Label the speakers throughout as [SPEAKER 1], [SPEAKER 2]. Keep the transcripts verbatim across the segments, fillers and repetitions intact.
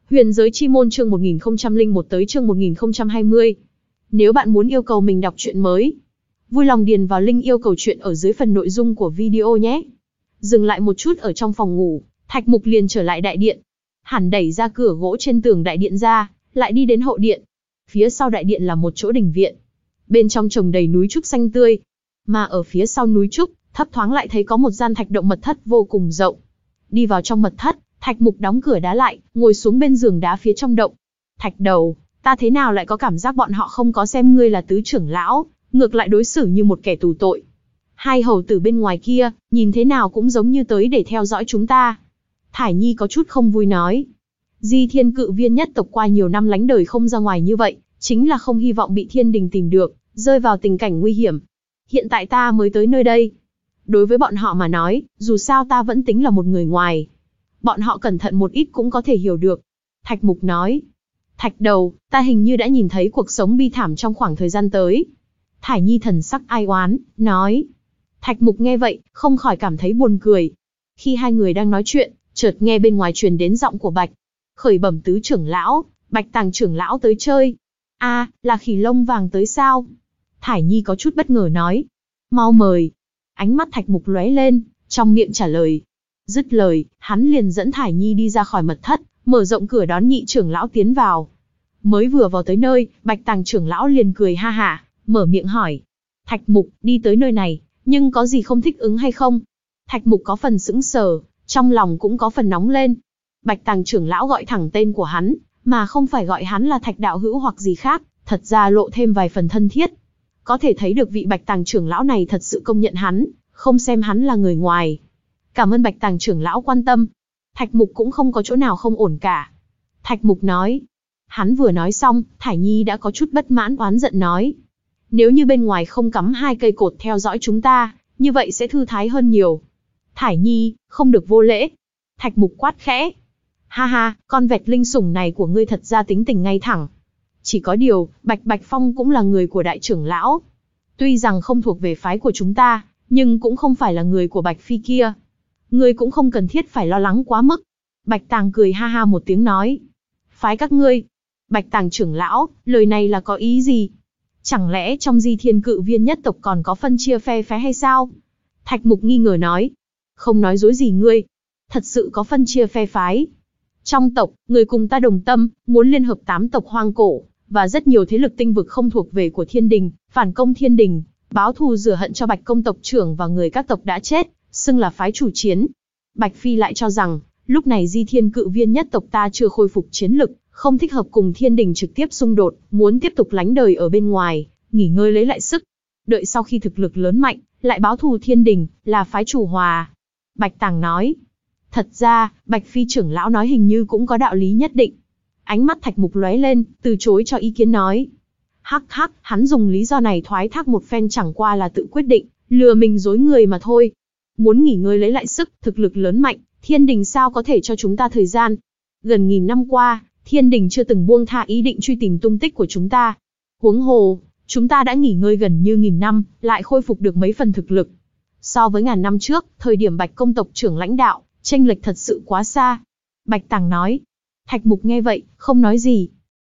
[SPEAKER 1] Huyền giới chi môn chương một nghìn không trăm lẻ một tới chương một nghìn không trăm hai mươi. Nếu bạn muốn yêu cầu mình đọc truyện mới, vui lòng điền vào link yêu cầu truyện ở dưới phần nội dung của video nhé. Dừng lại một chút ở trong phòng ngủ, Thạch Mục liền trở lại đại điện. Hắn đẩy ra cửa gỗ trên tường đại điện ra, lại đi đến hậu điện. Phía sau đại điện là một chỗ đình viện. Bên trong trồng đầy núi trúc xanh tươi. Mà ở phía sau núi trúc, thấp thoáng lại thấy có một gian thạch động mật thất vô cùng rộng. Đi vào trong mật thất, Thạch Mục đóng cửa đá lại, ngồi xuống bên giường đá phía trong động. Thạch đầu, ta thế nào lại có cảm giác bọn họ không có xem ngươi là tứ trưởng lão, ngược lại đối xử như một kẻ tù tội. Hai hầu tử bên ngoài kia, nhìn thế nào cũng giống như tới để theo dõi chúng ta. Thải Nhi có chút không vui nói. Di Thiên Cự Viên nhất tộc qua nhiều năm lánh đời không ra ngoài như vậy, chính là không hy vọng bị thiên đình tìm được, rơi vào tình cảnh nguy hiểm. Hiện tại ta mới tới nơi đây. Đối với bọn họ mà nói, dù sao ta vẫn tính là một người ngoài. Bọn họ cẩn thận một ít cũng có thể hiểu được. Thạch Mục nói. Thạch đầu, ta hình như đã nhìn thấy cuộc sống bi thảm trong khoảng thời gian tới. Thải Nhi thần sắc ai oán, nói. Thạch Mục nghe vậy, không khỏi cảm thấy buồn cười. Khi hai người đang nói chuyện, chợt nghe bên ngoài truyền đến giọng của Bạch Khởi Bẩm tứ trưởng lão, Bạch Tàng trưởng lão tới chơi. A, à, là Khỉ Lông Vàng tới sao? Thải Nhi có chút bất ngờ nói. Mau mời. Ánh mắt Thạch Mục lóe lên, trong miệng trả lời. Dứt lời, hắn liền dẫn Thải Nhi đi ra khỏi mật thất, mở rộng cửa đón nhị trưởng lão tiến vào. Mới vừa vào tới nơi, Bạch Tàng trưởng lão liền cười ha hả, mở miệng hỏi. Thạch Mục, đi tới nơi này, nhưng có gì không thích ứng hay không? Thạch Mục có phần sững sờ, trong lòng cũng có phần nóng lên. Bạch Tàng trưởng lão gọi thẳng tên của hắn, mà không phải gọi hắn là Thạch đạo hữu hoặc gì khác, thật ra lộ thêm vài phần thân thiết. Có thể thấy được vị Bạch Tàng trưởng lão này thật sự công nhận hắn, không xem hắn là người ngoài. Cảm ơn Bạch Tàng trưởng lão quan tâm. Thạch Mục cũng không có chỗ nào không ổn cả. Thạch Mục nói. Hắn vừa nói xong, Thải Nhi đã có chút bất mãn oán giận nói. Nếu như bên ngoài không cắm hai cây cột theo dõi chúng ta, như vậy sẽ thư thái hơn nhiều. Thải Nhi, không được vô lễ. Thạch Mục quát khẽ. Ha ha, con vẹt linh sủng này của ngươi thật ra tính tình ngay thẳng. Chỉ có điều, Bạch Bạch Phong cũng là người của đại trưởng lão. Tuy rằng không thuộc về phái của chúng ta, nhưng cũng không phải là người của Bạch Phi kia. Ngươi cũng không cần thiết phải lo lắng quá mức. Bạch Tàng cười ha ha một tiếng nói. Phái các ngươi. Bạch Tàng trưởng lão, lời này là có ý gì? Chẳng lẽ trong Di Thiên Cự Viên nhất tộc còn có phân chia phe phái hay sao? Thạch Mục nghi ngờ nói. Không nói dối gì ngươi. Thật sự có phân chia phe phái. Trong tộc, người cùng ta đồng tâm, muốn liên hợp tám tộc hoang cổ, và rất nhiều thế lực tinh vực không thuộc về của thiên đình, phản công thiên đình, báo thù rửa hận cho Bạch công tộc trưởng và người các tộc đã chết, xưng là phái chủ chiến. Bạch Phi lại cho rằng, lúc này Di Thiên Cự Viên nhất tộc ta chưa khôi phục chiến lực, không thích hợp cùng thiên đình trực tiếp xung đột, muốn tiếp tục lánh đời ở bên ngoài, nghỉ ngơi lấy lại sức. Đợi sau khi thực lực lớn mạnh, lại báo thù thiên đình, là phái chủ hòa. Bạch Tàng nói. Thật ra, Bạch Phi trưởng lão nói hình như cũng có đạo lý nhất định. Ánh mắt Thạch Mục lóe lên, từ chối cho ý kiến nói. Hắc hắc, hắn dùng lý do này thoái thác một phen chẳng qua là tự quyết định, lừa mình dối người mà thôi. Muốn nghỉ ngơi lấy lại sức, thực lực lớn mạnh, thiên đình sao có thể cho chúng ta thời gian. Gần nghìn năm qua, thiên đình chưa từng buông tha ý định truy tìm tung tích của chúng ta. Huống hồ, chúng ta đã nghỉ ngơi gần như nghìn năm, lại khôi phục được mấy phần thực lực. So với ngàn năm trước, thời điểm Bạch công tộc trưởng lãnh đạo, chênh lệch thật sự quá xa. Bạch Tàng nói. Thạch Mục nghe vậy, không nói gì.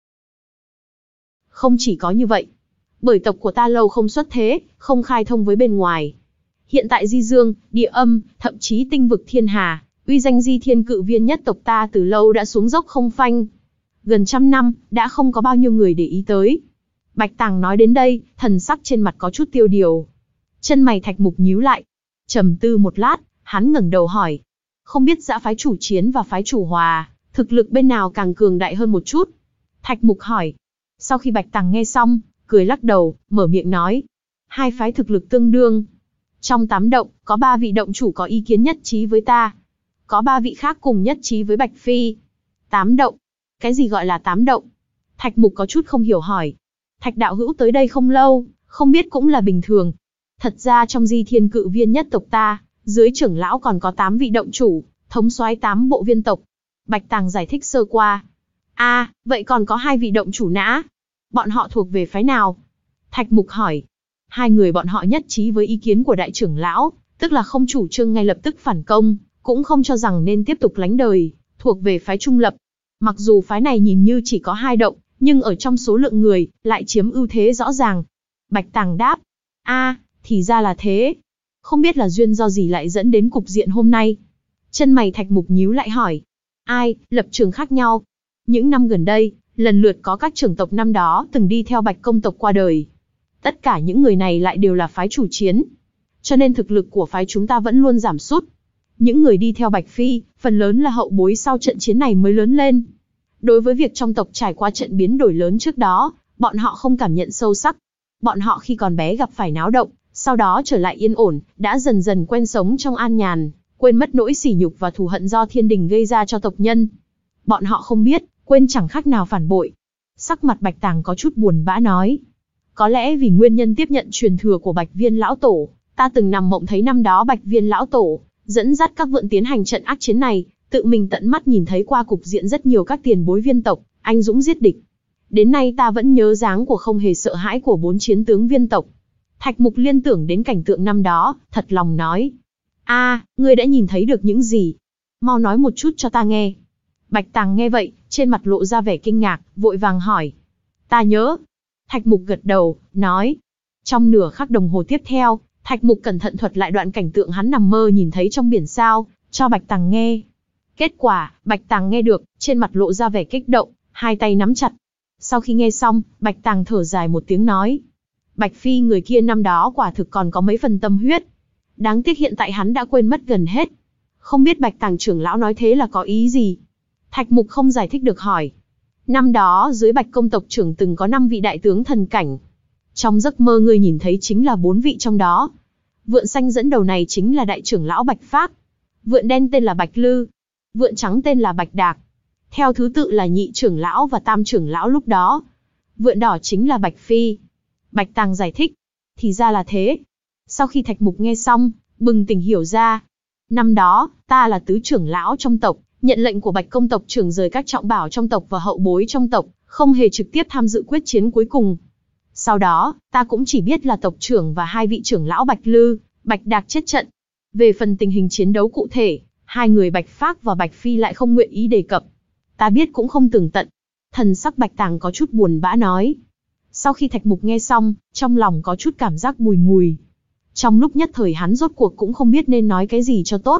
[SPEAKER 1] Không chỉ có như vậy. Bởi tộc của ta lâu không xuất thế, không khai thông với bên ngoài. Hiện tại Di Dương, Địa Âm, thậm chí tinh vực thiên hà, uy danh Di Thiên Cự Viên nhất tộc ta từ lâu đã xuống dốc không phanh. Gần trăm năm, đã không có bao nhiêu người để ý tới. Bạch Tàng nói đến đây, thần sắc trên mặt có chút tiêu điều. Chân mày Thạch Mục nhíu lại. Trầm tư một lát, hắn ngẩng đầu hỏi. Không biết dã phái chủ chiến và phái chủ hòa, thực lực bên nào càng cường đại hơn một chút? Thạch Mục hỏi. Sau khi Bạch Tàng nghe xong, cười lắc đầu, mở miệng nói. Hai phái thực lực tương đương. Trong tám động, có ba vị động chủ có ý kiến nhất trí với ta. Có ba vị khác cùng nhất trí với Bạch Phi. Tám động. Cái gì gọi là tám động? Thạch Mục có chút không hiểu hỏi. Thạch đạo hữu tới đây không lâu, không biết cũng là bình thường. Thật ra trong Di Thiên Cự Viên nhất tộc ta, dưới trưởng lão còn có tám vị động chủ, thống soái tám bộ viên tộc. Bạch Tàng giải thích sơ qua. A, à, vậy còn có hai vị động chủ nã. Bọn họ thuộc về phái nào? Thạch Mục hỏi. Hai người bọn họ nhất trí với ý kiến của đại trưởng lão, tức là không chủ trương ngay lập tức phản công, cũng không cho rằng nên tiếp tục lánh đời, thuộc về phái trung lập. Mặc dù phái này nhìn như chỉ có hai động, nhưng ở trong số lượng người, lại chiếm ưu thế rõ ràng. Bạch Tàng đáp, a, thì ra là thế. Không biết là duyên do gì lại dẫn đến cục diện hôm nay. Chân mày Thạch Mục nhíu lại hỏi, ai, lập trường khác nhau. Những năm gần đây, lần lượt có các trưởng tộc năm đó từng đi theo Bạch công tộc qua đời. Tất cả những người này lại đều là phái chủ chiến. Cho nên thực lực của phái chúng ta vẫn luôn giảm sút. Những người đi theo Bạch Phi, phần lớn là hậu bối sau trận chiến này mới lớn lên. Đối với việc trong tộc trải qua trận biến đổi lớn trước đó, bọn họ không cảm nhận sâu sắc. Bọn họ khi còn bé gặp phải náo động, sau đó trở lại yên ổn, đã dần dần quen sống trong an nhàn, quên mất nỗi sỉ nhục và thù hận do thiên đình gây ra cho tộc nhân. Bọn họ không biết, quên chẳng khác nào phản bội. Sắc mặt Bạch Tàng có chút buồn bã nói. Có lẽ vì nguyên nhân tiếp nhận truyền thừa của Bạch Viên Lão Tổ, ta từng nằm mộng thấy năm đó Bạch Viên Lão Tổ dẫn dắt các vượn tiến hành trận ác chiến này, tự mình tận mắt nhìn thấy qua cục diện rất nhiều các tiền bối viên tộc, anh dũng giết địch. Đến nay ta vẫn nhớ dáng của không hề sợ hãi của bốn chiến tướng viên tộc. Thạch Mục liên tưởng đến cảnh tượng năm đó, thật lòng nói. A, ngươi đã nhìn thấy được những gì? Mau nói một chút cho ta nghe. Bạch Tàng nghe vậy, trên mặt lộ ra vẻ kinh ngạc, vội vàng hỏi. Ta nhớ. Thạch Mục gật đầu, nói. Trong nửa khắc đồng hồ tiếp theo, Thạch Mục cẩn thận thuật lại đoạn cảnh tượng hắn nằm mơ nhìn thấy trong biển sao, cho Bạch Tàng nghe. Kết quả, Bạch Tàng nghe được, trên mặt lộ ra vẻ kích động, hai tay nắm chặt. Sau khi nghe xong, Bạch Tàng thở dài một tiếng nói. Bạch Phi người kia năm đó quả thực còn có mấy phần tâm huyết. Đáng tiếc hiện tại hắn đã quên mất gần hết. Không biết Bạch Tàng trưởng lão nói thế là có ý gì? Thạch Mục không giải thích được hỏi. Năm đó dưới Bạch công tộc trưởng từng có năm vị đại tướng thần cảnh. Trong giấc mơ ngươi nhìn thấy chính là bốn vị trong đó. Vượn xanh dẫn đầu này chính là đại trưởng lão Bạch Phác. Vượn đen tên là Bạch Lư. Vượn trắng tên là Bạch Đạc. Theo thứ tự là nhị trưởng lão và tam trưởng lão lúc đó. Vượn đỏ chính là Bạch Phi. Bạch Tàng giải thích. Thì ra là thế. Sau khi Thạch Mục nghe xong, bừng tỉnh hiểu ra. Năm đó, ta là tứ trưởng lão trong tộc, nhận lệnh của Bạch công tộc trưởng rời các trọng bảo trong tộc và hậu bối trong tộc, không hề trực tiếp tham dự quyết chiến cuối cùng. Sau đó, ta cũng chỉ biết là tộc trưởng và hai vị trưởng lão Bạch Lư, Bạch Đạc chết trận. Về phần tình hình chiến đấu cụ thể, hai người Bạch Phác và Bạch Phi lại không nguyện ý đề cập. Ta biết cũng không tường tận. Thần sắc Bạch Tàng có chút buồn bã nói. Sau khi Thạch Mục nghe xong, trong lòng có chút cảm giác bùi ngùi. Trong lúc nhất thời hắn rốt cuộc cũng không biết nên nói cái gì cho tốt.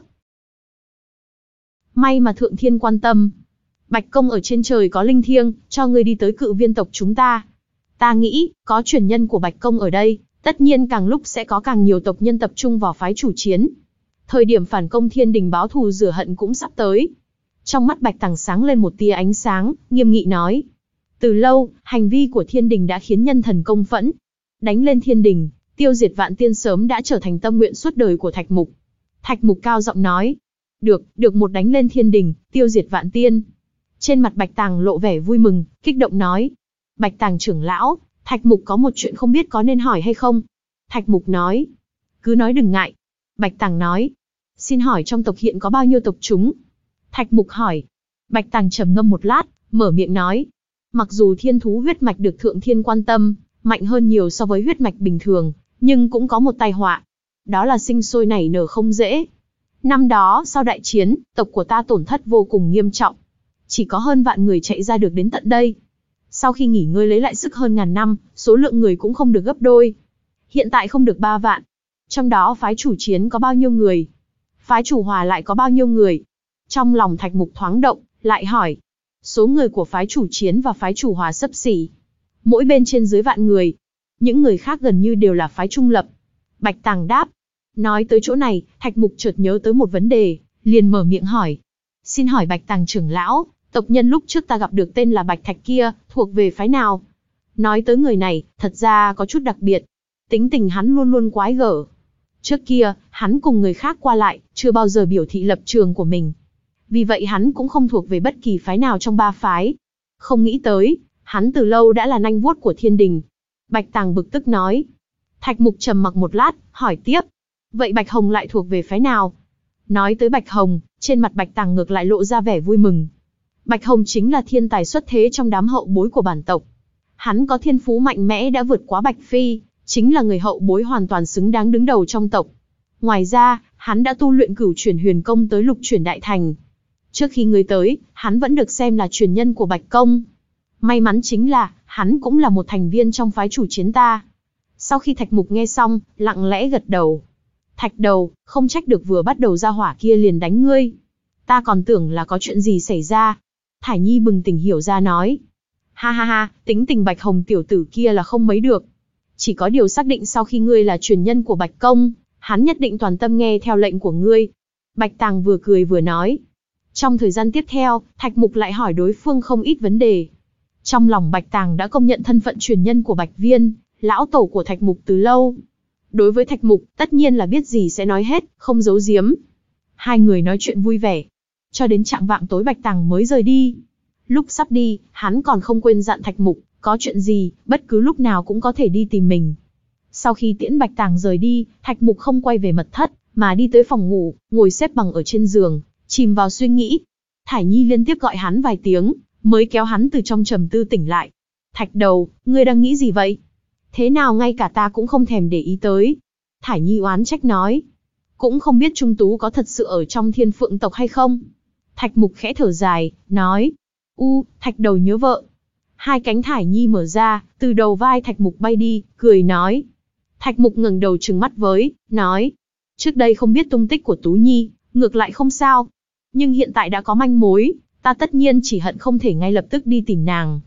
[SPEAKER 1] May mà Thượng Thiên quan tâm. Bạch công ở trên trời có linh thiêng, cho ngươi đi tới Cự Viên tộc chúng ta. Ta nghĩ, có truyền nhân của Bạch công ở đây, tất nhiên càng lúc sẽ có càng nhiều tộc nhân tập trung vào phái chủ chiến. Thời điểm phản công thiên đình báo thù rửa hận cũng sắp tới. Trong mắt Bạch Tàng sáng lên một tia ánh sáng, nghiêm nghị nói. Từ lâu, hành vi của thiên đình đã khiến nhân thần công phẫn. Đánh lên thiên đình, tiêu diệt vạn tiên sớm đã trở thành tâm nguyện suốt đời của Thạch Mục. Thạch Mục cao giọng nói. Được, được một đánh lên thiên đình, tiêu diệt vạn tiên. Trên mặt Bạch Tàng lộ vẻ vui mừng, kích động nói. Bạch Tàng trưởng lão, Thạch Mục có một chuyện không biết có nên hỏi hay không? Thạch Mục nói. Cứ nói đừng ngại. Bạch Tàng nói. Xin hỏi trong tộc hiện có bao nhiêu tộc chúng? Thạch Mục hỏi. Bạch Tàng trầm ngâm một lát, mở miệng nói. Mặc dù thiên thú huyết mạch được Thượng Thiên quan tâm, mạnh hơn nhiều so với huyết mạch bình thường, nhưng cũng có một tai họa. Đó là sinh sôi nảy nở không dễ. Năm đó, sau đại chiến, tộc của ta tổn thất vô cùng nghiêm trọng. Chỉ có hơn vạn người chạy ra được đến tận đây. Sau khi nghỉ ngơi lấy lại sức hơn ngàn năm, số lượng người cũng không được gấp đôi. Hiện tại không được ba vạn. Trong đó phái chủ chiến có bao nhiêu người? Phái chủ hòa lại có bao nhiêu người? Trong lòng Thạch Mục thoáng động, lại hỏi. Số người của phái chủ chiến và phái chủ hòa xấp xỉ. Mỗi bên trên dưới vạn người. Những người khác gần như đều là phái trung lập. Bạch Tàng đáp. Nói tới chỗ này, Thạch Mục chợt nhớ tới một vấn đề, liền mở miệng hỏi. Xin hỏi Bạch Tàng trưởng lão, tộc nhân lúc trước ta gặp được tên là Bạch Thạch kia, thuộc về phái nào? Nói tới người này, thật ra có chút đặc biệt. Tính tình hắn luôn luôn quái gở. Trước kia, hắn cùng người khác qua lại, chưa bao giờ biểu thị lập trường của mình. Vì vậy hắn cũng không thuộc về bất kỳ phái nào trong ba phái. Không nghĩ tới, hắn từ lâu đã là nanh vuốt của thiên đình. Bạch Tàng bực tức nói. Thạch Mục trầm mặc một lát, hỏi tiếp. Vậy Bạch Hồng lại thuộc về phái nào? Nói tới Bạch Hồng, trên mặt Bạch Tàng ngược lại lộ ra vẻ vui mừng. Bạch Hồng chính là thiên tài xuất thế trong đám hậu bối của bản tộc. Hắn có thiên phú mạnh mẽ đã vượt quá Bạch Phi, chính là người hậu bối hoàn toàn xứng đáng đứng đầu trong tộc. Ngoài ra, hắn đã tu luyện cửu chuyển huyền công tới lục chuyển đại thành. Trước khi ngươi tới, hắn vẫn được xem là truyền nhân của Bạch Công. May mắn chính là, hắn cũng là một thành viên trong phái chủ chiến ta. Sau khi Thạch Mục nghe xong, lặng lẽ gật đầu. Thạch đầu, không trách được vừa bắt đầu ra hỏa kia liền đánh ngươi. Ta còn tưởng là có chuyện gì xảy ra. Thải Nhi bừng tỉnh hiểu ra nói. Ha ha ha, tính tình Bạch Hồng tiểu tử kia là không mấy được. Chỉ có điều xác định sau khi ngươi là truyền nhân của Bạch Công, hắn nhất định toàn tâm nghe theo lệnh của ngươi. Bạch Tàng vừa cười vừa nói. Trong thời gian tiếp theo, Thạch Mục lại hỏi đối phương không ít vấn đề. Trong lòng Bạch Tàng đã công nhận thân phận truyền nhân của Bạch Viên, lão tổ của Thạch Mục từ lâu. Đối với Thạch Mục, tất nhiên là biết gì sẽ nói hết, không giấu giếm. Hai người nói chuyện vui vẻ. Cho đến chạng vạng tối Bạch Tàng mới rời đi. Lúc sắp đi, hắn còn không quên dặn Thạch Mục, có chuyện gì, bất cứ lúc nào cũng có thể đi tìm mình. Sau khi tiễn Bạch Tàng rời đi, Thạch Mục không quay về mật thất, mà đi tới phòng ngủ, ngồi xếp bằng ở trên giường, chìm vào suy nghĩ. Thải Nhi liên tiếp gọi hắn vài tiếng, mới kéo hắn từ trong trầm tư tỉnh lại. Thạch đầu, ngươi đang nghĩ gì vậy? Thế nào ngay cả ta cũng không thèm để ý tới. Thải Nhi oán trách nói. Cũng không biết Trung Tú có thật sự ở trong Thiên Phượng tộc hay không? Thạch Mục khẽ thở dài, nói. U, Thạch đầu nhớ vợ. Hai cánh Thải Nhi mở ra, từ đầu vai Thạch Mục bay đi, cười nói. Thạch Mục ngẩng đầu trừng mắt với, nói. Trước đây không biết tung tích của Tú Nhi, ngược lại không sao. Nhưng hiện tại đã có manh mối, ta tất nhiên chỉ hận không thể ngay lập tức đi tìm nàng.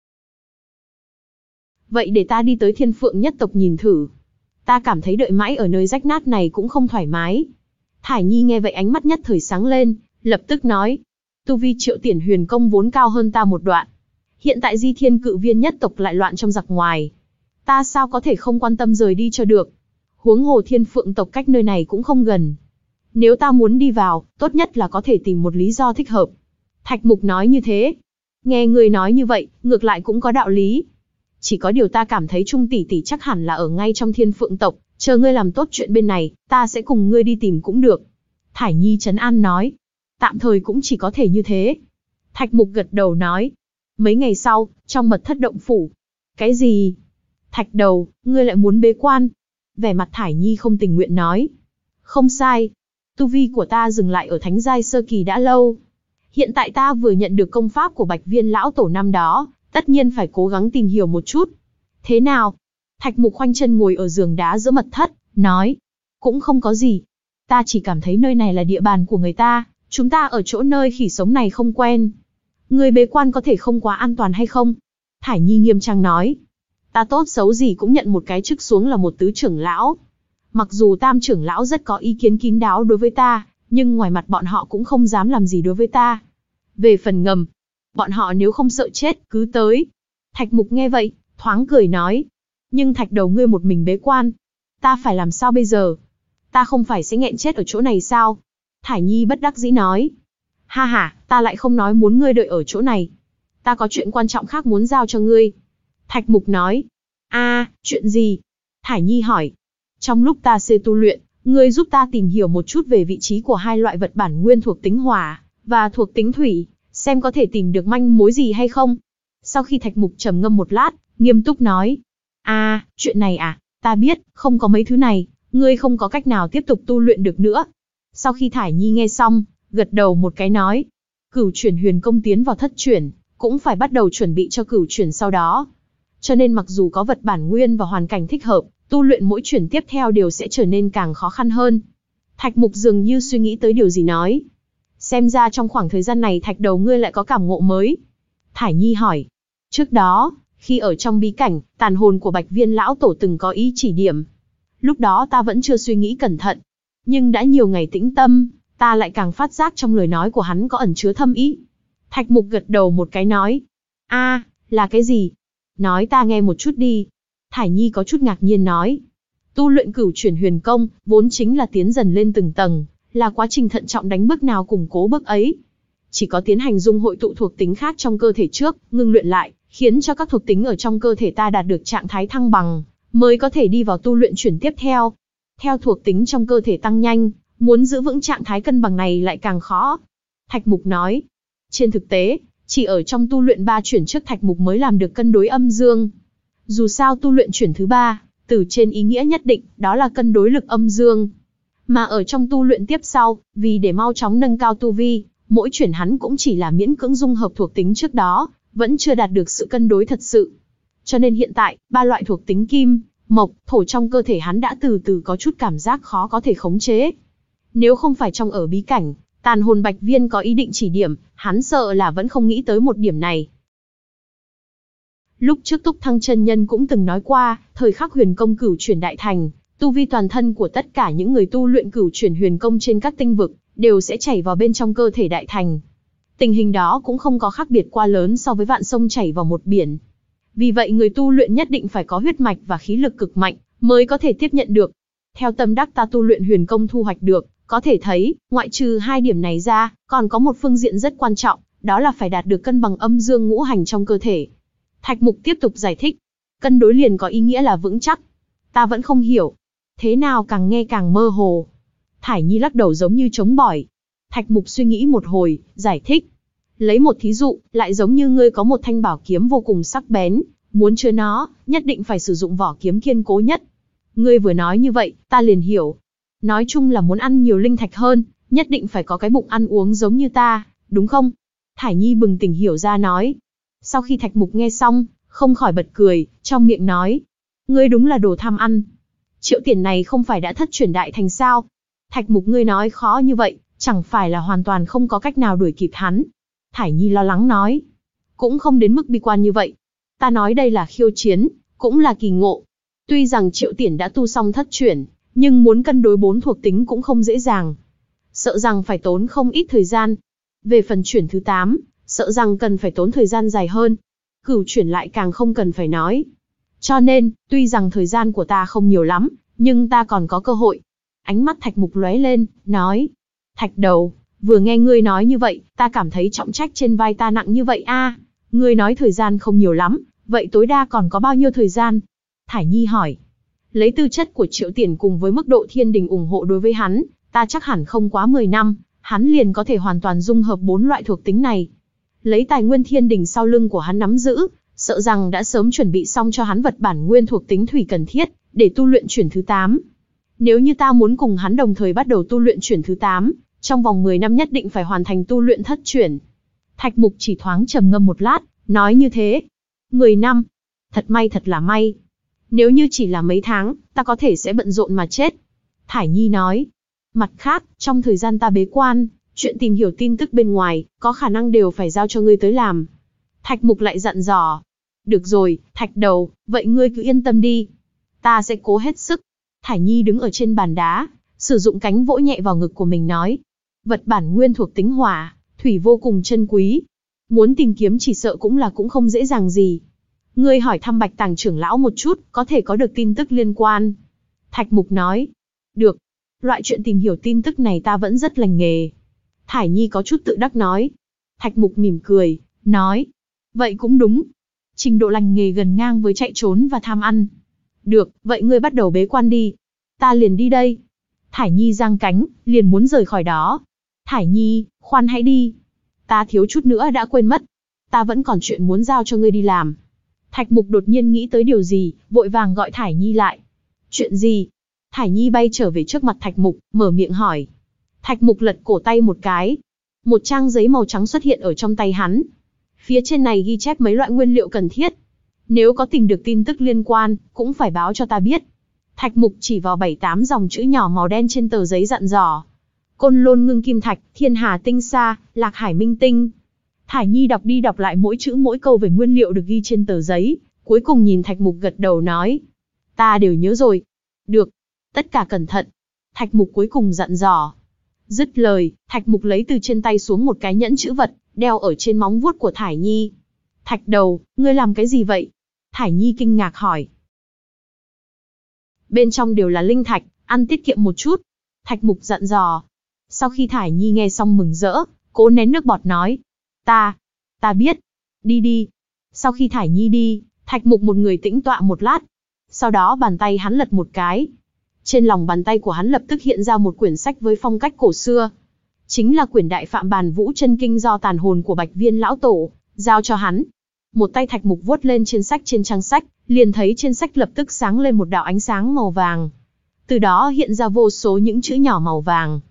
[SPEAKER 1] Vậy để ta đi tới Thiên Phượng nhất tộc nhìn thử. Ta cảm thấy đợi mãi ở nơi rách nát này cũng không thoải mái. Thải Nhi nghe vậy ánh mắt nhất thời sáng lên, lập tức nói. Tu vi Triệu Tiển Huyền Công vốn cao hơn ta một đoạn. Hiện tại Di Thiên Cự Viên nhất tộc lại loạn trong giặc ngoài. Ta sao có thể không quan tâm rời đi cho được. Huống hồ Thiên Phượng tộc cách nơi này cũng không gần. Nếu ta muốn đi vào, tốt nhất là có thể tìm một lý do thích hợp. Thạch Mục nói như thế. Nghe người nói như vậy, ngược lại cũng có đạo lý. Chỉ có điều ta cảm thấy Trung tỷ tỷ chắc hẳn là ở ngay trong Thiên Phượng tộc, chờ ngươi làm tốt chuyện bên này, ta sẽ cùng ngươi đi tìm cũng được. Thải Nhi trấn an nói. Tạm thời cũng chỉ có thể như thế. Thạch Mục gật đầu nói. Mấy ngày sau, trong mật thất động phủ. Cái gì? Thạch đầu, ngươi lại muốn bế quan? Vẻ mặt Thải Nhi không tình nguyện nói. Không sai. Tu vi của ta dừng lại ở thánh giai sơ kỳ đã lâu. Hiện tại ta vừa nhận được công pháp của Bạch Viên lão tổ năm đó, tất nhiên phải cố gắng tìm hiểu một chút. Thế nào? Thạch Mục khoanh chân ngồi ở giường đá giữa mật thất, nói. Cũng không có gì. Ta chỉ cảm thấy nơi này là địa bàn của người ta, chúng ta ở chỗ nơi khỉ sống này không quen. Người bế quan có thể không quá an toàn hay không? Thải Nhi nghiêm trang nói. Ta tốt xấu gì cũng nhận một cái chức xuống là một tứ trưởng lão. Mặc dù tam trưởng lão rất có ý kiến kín đáo đối với ta, nhưng ngoài mặt bọn họ cũng không dám làm gì đối với ta. Về phần ngầm, bọn họ nếu không sợ chết, cứ tới. Thạch Mục nghe vậy, thoáng cười nói. Nhưng Thạch đầu ngươi một mình bế quan. Ta phải làm sao bây giờ? Ta không phải sẽ nghẹn chết ở chỗ này sao? Thải Nhi bất đắc dĩ nói. Ha ha, ta lại không nói muốn ngươi đợi ở chỗ này. Ta có chuyện quan trọng khác muốn giao cho ngươi. Thạch Mục nói. A, chuyện gì? Thải Nhi hỏi. Trong lúc ta xê tu luyện, ngươi giúp ta tìm hiểu một chút về vị trí của hai loại vật bản nguyên thuộc tính hỏa và thuộc tính thủy, xem có thể tìm được manh mối gì hay không. Sau khi Thạch Mục trầm ngâm một lát, nghiêm túc nói. A, chuyện này à, ta biết, không có mấy thứ này, ngươi không có cách nào tiếp tục tu luyện được nữa. Sau khi Thải Nhi nghe xong, gật đầu một cái nói. Cửu chuyển huyền công tiến vào thất chuyển, cũng phải bắt đầu chuẩn bị cho cửu chuyển sau đó. Cho nên mặc dù có vật bản nguyên và hoàn cảnh thích hợp, tu luyện mỗi chuyển tiếp theo đều sẽ trở nên càng khó khăn hơn. Thạch Mục dường như suy nghĩ tới điều gì nói. Xem ra trong khoảng thời gian này Thạch đầu ngươi lại có cảm ngộ mới. Thải Nhi hỏi. Trước đó, khi ở trong bí cảnh, tàn hồn của Bạch Viên lão tổ từng có ý chỉ điểm. Lúc đó ta vẫn chưa suy nghĩ cẩn thận. Nhưng đã nhiều ngày tĩnh tâm, ta lại càng phát giác trong lời nói của hắn có ẩn chứa thâm ý. Thạch Mục gật đầu một cái nói. A, là cái gì? Nói ta nghe một chút đi. Thải Nhi có chút ngạc nhiên nói. Tu luyện cửu chuyển huyền công, vốn chính là tiến dần lên từng tầng, là quá trình thận trọng đánh bước nào củng cố bước ấy. Chỉ có tiến hành dung hội tụ thuộc tính khác trong cơ thể trước, ngưng luyện lại, khiến cho các thuộc tính ở trong cơ thể ta đạt được trạng thái thăng bằng, mới có thể đi vào tu luyện chuyển tiếp theo. Theo thuộc tính trong cơ thể tăng nhanh, muốn giữ vững trạng thái cân bằng này lại càng khó. Thạch Mục nói. Trên thực tế, chỉ ở trong tu luyện ba chuyển trước Thạch Mục mới làm được cân đối âm dương. Dù sao tu luyện chuyển thứ ba, từ trên ý nghĩa nhất định, đó là cân đối lực âm dương. Mà ở trong tu luyện tiếp sau, vì để mau chóng nâng cao tu vi, mỗi chuyển hắn cũng chỉ là miễn cưỡng dung hợp thuộc tính trước đó, vẫn chưa đạt được sự cân đối thật sự. Cho nên hiện tại, ba loại thuộc tính kim, mộc, thổ trong cơ thể hắn đã từ từ có chút cảm giác khó có thể khống chế. Nếu không phải trong ở bí cảnh, tàn hồn bạch viên có ý định chỉ điểm, hắn sợ là vẫn không nghĩ tới một điểm này. Lúc trước Túc Thăng chân nhân cũng từng nói qua, thời khắc huyền công cửu chuyển đại thành, tu vi toàn thân của tất cả những người tu luyện cửu chuyển huyền công trên các tinh vực, đều sẽ chảy vào bên trong cơ thể đại thành. Tình hình đó cũng không có khác biệt quá lớn so với vạn sông chảy vào một biển. Vì vậy người tu luyện nhất định phải có huyết mạch và khí lực cực mạnh, mới có thể tiếp nhận được. Theo tâm đắc ta tu luyện huyền công thu hoạch được, có thể thấy, ngoại trừ hai điểm này ra, còn có một phương diện rất quan trọng, đó là phải đạt được cân bằng âm dương ngũ hành trong cơ thể. Thạch Mục tiếp tục giải thích, cân đối liền có ý nghĩa là vững chắc. Ta vẫn không hiểu. Thế nào càng nghe càng mơ hồ. Thải Nhi lắc đầu giống như chống bỏi. Thạch Mục suy nghĩ một hồi, giải thích. Lấy một thí dụ, lại giống như ngươi có một thanh bảo kiếm vô cùng sắc bén, muốn chứa nó, nhất định phải sử dụng vỏ kiếm kiên cố nhất. Ngươi vừa nói như vậy, ta liền hiểu. Nói chung là muốn ăn nhiều linh thạch hơn, nhất định phải có cái bụng ăn uống giống như ta, đúng không? Thải Nhi bừng tỉnh hiểu ra nói. Sau khi Thạch Mục nghe xong, không khỏi bật cười, trong miệng nói. Ngươi đúng là đồ tham ăn. Triệu tiền này không phải đã thất chuyển đại thành sao? Thạch Mục ngươi nói khó như vậy, chẳng phải là hoàn toàn không có cách nào đuổi kịp hắn. Thải Nhi lo lắng nói. Cũng không đến mức bi quan như vậy. Ta nói đây là khiêu chiến, cũng là kỳ ngộ. Tuy rằng Triệu Tiền đã tu xong thất chuyển, nhưng muốn cân đối bốn thuộc tính cũng không dễ dàng. Sợ rằng phải tốn không ít thời gian. Về phần chuyển thứ tám, sợ rằng cần phải tốn thời gian dài hơn. Cửu chuyển lại càng không cần phải nói. Cho nên, tuy rằng thời gian của ta không nhiều lắm, nhưng ta còn có cơ hội. Ánh mắt Thạch Mục lóe lên, nói. Thạch đầu, vừa nghe ngươi nói như vậy, ta cảm thấy trọng trách trên vai ta nặng như vậy a. À, ngươi nói thời gian không nhiều lắm, vậy tối đa còn có bao nhiêu thời gian? Thải Nhi hỏi. Lấy tư chất của Triệu Tiền cùng với mức độ thiên đình ủng hộ đối với hắn, ta chắc hẳn không quá mười năm, hắn liền có thể hoàn toàn dung hợp bốn loại thuộc tính này. Lấy tài nguyên thiên đình sau lưng của hắn nắm giữ, sợ rằng đã sớm chuẩn bị xong cho hắn vật bản nguyên thuộc tính thủy cần thiết, để tu luyện chuyển thứ tám. Nếu như ta muốn cùng hắn đồng thời bắt đầu tu luyện chuyển thứ tám, trong vòng mười năm nhất định phải hoàn thành tu luyện thất chuyển. Thạch Mục chỉ thoáng trầm ngâm một lát, nói như thế. mười năm. Thật may thật là may. Nếu như chỉ là mấy tháng, ta có thể sẽ bận rộn mà chết. Thải Nhi nói. Mặt khác, trong thời gian ta bế quan, chuyện tìm hiểu tin tức bên ngoài, có khả năng đều phải giao cho ngươi tới làm. Thạch Mục lại dặn dò. Được rồi, Thạch đầu, vậy ngươi cứ yên tâm đi. Ta sẽ cố hết sức. Thải Nhi đứng ở trên bàn đá, sử dụng cánh vỗ nhẹ vào ngực của mình nói. Vật bản nguyên thuộc tính hỏa, thủy vô cùng chân quý. Muốn tìm kiếm chỉ sợ cũng là cũng không dễ dàng gì. Ngươi hỏi thăm Bạch Tàng trưởng lão một chút, có thể có được tin tức liên quan. Thạch Mục nói. Được. Loại chuyện tìm hiểu tin tức này ta vẫn rất lành nghề. Thải Nhi có chút tự đắc nói. Thạch Mục mỉm cười, nói. Vậy cũng đúng. Trình độ lành nghề gần ngang với chạy trốn và tham ăn. Được, vậy ngươi bắt đầu bế quan đi. Ta liền đi đây. Thải Nhi giang cánh, liền muốn rời khỏi đó. Thải Nhi, khoan hãy đi. Ta thiếu chút nữa đã quên mất. Ta vẫn còn chuyện muốn giao cho ngươi đi làm. Thạch Mục đột nhiên nghĩ tới điều gì, vội vàng gọi Thải Nhi lại. Chuyện gì? Thải Nhi bay trở về trước mặt Thạch Mục, mở miệng hỏi. Thạch Mục lật cổ tay một cái. Một trang giấy màu trắng xuất hiện ở trong tay hắn. Phía trên này ghi chép mấy loại nguyên liệu cần thiết. Nếu có tìm được tin tức liên quan, cũng phải báo cho ta biết. Thạch Mục chỉ vào bảy tám dòng chữ nhỏ màu đen trên tờ giấy dặn dò. Côn Lôn ngưng kim thạch, Thiên Hà tinh sa, Lạc Hải minh tinh. Thải Nhi đọc đi đọc lại mỗi chữ mỗi câu về nguyên liệu được ghi trên tờ giấy, cuối cùng nhìn Thạch Mục gật đầu nói. Ta đều nhớ rồi. Được. Tất cả cẩn thận. Thạch Mục cuối cùng dặn dò. Dứt lời, Thạch Mục lấy từ trên tay xuống một cái nhẫn chữ vật, đeo ở trên móng vuốt của Thải Nhi. Thạch đầu, ngươi làm cái gì vậy? Thải Nhi kinh ngạc hỏi. Bên trong đều là linh thạch, ăn tiết kiệm một chút. Thạch Mục dặn dò. Sau khi Thải Nhi nghe xong mừng rỡ, cố nén nước bọt nói. Ta, ta biết. Đi đi. Sau khi Thải Nhi đi, Thạch Mục một người tĩnh tọa một lát. Sau đó bàn tay hắn lật một cái. Trên lòng bàn tay của hắn lập tức hiện ra một quyển sách với phong cách cổ xưa. Chính là quyển Đại Phạm Bàn Vũ Chân Kinh do tàn hồn của Bạch Viên lão tổ giao cho hắn. Một tay Thạch Mục vuốt lên trên sách trên trang sách, liền thấy trên sách lập tức sáng lên một đạo ánh sáng màu vàng. Từ đó hiện ra vô số những chữ nhỏ màu vàng.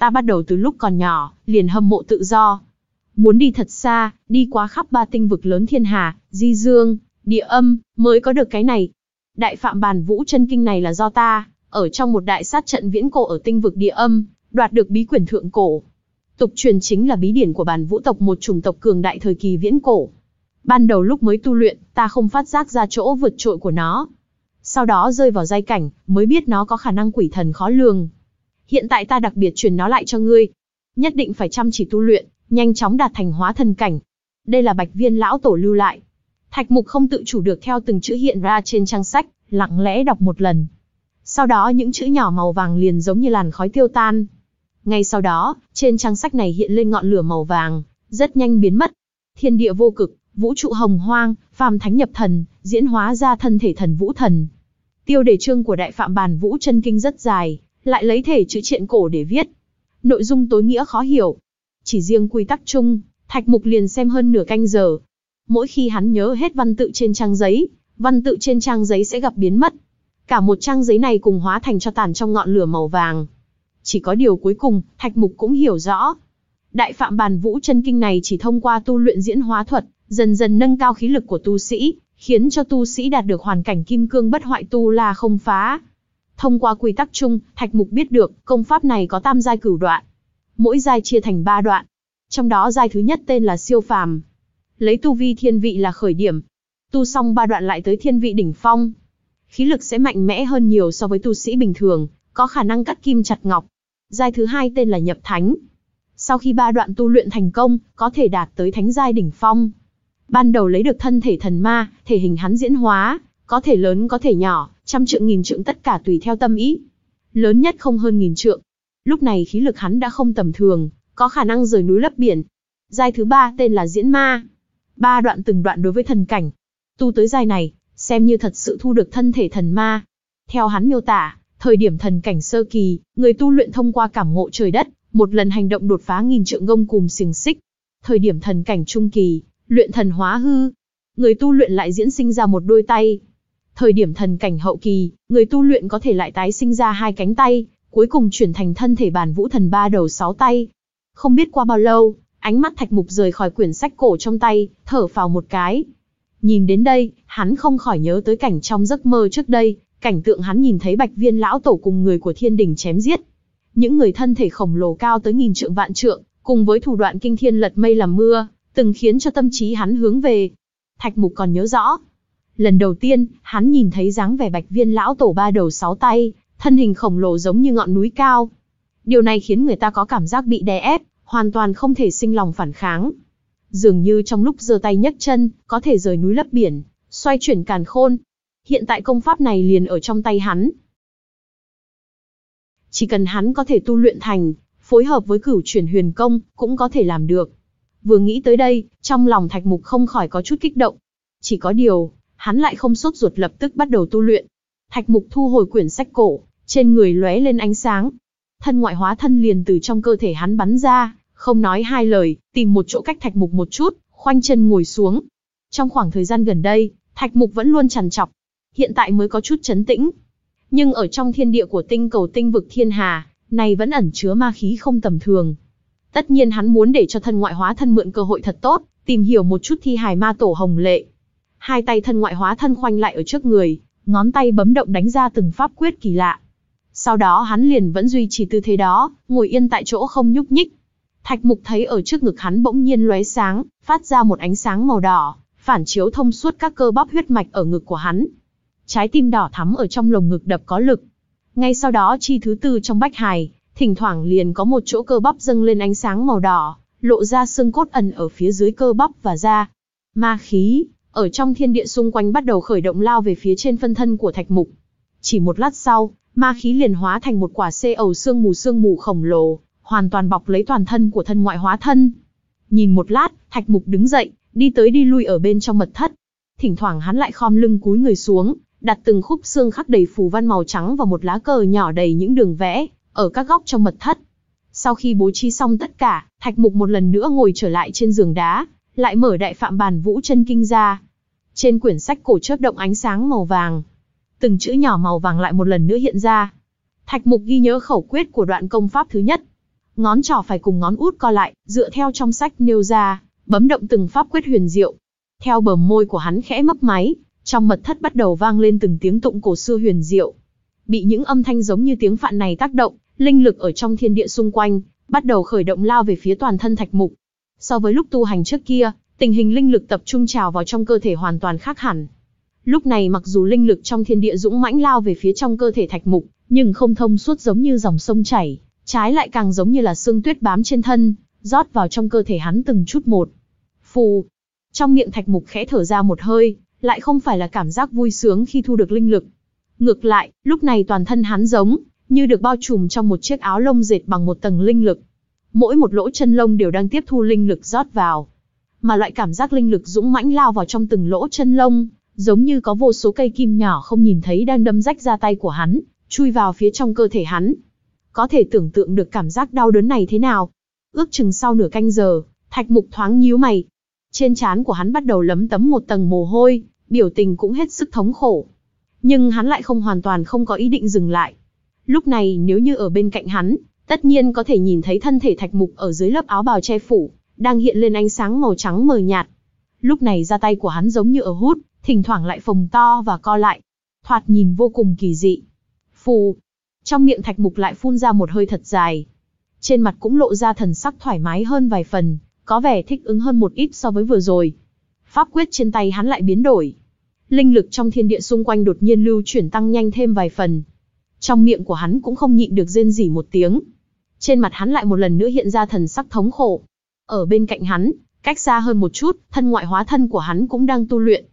[SPEAKER 1] Ta bắt đầu từ lúc còn nhỏ, liền hâm mộ tự do. Muốn đi thật xa, đi qua khắp ba tinh vực lớn thiên hà, di dương, địa âm, mới có được cái này. Đại Phạm Bàn Vũ Chân Kinh này là do ta, ở trong một đại sát trận viễn cổ ở tinh vực địa âm, đoạt được bí quyển thượng cổ. Tục truyền chính là bí điển của Bàn Vũ tộc, một chủng tộc cường đại thời kỳ viễn cổ. Ban đầu lúc mới tu luyện, ta không phát giác ra chỗ vượt trội của nó. Sau đó rơi vào giai cảnh, mới biết nó có khả năng quỷ thần khó lường. Hiện tại ta đặc biệt truyền nó lại cho ngươi. Nhất định phải chăm chỉ tu luyện, nhanh chóng đạt thành hóa thần cảnh. Đây là Bạch Viên lão tổ lưu lại. Thạch Mục không tự chủ được theo từng chữ hiện ra trên trang sách, lặng lẽ đọc một lần. Sau đó những chữ nhỏ màu vàng liền giống như làn khói tiêu tan. Ngay sau đó, trên trang sách này hiện lên ngọn lửa màu vàng, rất nhanh biến mất. Thiên địa vô cực, vũ trụ hồng hoang, phàm thánh nhập thần, diễn hóa ra thân thể thần vũ thần. Tiêu đề chương của Đại Phạm Bàn Vũ Chân Kinh rất dài, lại lấy thể chữ triện cổ để viết. Nội dung tối nghĩa khó hiểu. Chỉ riêng quy tắc chung, Thạch Mục liền xem hơn nửa canh giờ. Mỗi khi hắn nhớ hết văn tự trên trang giấy, văn tự trên trang giấy sẽ gặp biến mất. Cả một trang giấy này cùng hóa thành cho tàn trong ngọn lửa màu vàng. Chỉ có điều cuối cùng, Thạch Mục cũng hiểu rõ. Đại Phạm Bàn Vũ Chân Kinh này chỉ thông qua tu luyện diễn hóa thuật, dần dần nâng cao khí lực của tu sĩ, khiến cho tu sĩ đạt được hoàn cảnh kim cương bất hoại, tu la không phá. Thông qua quy tắc chung, Thạch Mục biết được, công pháp này có tam giai cửu đoạn. Mỗi giai chia thành ba đoạn. Trong đó giai thứ nhất tên là siêu phàm. Lấy tu vi thiên vị là khởi điểm. Tu xong ba đoạn lại tới thiên vị đỉnh phong. Khí lực sẽ mạnh mẽ hơn nhiều so với tu sĩ bình thường, có khả năng cắt kim chặt ngọc. Giai thứ hai tên là nhập thánh. Sau khi ba đoạn tu luyện thành công, có thể đạt tới thánh giai đỉnh phong. Ban đầu lấy được thân thể thần ma, thể hình hắn diễn hóa, có thể lớn có thể nhỏ, trăm trượng nghìn trượng tất cả tùy theo tâm ý. Lớn nhất không hơn nghìn trượng. Lúc này khí lực hắn đã không tầm thường, có khả năng rời núi lấp biển. Giai thứ ba tên là diễn ma. Ba đoạn từng đoạn đối với thần cảnh. Tu tới giai này, xem như thật sự thu được thân thể thần ma. Theo hắn miêu tả, thời điểm thần cảnh sơ kỳ, người tu luyện thông qua cảm ngộ trời đất, một lần hành động đột phá nghìn trượng gông cùm xiềng xích. Thời điểm thần cảnh trung kỳ, luyện thần hóa hư, người tu luyện lại diễn sinh ra một đôi tay. Thời điểm thần cảnh hậu kỳ, người tu luyện có thể lại tái sinh ra hai cánh tay, cuối cùng chuyển thành thân thể Bàn Vũ thần ba đầu sáu tay. Không biết qua bao lâu, ánh mắt Thạch Mục rời khỏi quyển sách cổ trong tay, thở phào một cái. Nhìn đến đây, hắn không khỏi nhớ tới cảnh trong giấc mơ trước đây, cảnh tượng hắn nhìn thấy Bạch Viên lão tổ cùng người của Thiên Đình chém giết. Những người thân thể khổng lồ cao tới nghìn trượng vạn trượng, cùng với thủ đoạn kinh thiên lật mây làm mưa, từng khiến cho tâm trí hắn hướng về. Thạch Mục còn nhớ rõ, lần đầu tiên, hắn nhìn thấy dáng vẻ Bạch Viên lão tổ ba đầu sáu tay, thân hình khổng lồ giống như ngọn núi cao. Điều này khiến người ta có cảm giác bị đè ép, hoàn toàn không thể sinh lòng phản kháng. Dường như trong lúc giơ tay nhấc chân, có thể rời núi lấp biển, xoay chuyển càn khôn. Hiện tại công pháp này liền ở trong tay hắn. Chỉ cần hắn có thể tu luyện thành, phối hợp với Cửu Chuyển Huyền Công, cũng có thể làm được. Vừa nghĩ tới đây, trong lòng Thạch Mục không khỏi có chút kích động. Chỉ có điều, hắn lại không sốt ruột lập tức bắt đầu tu luyện. Thạch Mục thu hồi quyển sách cổ, trên người lóe lên ánh sáng. Thân ngoại hóa thân liền từ trong cơ thể hắn bắn ra, không nói hai lời, tìm một chỗ cách Thạch Mục một chút, khoanh chân ngồi xuống. Trong khoảng thời gian gần đây, Thạch Mục vẫn luôn trằn trọc, hiện tại mới có chút trấn tĩnh. Nhưng ở trong thiên địa của tinh cầu tinh vực thiên hà, này vẫn ẩn chứa ma khí không tầm thường. Tất nhiên hắn muốn để cho thân ngoại hóa thân mượn cơ hội thật tốt, tìm hiểu một chút thi hài ma tổ Hồng Lệ. Hai tay thân ngoại hóa thân khoanh lại ở trước người, ngón tay bấm động đánh ra từng pháp quyết kỳ lạ. Sau đó hắn liền vẫn duy trì tư thế đó, ngồi yên tại chỗ không nhúc nhích. Thạch Mục thấy ở trước ngực hắn bỗng nhiên lóe sáng, phát ra một ánh sáng màu đỏ, phản chiếu thông suốt các cơ bắp huyết mạch ở ngực của hắn. Trái tim đỏ thắm ở trong lồng ngực đập có lực. Ngay sau đó chi thứ tư trong bách hài, thỉnh thoảng liền có một chỗ cơ bắp dâng lên ánh sáng màu đỏ, lộ ra xương cốt ẩn ở phía dưới cơ bắp và da. Ma khí, ở trong thiên địa xung quanh bắt đầu khởi động lao về phía trên phân thân của Thạch Mục. Chỉ một lát sau, ma khí liền hóa thành một quả xê ầu sương mù sương mù khổng lồ, hoàn toàn bọc lấy toàn thân của thân ngoại hóa thân. Nhìn một lát, Thạch Mục đứng dậy, đi tới đi lui ở bên trong mật thất. Thỉnh thoảng hắn lại khom lưng cúi người xuống, đặt từng khúc xương khắc đầy phù văn màu trắng và một lá cờ nhỏ đầy những đường vẽ, ở các góc trong mật thất. Sau khi bố trí xong tất cả, Thạch Mục một lần nữa ngồi trở lại trên giường đá, lại mở Đại Phạm Bàn Vũ Chân Kinh ra. Trên quyển sách cổ chớp động ánh sáng màu vàng. Từng chữ nhỏ màu vàng lại một lần nữa hiện ra. Thạch Mục ghi nhớ khẩu quyết của đoạn công pháp thứ nhất. ngón trỏ phải cùng ngón út co lại, dựa theo trong sách nêu ra, bấm động từng pháp quyết huyền diệu. Theo bờ môi của hắn khẽ mấp máy, trong mật thất bắt đầu vang lên từng tiếng tụng cổ xưa huyền diệu. Bị những âm thanh giống như tiếng phạn này tác động, linh lực ở trong thiên địa xung quanh bắt đầu khởi động lao về phía toàn thân Thạch Mục. So với lúc tu hành trước kia, tình hình linh lực tập trung trào vào trong cơ thể hoàn toàn khác hẳn. Lúc này mặc dù linh lực trong thiên địa dũng mãnh lao về phía trong cơ thể Thạch Mục, nhưng không thông suốt giống như dòng sông chảy, trái lại càng giống như là sương tuyết bám trên thân, rót vào trong cơ thể hắn từng chút một. Phù. Trong miệng Thạch Mục khẽ thở ra một hơi, lại không phải là cảm giác vui sướng khi thu được linh lực. Ngược lại, lúc này toàn thân hắn giống như được bao trùm trong một chiếc áo lông dệt bằng một tầng linh lực. Mỗi một lỗ chân lông đều đang tiếp thu linh lực rót vào. Mà loại cảm giác linh lực dũng mãnh lao vào trong từng lỗ chân lông, giống như có vô số cây kim nhỏ không nhìn thấy đang đâm rách ra tay của hắn, chui vào phía trong cơ thể hắn. Có thể tưởng tượng được cảm giác đau đớn này thế nào. Ước chừng sau nửa canh giờ, Thạch Mục thoáng nhíu mày. Trên trán của hắn bắt đầu lấm tấm một tầng mồ hôi, biểu tình cũng hết sức thống khổ. Nhưng hắn lại không hoàn toàn không có ý định dừng lại. Lúc này nếu như ở bên cạnh hắn, tất nhiên có thể nhìn thấy thân thể Thạch Mục ở dưới lớp áo bào che phủ, đang hiện lên ánh sáng màu trắng mờ nhạt. Lúc này ra tay của hắn giống như ở hút, thỉnh thoảng lại phồng to và co lại. Thoạt nhìn vô cùng kỳ dị. Phù. Trong miệng Thạch Mục lại phun ra một hơi thật dài. Trên mặt cũng lộ ra thần sắc thoải mái hơn vài phần, có vẻ thích ứng hơn một ít so với vừa rồi. Pháp quyết trên tay hắn lại biến đổi. Linh lực trong thiên địa xung quanh đột nhiên lưu chuyển tăng nhanh thêm vài phần. Trong miệng của hắn cũng không nhịn được rên rỉ một tiếng. Trên mặt hắn lại một lần nữa hiện ra thần sắc thống khổ. Ở bên cạnh hắn, cách xa hơn một chút, thân ngoại hóa thân của hắn cũng đang tu luyện.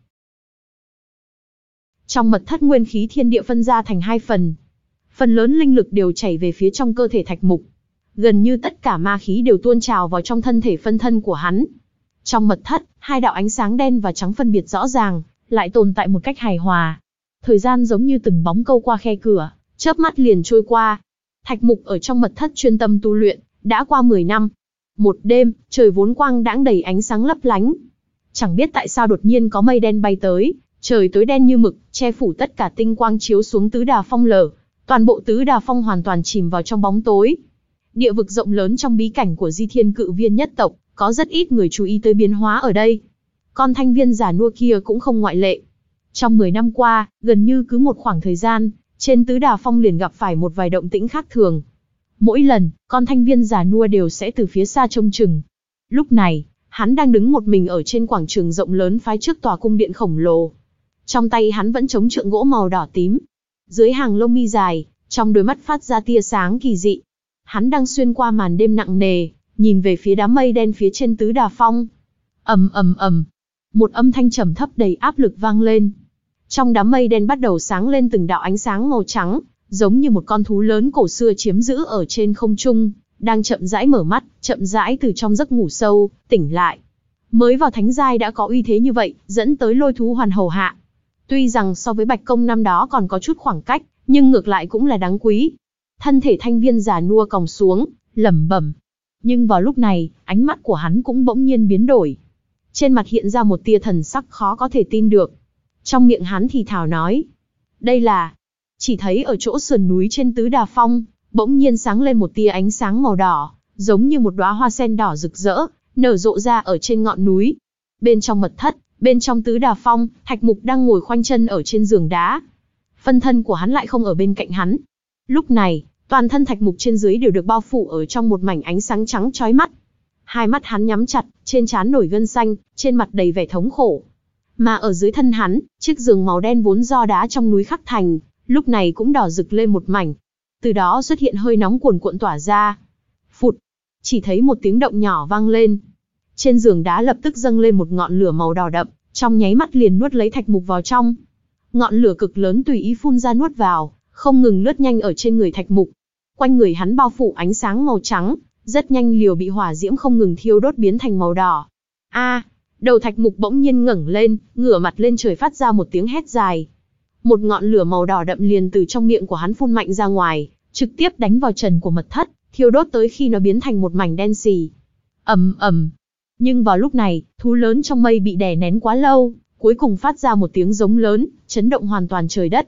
[SPEAKER 1] Trong mật thất nguyên khí thiên địa phân ra thành hai phần. Phần lớn linh lực đều chảy về phía trong cơ thể Thạch Mục. Gần như tất cả ma khí đều tuôn trào vào trong thân thể phân thân của hắn. Trong mật thất, hai đạo ánh sáng đen và trắng phân biệt rõ ràng, lại tồn tại một cách hài hòa. Thời gian giống như từng bóng câu qua khe cửa, chớp mắt liền trôi qua. Thạch Mục ở trong mật thất chuyên tâm tu luyện, đã qua mười năm. Một đêm, trời vốn quang đãng đầy ánh sáng lấp lánh. Chẳng biết tại sao đột nhiên có mây đen bay tới, trời tối đen như mực, che phủ tất cả tinh quang chiếu xuống Tứ Đà Phong lở. Toàn bộ Tứ Đà Phong hoàn toàn chìm vào trong bóng tối. Địa vực rộng lớn trong bí cảnh của Di Thiên Cự Viên nhất tộc, có rất ít người chú ý tới biến hóa ở đây. Con thanh viên già nua kia cũng không ngoại lệ. Trong mười năm qua, gần như cứ một khoảng thời gian, trên Tứ Đà Phong liền gặp phải một vài động tĩnh khác thường. Mỗi lần, con thanh viên già nua đều sẽ từ phía xa trông chừng. Lúc này, hắn đang đứng một mình ở trên quảng trường rộng lớn phái trước tòa cung điện khổng lồ. Trong tay hắn vẫn chống trượng gỗ màu đỏ tím. Dưới hàng lông mi dài, trong đôi mắt phát ra tia sáng kỳ dị. Hắn đang xuyên qua màn đêm nặng nề, nhìn về phía đám mây đen phía trên Tứ Đà Phong. Ầm ầm ầm, một âm thanh trầm thấp đầy áp lực vang lên. Trong đám mây đen bắt đầu sáng lên từng đạo ánh sáng màu trắng, giống như một con thú lớn cổ xưa chiếm giữ ở trên không trung, đang chậm rãi mở mắt, chậm rãi từ trong giấc ngủ sâu tỉnh lại. Mới vào thánh giai đã có uy thế như vậy, dẫn tới lôi thú hoàn hầu hạ. Tuy rằng so với Bạch Công năm đó còn có chút khoảng cách, nhưng ngược lại cũng là đáng quý. Thân thể thanh viên già nua còng xuống, lẩm bẩm. Nhưng vào lúc này, ánh mắt của hắn cũng bỗng nhiên biến đổi. Trên mặt hiện ra một tia thần sắc khó có thể tin được. Trong miệng hắn thì thào nói. Đây là... Chỉ thấy ở chỗ sườn núi trên Tứ Đà Phong, bỗng nhiên sáng lên một tia ánh sáng màu đỏ, giống như một đóa hoa sen đỏ rực rỡ, nở rộ ra ở trên ngọn núi. Bên trong mật thất, bên trong Tứ Đà Phong, Thạch Mục đang ngồi khoanh chân ở trên giường đá. Phân thân của hắn lại không ở bên cạnh hắn. Lúc này, toàn thân Thạch Mục trên dưới đều được bao phủ ở trong một mảnh ánh sáng trắng chói mắt. Hai mắt hắn nhắm chặt, trên trán nổi gân xanh, trên mặt đầy vẻ thống khổ. Mà ở dưới thân hắn, chiếc giường màu đen vốn do đá trong núi khắc thành, lúc này cũng đỏ rực lên một mảnh. Từ đó xuất hiện hơi nóng cuồn cuộn tỏa ra. Phụt, chỉ thấy một tiếng động nhỏ vang lên. Trên giường đá lập tức dâng lên một ngọn lửa màu đỏ đậm, trong nháy mắt liền nuốt lấy Thạch Mục vào trong. Ngọn lửa cực lớn tùy ý phun ra nuốt vào, không ngừng lướt nhanh ở trên người Thạch Mục. Quanh người hắn bao phủ ánh sáng màu trắng, rất nhanh liều bị hỏa diễm không ngừng thiêu đốt biến thành màu đỏ. A, đầu Thạch Mục bỗng nhiên ngẩng lên, ngửa mặt lên trời phát ra một tiếng hét dài. Một ngọn lửa màu đỏ đậm liền từ trong miệng của hắn phun mạnh ra ngoài, trực tiếp đánh vào trần của mật thất, thiêu đốt tới khi nó biến thành một mảnh đen xì. Ầm ầm. Nhưng vào lúc này, thú lớn trong mây bị đè nén quá lâu, cuối cùng phát ra một tiếng giống lớn, chấn động hoàn toàn trời đất.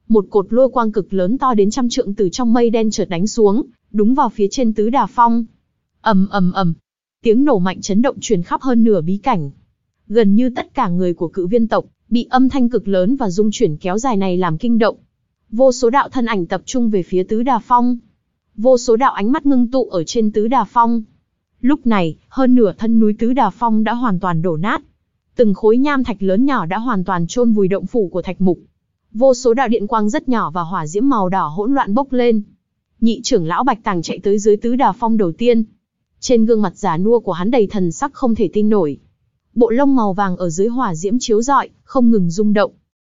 [SPEAKER 1] Một cột lôi quang cực lớn to đến trăm trượng từ trong mây đen chợt đánh xuống, đúng vào phía trên Tứ Đà Phong. Ầm ầm ầm, tiếng nổ mạnh chấn động truyền khắp hơn nửa bí cảnh. Gần như tất cả người của Cự Viên tộc bị âm thanh cực lớn và rung chuyển kéo dài này làm kinh động. Vô số đạo thân ảnh tập trung về phía Tứ Đà Phong. Vô số đạo ánh mắt ngưng tụ ở trên Tứ Đà Phong. Lúc này, hơn nửa thân núi Tứ Đà Phong đã hoàn toàn đổ nát. Từng khối nham thạch lớn nhỏ đã hoàn toàn chôn vùi động phủ của Thạch Mục. Vô số đạo điện quang rất nhỏ và hỏa diễm màu đỏ hỗn loạn bốc lên. Nhị trưởng lão Bạch Tàng chạy tới dưới Tứ Đà Phong đầu tiên. Trên gương mặt già nua của hắn đầy thần sắc không thể tin nổi. Bộ lông màu vàng ở dưới hỏa diễm chiếu rọi, không ngừng rung động.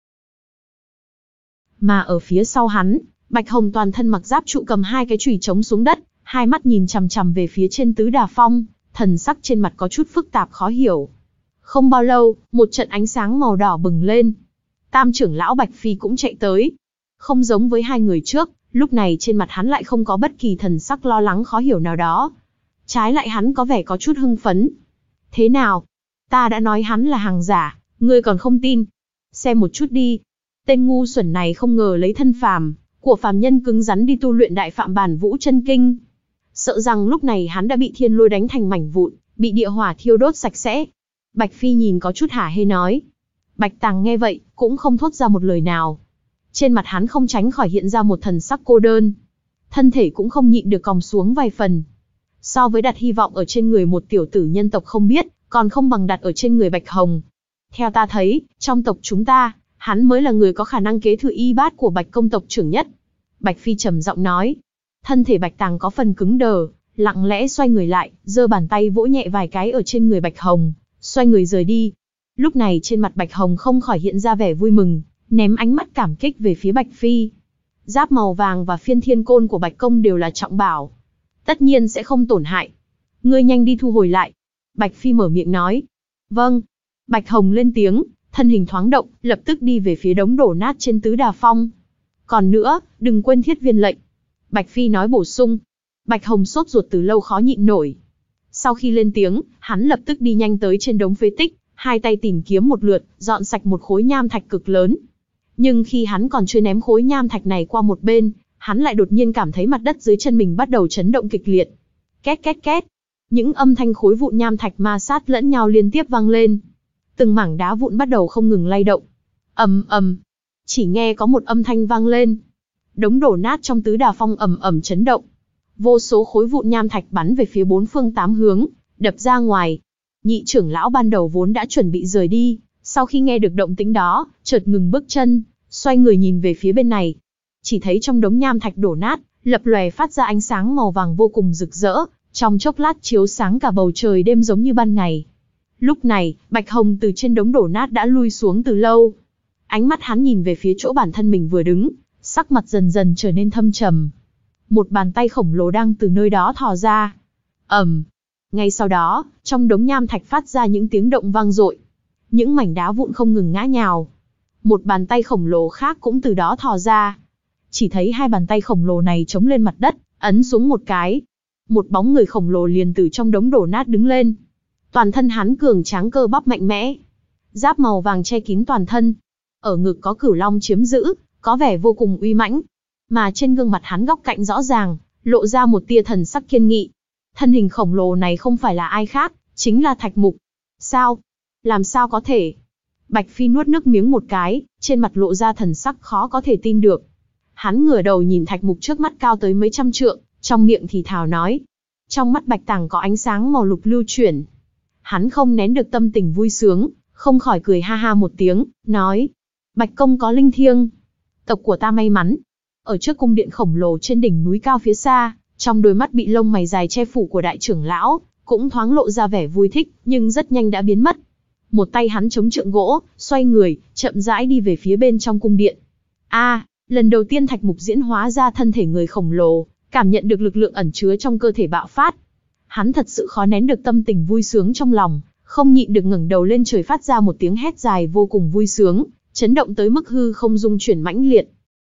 [SPEAKER 1] Mà ở phía sau hắn, Bạch Hồng toàn thân mặc giáp trụ cầm hai cái chùy chống xuống đất, hai mắt nhìn chằm chằm về phía trên Tứ Đà Phong, thần sắc trên mặt có chút phức tạp khó hiểu. Không bao lâu, một trận ánh sáng màu đỏ bừng lên. Tam trưởng lão Bạch Phi cũng chạy tới. Không giống với hai người trước, lúc này trên mặt hắn lại không có bất kỳ thần sắc lo lắng khó hiểu nào đó. Trái lại hắn có vẻ có chút hưng phấn. Thế nào? Ta đã nói hắn là hàng giả, ngươi còn không tin. Xem một chút đi. Tên ngu xuẩn này không ngờ lấy thân phàm của phàm nhân cứng rắn đi tu luyện Đại Phạm Bản Vũ Chân Kinh. Sợ rằng lúc này hắn đã bị thiên lôi đánh thành mảnh vụn, bị địa hỏa thiêu đốt sạch sẽ. Bạch Phi nhìn có chút hả hê nói. Bạch Tàng nghe vậy, cũng không thốt ra một lời nào. Trên mặt hắn không tránh khỏi hiện ra một thần sắc cô đơn. Thân thể cũng không nhịn được còng xuống vài phần. So với đặt hy vọng ở trên người một tiểu tử nhân tộc không biết, còn không bằng đặt ở trên người Bạch Hồng. Theo ta thấy, trong tộc chúng ta, hắn mới là người có khả năng kế thừa y bát của Bạch công tộc trưởng nhất. Bạch Phi trầm giọng nói. Thân thể Bạch Tàng có phần cứng đờ, lặng lẽ xoay người lại, giơ bàn tay vỗ nhẹ vài cái ở trên người Bạch Hồng, xoay người rời đi. Lúc này trên mặt Bạch Hồng không khỏi hiện ra vẻ vui mừng, ném ánh mắt cảm kích về phía Bạch Phi. Giáp màu vàng và phiên thiên côn của Bạch công đều là trọng bảo, tất nhiên sẽ không tổn hại. Ngươi nhanh đi thu hồi lại. Bạch Phi mở miệng nói. Vâng. Bạch Hồng lên tiếng, thân hình thoáng động, lập tức đi về phía đống đổ nát trên Tứ Đà Phong. Còn nữa, đừng quên thiết viên lệnh. Bạch Phi nói bổ sung. Bạch Hồng sốt ruột từ lâu khó nhịn nổi. Sau khi lên tiếng, hắn lập tức đi nhanh tới trên đống phế tích, hai tay tìm kiếm một lượt, dọn sạch một khối nham thạch cực lớn. Nhưng khi hắn còn chưa ném khối nham thạch này qua một bên, hắn lại đột nhiên cảm thấy mặt đất dưới chân mình bắt đầu chấn động kịch liệt. Két két két. Những âm thanh khối vụn nham thạch ma sát lẫn nhau liên tiếp vang lên. Từng mảng đá vụn bắt đầu không ngừng lay động. Ầm ầm. Chỉ nghe có một âm thanh vang lên. Đống đổ nát trong Tứ Đà Phong ầm ầm chấn động. Vô số khối vụn nham thạch bắn về phía bốn phương tám hướng, đập ra ngoài. Nhị trưởng lão ban đầu vốn đã chuẩn bị rời đi, sau khi nghe được động tĩnh đó, chợt ngừng bước chân, xoay người nhìn về phía bên này. Chỉ thấy trong đống nham thạch đổ nát, lập lòe phát ra ánh sáng màu vàng vô cùng rực rỡ, trong chốc lát chiếu sáng cả bầu trời đêm giống như ban ngày. Lúc này, Bạch Hồng từ trên đống đổ nát đã lui xuống từ lâu. Ánh mắt hắn nhìn về phía chỗ bản thân mình vừa đứng, sắc mặt dần dần trở nên thâm trầm. Một bàn tay khổng lồ đang từ nơi đó thò ra. ầm. Ngay sau đó, trong đống nham thạch phát ra những tiếng động vang dội. Những mảnh đá vụn không ngừng ngã nhào. Một bàn tay khổng lồ khác cũng từ đó thò ra. Chỉ thấy hai bàn tay khổng lồ này chống lên mặt đất, ấn xuống một cái. Một bóng người khổng lồ liền từ trong đống đổ nát đứng lên. Toàn thân hắn cường tráng cơ bắp mạnh mẽ. Giáp màu vàng che kín toàn thân. Ở ngực có cửu long chiếm giữ, có vẻ vô cùng uy mãnh. Mà trên gương mặt hắn góc cạnh rõ ràng, lộ ra một tia thần sắc kiên nghị. Thân hình khổng lồ này không phải là ai khác, chính là Thạch Mục. Sao? Làm sao có thể? Bạch Phi nuốt nước miếng một cái, trên mặt lộ ra thần sắc khó có thể tin được. Hắn ngửa đầu nhìn Thạch Mục trước mắt cao tới mấy trăm trượng, trong miệng thì thào nói. Trong mắt Bạch Tàng có ánh sáng màu lục lưu chuyển. Hắn không nén được tâm tình vui sướng, không khỏi cười ha ha một tiếng, nói. Bạch công có linh thiêng. Tộc của ta may mắn. Ở trước cung điện khổng lồ trên đỉnh núi cao phía xa, trong đôi mắt bị lông mày dài che phủ của đại trưởng lão, cũng thoáng lộ ra vẻ vui thích, nhưng rất nhanh đã biến mất. Một tay hắn chống trượng gỗ, xoay người, chậm rãi đi về phía bên trong cung điện. A, à, lần đầu tiên Thạch Mục diễn hóa ra thân thể người khổng lồ, cảm nhận được lực lượng ẩn chứa trong cơ thể bạo phát. Hắn thật sự khó nén được tâm tình vui sướng trong lòng, không nhịn được ngẩng đầu lên trời phát ra một tiếng hét dài vô cùng vui sướng, chấn động tới mức hư không rung chuyển mãnh liệt.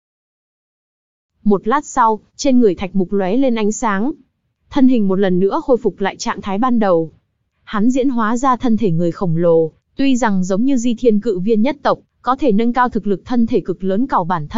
[SPEAKER 1] Một lát sau, trên người Thạch Mục lóe lên ánh sáng. Thân hình một lần nữa khôi phục lại trạng thái ban đầu. Hắn diễn hóa ra thân thể người khổng lồ, tuy rằng giống như Di Thiên Cự Viên nhất tộc, có thể nâng cao thực lực thân thể cực lớn cảo bản thân,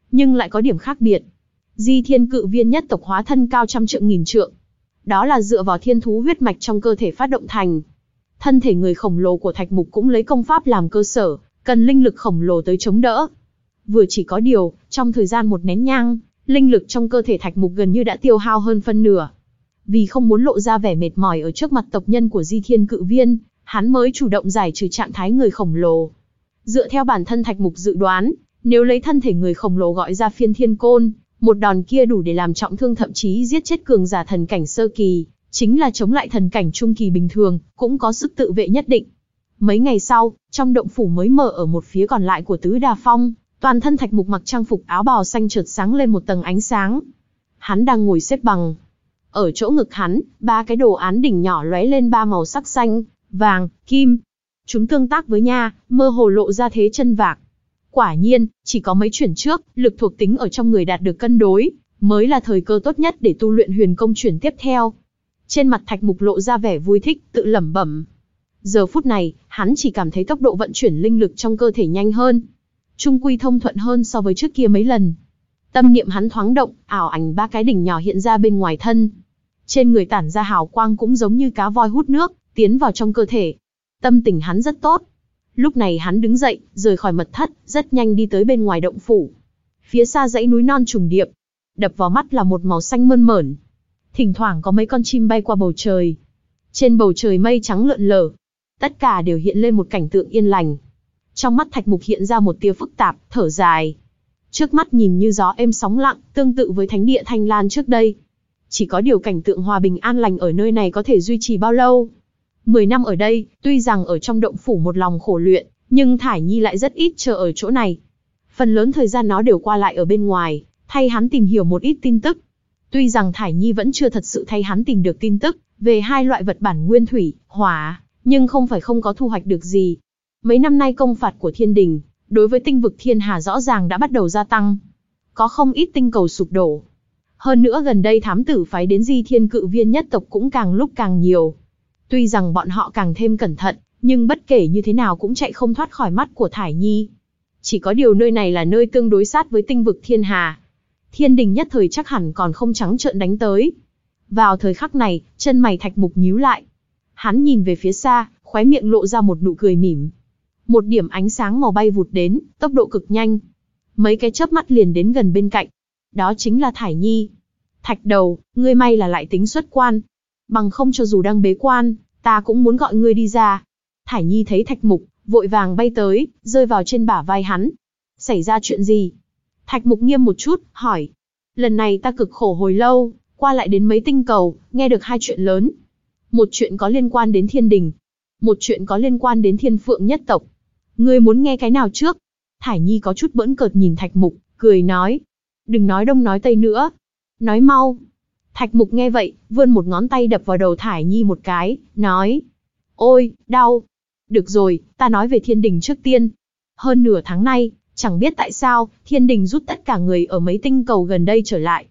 [SPEAKER 1] nhưng lại có điểm khác biệt. Di Thiên Cự Viên nhất tộc hóa thân cao trăm trượng nghìn trượng. Đó là dựa vào thiên thú huyết mạch trong cơ thể phát động thành. Thân thể người khổng lồ của Thạch Mục cũng lấy công pháp làm cơ sở, cần linh lực khổng lồ tới chống đỡ. Vừa chỉ có điều, trong thời gian một nén nhang, linh lực trong cơ thể Thạch Mục gần như đã tiêu hao hơn phân nửa. Vì không muốn lộ ra vẻ mệt mỏi ở trước mặt tộc nhân của Di Thiên Cự Viên, hắn mới chủ động giải trừ trạng thái người khổng lồ. Dựa theo bản thân Thạch Mục dự đoán, nếu lấy thân thể người khổng lồ gọi ra phiên thiên côn, một đòn kia đủ để làm trọng thương thậm chí giết chết cường giả thần cảnh sơ kỳ, chính là chống lại thần cảnh trung kỳ bình thường, cũng có sức tự vệ nhất định. Mấy ngày sau, trong động phủ mới mở ở một phía còn lại của Tứ Đà Phong, toàn thân Thạch Mục mặc trang phục áo bào xanh chợt sáng lên một tầng ánh sáng. Hắn đang ngồi xếp bằng. Ở chỗ ngực hắn, ba cái đồ án đỉnh nhỏ lóe lên ba màu sắc xanh, vàng, kim. Chúng tương tác với nha, mơ hồ lộ ra thế chân vạc. Quả nhiên, chỉ có mấy chuyển trước, lực thuộc tính ở trong người đạt được cân đối, mới là thời cơ tốt nhất để tu luyện huyền công chuyển tiếp theo. Trên mặt Thạch Mục lộ ra vẻ vui thích, tự lẩm bẩm. Giờ phút này, hắn chỉ cảm thấy tốc độ vận chuyển linh lực trong cơ thể nhanh hơn. Trung quy thông thuận hơn so với trước kia mấy lần. Tâm niệm hắn thoáng động, ảo ảnh ba cái đỉnh nhỏ hiện ra bên ngoài thân. Trên người tản ra hào quang cũng giống như cá voi hút nước, tiến vào trong cơ thể. Tâm tình hắn rất tốt. Lúc này hắn đứng dậy, rời khỏi mật thất, rất nhanh đi tới bên ngoài động phủ. Phía xa dãy núi non trùng điệp, đập vào mắt là một màu xanh mơn mởn. Thỉnh thoảng có mấy con chim bay qua bầu trời. Trên bầu trời mây trắng lượn lờ, tất cả đều hiện lên một cảnh tượng yên lành. Trong mắt Thạch Mục hiện ra một tia phức tạp, thở dài. Trước mắt nhìn như gió êm sóng lặng, tương tự với thánh địa Thanh Lan trước đây. Chỉ có điều cảnh tượng hòa bình an lành ở nơi này có thể duy trì bao lâu? Mười năm ở đây, tuy rằng ở trong động phủ một lòng khổ luyện, nhưng Thải Nhi lại rất ít chờ ở chỗ này. Phần lớn thời gian nó đều qua lại ở bên ngoài, thay hắn tìm hiểu một ít tin tức. Tuy rằng Thải Nhi vẫn chưa thật sự thay hắn tìm được tin tức về hai loại vật bản nguyên thủy, hỏa, nhưng không phải không có thu hoạch được gì. Mấy năm nay công phạt của thiên đình, đối với tinh vực thiên hà rõ ràng đã bắt đầu gia tăng. Có không ít tinh cầu sụp đổ. Hơn nữa gần đây thám tử phái đến Di Thiên Cự Viên nhất tộc cũng càng lúc càng nhiều. Tuy rằng bọn họ càng thêm cẩn thận, nhưng bất kể như thế nào cũng chạy không thoát khỏi mắt của Thải Nhi. Chỉ có điều nơi này là nơi tương đối sát với tinh vực thiên hà. Thiên đình nhất thời chắc hẳn còn không trắng trợn đánh tới. Vào thời khắc này, chân mày Thạch Mục nhíu lại. Hắn nhìn về phía xa, khóe miệng lộ ra một nụ cười mỉm. Một điểm ánh sáng màu bay vụt đến, tốc độ cực nhanh. Mấy cái chớp mắt liền đến gần bên cạnh. Đó chính là Thải Nhi. Thạch đầu, ngươi may là lại tính xuất quan. Bằng không cho dù đang bế quan, ta cũng muốn gọi ngươi đi ra. Thải Nhi thấy Thạch Mục, vội vàng bay tới, rơi vào trên bả vai hắn. Xảy ra chuyện gì? Thạch Mục nghiêm một chút, hỏi. Lần này ta cực khổ hồi lâu, qua lại đến mấy tinh cầu, nghe được hai chuyện lớn. Một chuyện có liên quan đến thiên đình. Một chuyện có liên quan đến thiên phượng nhất tộc. Ngươi muốn nghe cái nào trước? Thải Nhi có chút bỡn cợt nhìn Thạch Mục, cười nói. Đừng nói đông nói tây nữa. Nói mau. Thạch Mục nghe vậy, vươn một ngón tay đập vào đầu Thải Nhi một cái, nói. Ôi, đau. Được rồi, ta nói về thiên đình trước tiên. Hơn nửa tháng nay, chẳng biết tại sao, thiên đình rút tất cả người ở mấy tinh cầu gần đây trở lại.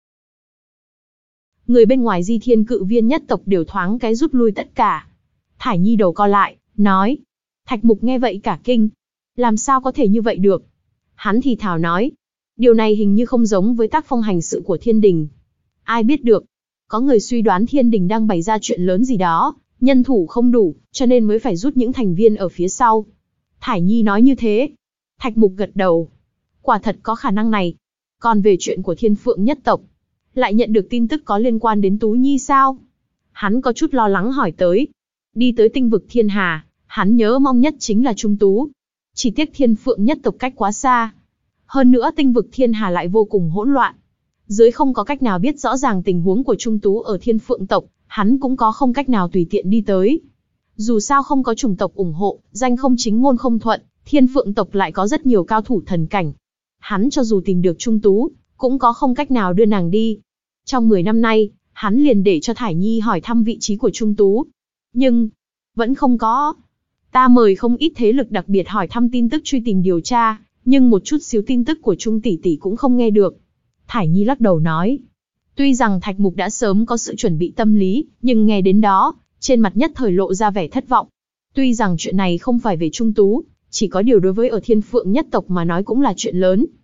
[SPEAKER 1] Người bên ngoài Di Thiên Cự Viên nhất tộc đều thoáng cái rút lui tất cả. Thải Nhi đầu co lại, nói. Thạch Mục nghe vậy cả kinh. Làm sao có thể như vậy được? Hắn thì thào nói. Điều này hình như không giống với tác phong hành sự của thiên đình. Ai biết được? Có người suy đoán thiên đình đang bày ra chuyện lớn gì đó, nhân thủ không đủ, cho nên mới phải rút những thành viên ở phía sau. Thải Nhi nói như thế. Thạch Mục gật đầu. Quả thật có khả năng này. Còn về chuyện của thiên phượng nhất tộc, lại nhận được tin tức có liên quan đến Tú Nhi sao? Hắn có chút lo lắng hỏi tới. Đi tới tinh vực thiên hà, hắn nhớ mong nhất chính là Trung Tú. Chỉ tiếc thiên phượng nhất tộc cách quá xa. Hơn nữa tinh vực thiên hà lại vô cùng hỗn loạn. Dưới không có cách nào biết rõ ràng tình huống của Trung Tú ở thiên phượng tộc, hắn cũng có không cách nào tùy tiện đi tới. Dù sao không có chủng tộc ủng hộ, danh không chính ngôn không thuận, thiên phượng tộc lại có rất nhiều cao thủ thần cảnh. Hắn cho dù tìm được Trung Tú, cũng có không cách nào đưa nàng đi. Trong mười năm nay, hắn liền để cho Thải Nhi hỏi thăm vị trí của Trung Tú. Nhưng, vẫn không có. Ta mời không ít thế lực đặc biệt hỏi thăm tin tức truy tìm điều tra, nhưng một chút xíu tin tức của Trung tỷ tỷ cũng không nghe được. Thải Nhi lắc đầu nói. Tuy rằng Thạch Mục đã sớm có sự chuẩn bị tâm lý, nhưng nghe đến đó, trên mặt nhất thời lộ ra vẻ thất vọng. Tuy rằng chuyện này không phải về Trung Tú, chỉ có điều đối với ở thiên phượng nhất tộc mà nói cũng là chuyện lớn.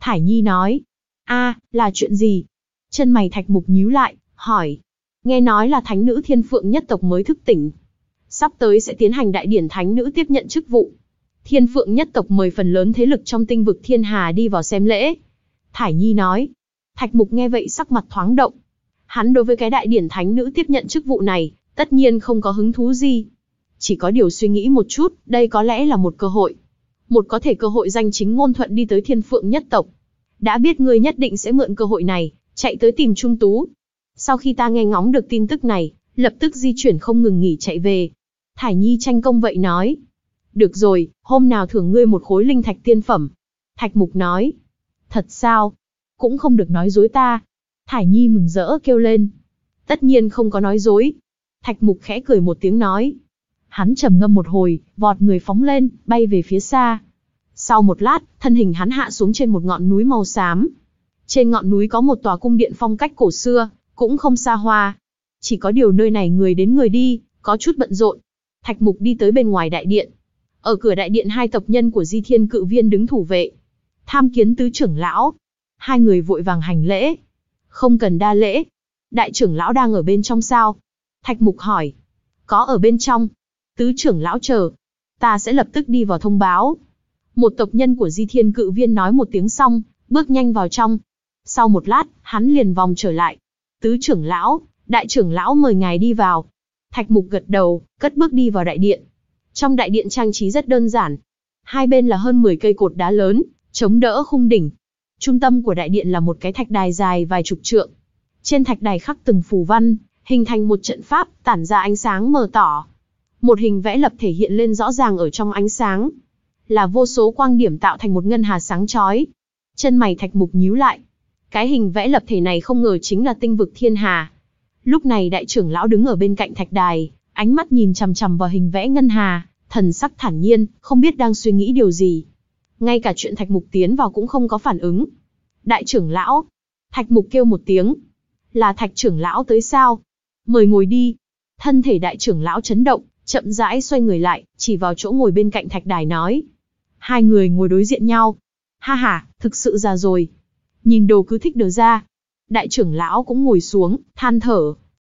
[SPEAKER 1] Thải Nhi nói. A, là chuyện gì? Chân mày Thạch Mục nhíu lại, hỏi. Nghe nói là thánh nữ Thiên Phượng nhất tộc mới thức tỉnh. Sắp tới sẽ tiến hành đại điển thánh nữ tiếp nhận chức vụ. Thiên Phượng nhất tộc mời phần lớn thế lực trong tinh vực Thiên Hà đi vào xem lễ. Thải Nhi nói. Thạch Mục nghe vậy sắc mặt thoáng động. Hắn đối với cái đại điển thánh nữ tiếp nhận chức vụ này, tất nhiên không có hứng thú gì. Chỉ có điều suy nghĩ một chút, đây có lẽ là một cơ hội. Một có thể cơ hội danh chính ngôn thuận đi tới Thiên Phượng nhất tộc. Đã biết ngươi nhất định sẽ mượn cơ hội này, chạy tới tìm Trung Tú. Sau khi ta nghe ngóng được tin tức này, lập tức di chuyển không ngừng nghỉ chạy về. Thải Nhi tranh công vậy nói. Được rồi, hôm nào thưởng ngươi một khối linh thạch tiên phẩm. Thạch Mục nói. Thật sao? Cũng không được nói dối ta. Thải Nhi mừng rỡ kêu lên. Tất nhiên không có nói dối. Thạch Mục khẽ cười một tiếng nói. Hắn trầm ngâm một hồi, vọt người phóng lên, bay về phía xa. Sau một lát, thân hình hắn hạ xuống trên một ngọn núi màu xám. Trên ngọn núi có một tòa cung điện phong cách cổ xưa, cũng không xa hoa. Chỉ có điều nơi này người đến người đi, có chút bận rộn. Thạch Mục đi tới bên ngoài đại điện. Ở cửa đại điện hai tộc nhân của Di Thiên Cự Viên đứng thủ vệ. Tham kiến tứ trưởng lão. Hai người vội vàng hành lễ. Không cần đa lễ. Đại trưởng lão đang ở bên trong sao? Thạch Mục hỏi. Có ở bên trong. Tứ trưởng lão chờ. Ta sẽ lập tức đi vào thông báo. Một tộc nhân của Di Thiên Cự Viên nói một tiếng xong, bước nhanh vào trong. Sau một lát, hắn liền vòng trở lại. Tứ trưởng lão, đại trưởng lão mời ngài đi vào. Thạch Mục gật đầu, cất bước đi vào đại điện. Trong đại điện trang trí rất đơn giản. Hai bên là hơn mười cây cột đá lớn, chống đỡ khung đỉnh. Trung tâm của đại điện là một cái thạch đài dài vài chục trượng. Trên thạch đài khắc từng phù văn, hình thành một trận pháp, tản ra ánh sáng mờ tỏ. Một hình vẽ lập thể hiện lên rõ ràng ở trong ánh sáng. Là vô số quang điểm tạo thành một ngân hà sáng chói. Chân mày Thạch Mục nhíu lại. Cái hình vẽ lập thể này không ngờ chính là tinh vực Thiên Hà. Lúc này đại trưởng lão đứng ở bên cạnh thạch đài, ánh mắt nhìn chằm chằm vào hình vẽ ngân hà, thần sắc thản nhiên, không biết đang suy nghĩ điều gì. Ngay cả chuyện Thạch Mục tiến vào cũng không có phản ứng. Đại trưởng lão. Thạch Mục kêu một tiếng. Là Thạch trưởng lão tới sao? Mời ngồi đi. Thân thể đại trưởng lão chấn động, chậm rãi xoay người lại, chỉ vào chỗ ngồi bên cạnh thạch đài nói. Hai người ngồi đối diện nhau. Ha ha, thực sự già rồi. Nhìn đồ cứ thích đờ ra. Đại trưởng lão cũng ngồi xuống, than thở.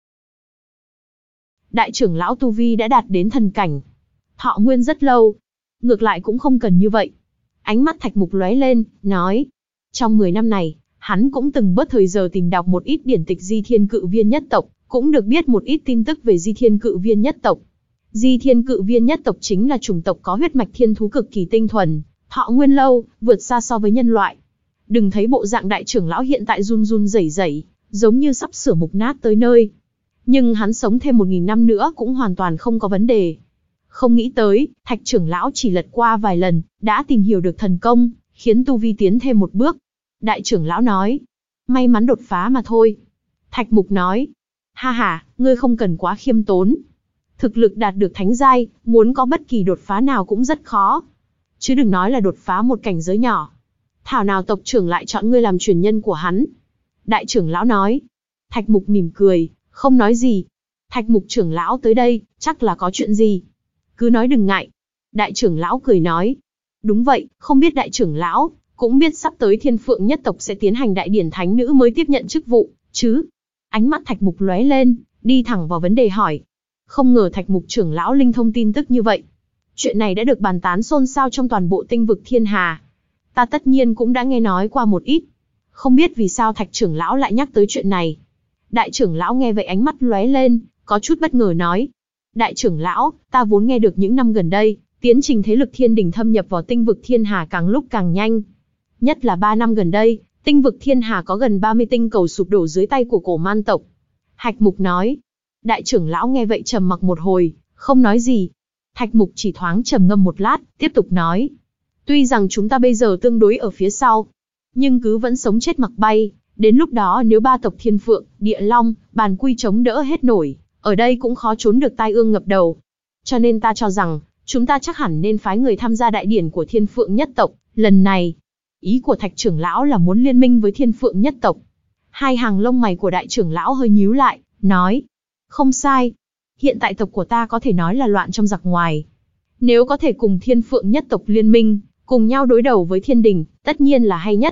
[SPEAKER 1] Đại trưởng lão tu vi đã đạt đến thần cảnh. Thọ nguyên rất lâu. Ngược lại cũng không cần như vậy. Ánh mắt Thạch Mục lóe lên, nói. Trong mười năm này, hắn cũng từng bớt thời giờ tìm đọc một ít điển tịch Di Thiên Cự Viên nhất tộc, cũng được biết một ít tin tức về Di Thiên Cự Viên nhất tộc. Di Thiên Cự Viên nhất tộc chính là chủng tộc có huyết mạch thiên thú cực kỳ tinh thuần, thọ nguyên lâu, vượt xa so với nhân loại. Đừng thấy bộ dạng đại trưởng lão hiện tại run run rẩy rẩy, giống như sắp sửa mục nát tới nơi. Nhưng hắn sống thêm một nghìn năm nữa cũng hoàn toàn không có vấn đề. Không nghĩ tới, Thạch trưởng lão chỉ lật qua vài lần, đã tìm hiểu được thần công, khiến tu vi tiến thêm một bước. Đại trưởng lão nói, may mắn đột phá mà thôi. Thạch Mục nói, ha ha, ngươi không cần quá khiêm tốn. Thực lực đạt được thánh giai, muốn có bất kỳ đột phá nào cũng rất khó. Chứ đừng nói là đột phá một cảnh giới nhỏ. Thảo nào tộc trưởng lại chọn ngươi làm truyền nhân của hắn. Đại trưởng lão nói. Thạch Mục mỉm cười, không nói gì. Thạch Mục trưởng lão tới đây, chắc là có chuyện gì. Cứ nói đừng ngại. Đại trưởng lão cười nói. Đúng vậy, không biết đại trưởng lão, cũng biết sắp tới Thiên Phượng nhất tộc sẽ tiến hành đại điển thánh nữ mới tiếp nhận chức vụ, chứ. Ánh mắt Thạch Mục lóe lên, đi thẳng vào vấn đề hỏi. Không ngờ Thạch Mục trưởng lão linh thông tin tức như vậy. Chuyện này đã được bàn tán xôn xao trong toàn bộ tinh vực Thiên Hà. Ta tất nhiên cũng đã nghe nói qua một ít. Không biết vì sao Thạch trưởng lão lại nhắc tới chuyện này. Đại trưởng lão nghe vậy ánh mắt lóe lên, có chút bất ngờ nói. Đại trưởng lão, ta vốn nghe được những năm gần đây, tiến trình thế lực thiên đình thâm nhập vào tinh vực Thiên Hà càng lúc càng nhanh. Nhất là ba năm gần đây, tinh vực Thiên Hà có gần ba mươi tinh cầu sụp đổ dưới tay của cổ man tộc. Thạch Mục nói. Đại trưởng lão nghe vậy trầm mặc một hồi, không nói gì. Thạch Mục chỉ thoáng trầm ngâm một lát, tiếp tục nói. Tuy rằng chúng ta bây giờ tương đối ở phía sau, nhưng cứ vẫn sống chết mặc bay. Đến lúc đó nếu ba tộc Thiên Phượng, Địa Long, Bàn Quy chống đỡ hết nổi, ở đây cũng khó trốn được tai ương ngập đầu. Cho nên ta cho rằng, chúng ta chắc hẳn nên phái người tham gia đại điển của Thiên Phượng nhất tộc. Lần này, ý của Thạch trưởng lão là muốn liên minh với Thiên Phượng nhất tộc. Hai hàng lông mày của đại trưởng lão hơi nhíu lại, nói. Không sai. Hiện tại tộc của ta có thể nói là loạn trong giặc ngoài. Nếu có thể cùng Thiên Phượng nhất tộc liên minh, cùng nhau đối đầu với thiên đình, tất nhiên là hay nhất.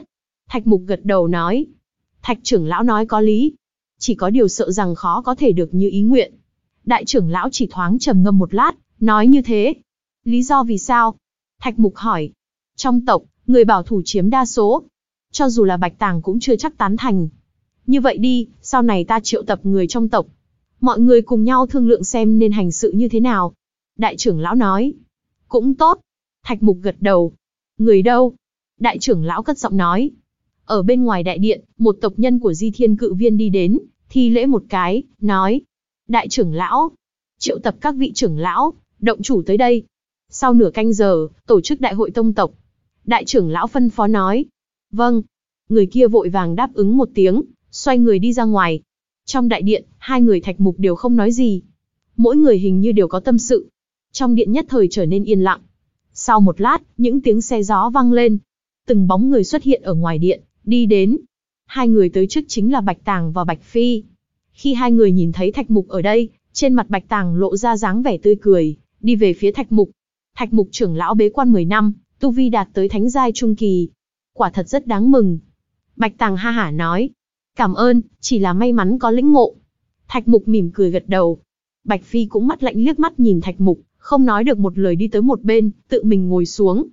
[SPEAKER 1] Thạch Mục gật đầu nói. Thạch trưởng lão nói có lý. Chỉ có điều sợ rằng khó có thể được như ý nguyện. Đại trưởng lão chỉ thoáng trầm ngâm một lát, nói như thế. Lý do vì sao? Thạch Mục hỏi. Trong tộc, người bảo thủ chiếm đa số. Cho dù là Bạch Tàng cũng chưa chắc tán thành. Như vậy đi, sau này ta triệu tập người trong tộc. Mọi người cùng nhau thương lượng xem nên hành sự như thế nào. Đại trưởng lão nói. Cũng tốt. Thạch Mục gật đầu. Người đâu? Đại trưởng lão cất giọng nói. Ở bên ngoài đại điện, một tộc nhân của Di Thiên Cự Viên đi đến, thi lễ một cái, nói. Đại trưởng lão, triệu tập các vị trưởng lão, động chủ tới đây. Sau nửa canh giờ, tổ chức đại hội tông tộc. Đại trưởng lão phân phó nói. Vâng. Người kia vội vàng đáp ứng một tiếng, xoay người đi ra ngoài. Trong đại điện, hai người Thạch Mục đều không nói gì. Mỗi người hình như đều có tâm sự. Trong điện nhất thời trở nên yên lặng. Sau một lát, những tiếng xe gió vang lên. Từng bóng người xuất hiện ở ngoài điện, đi đến. Hai người tới trước chính là Bạch Tàng và Bạch Phi. Khi hai người nhìn thấy Thạch Mục ở đây, trên mặt Bạch Tàng lộ ra dáng vẻ tươi cười, đi về phía Thạch Mục. Thạch Mục trưởng lão bế quan mười năm, tu vi đạt tới thánh giai trung kỳ. Quả thật rất đáng mừng. Bạch Tàng ha hả nói. Cảm ơn, chỉ là may mắn có lĩnh ngộ. Thạch Mục mỉm cười gật đầu. Bạch Phi cũng mắt lạnh liếc mắt nhìn Thạch Mục, không nói được một lời đi tới một bên, tự mình ngồi xuống.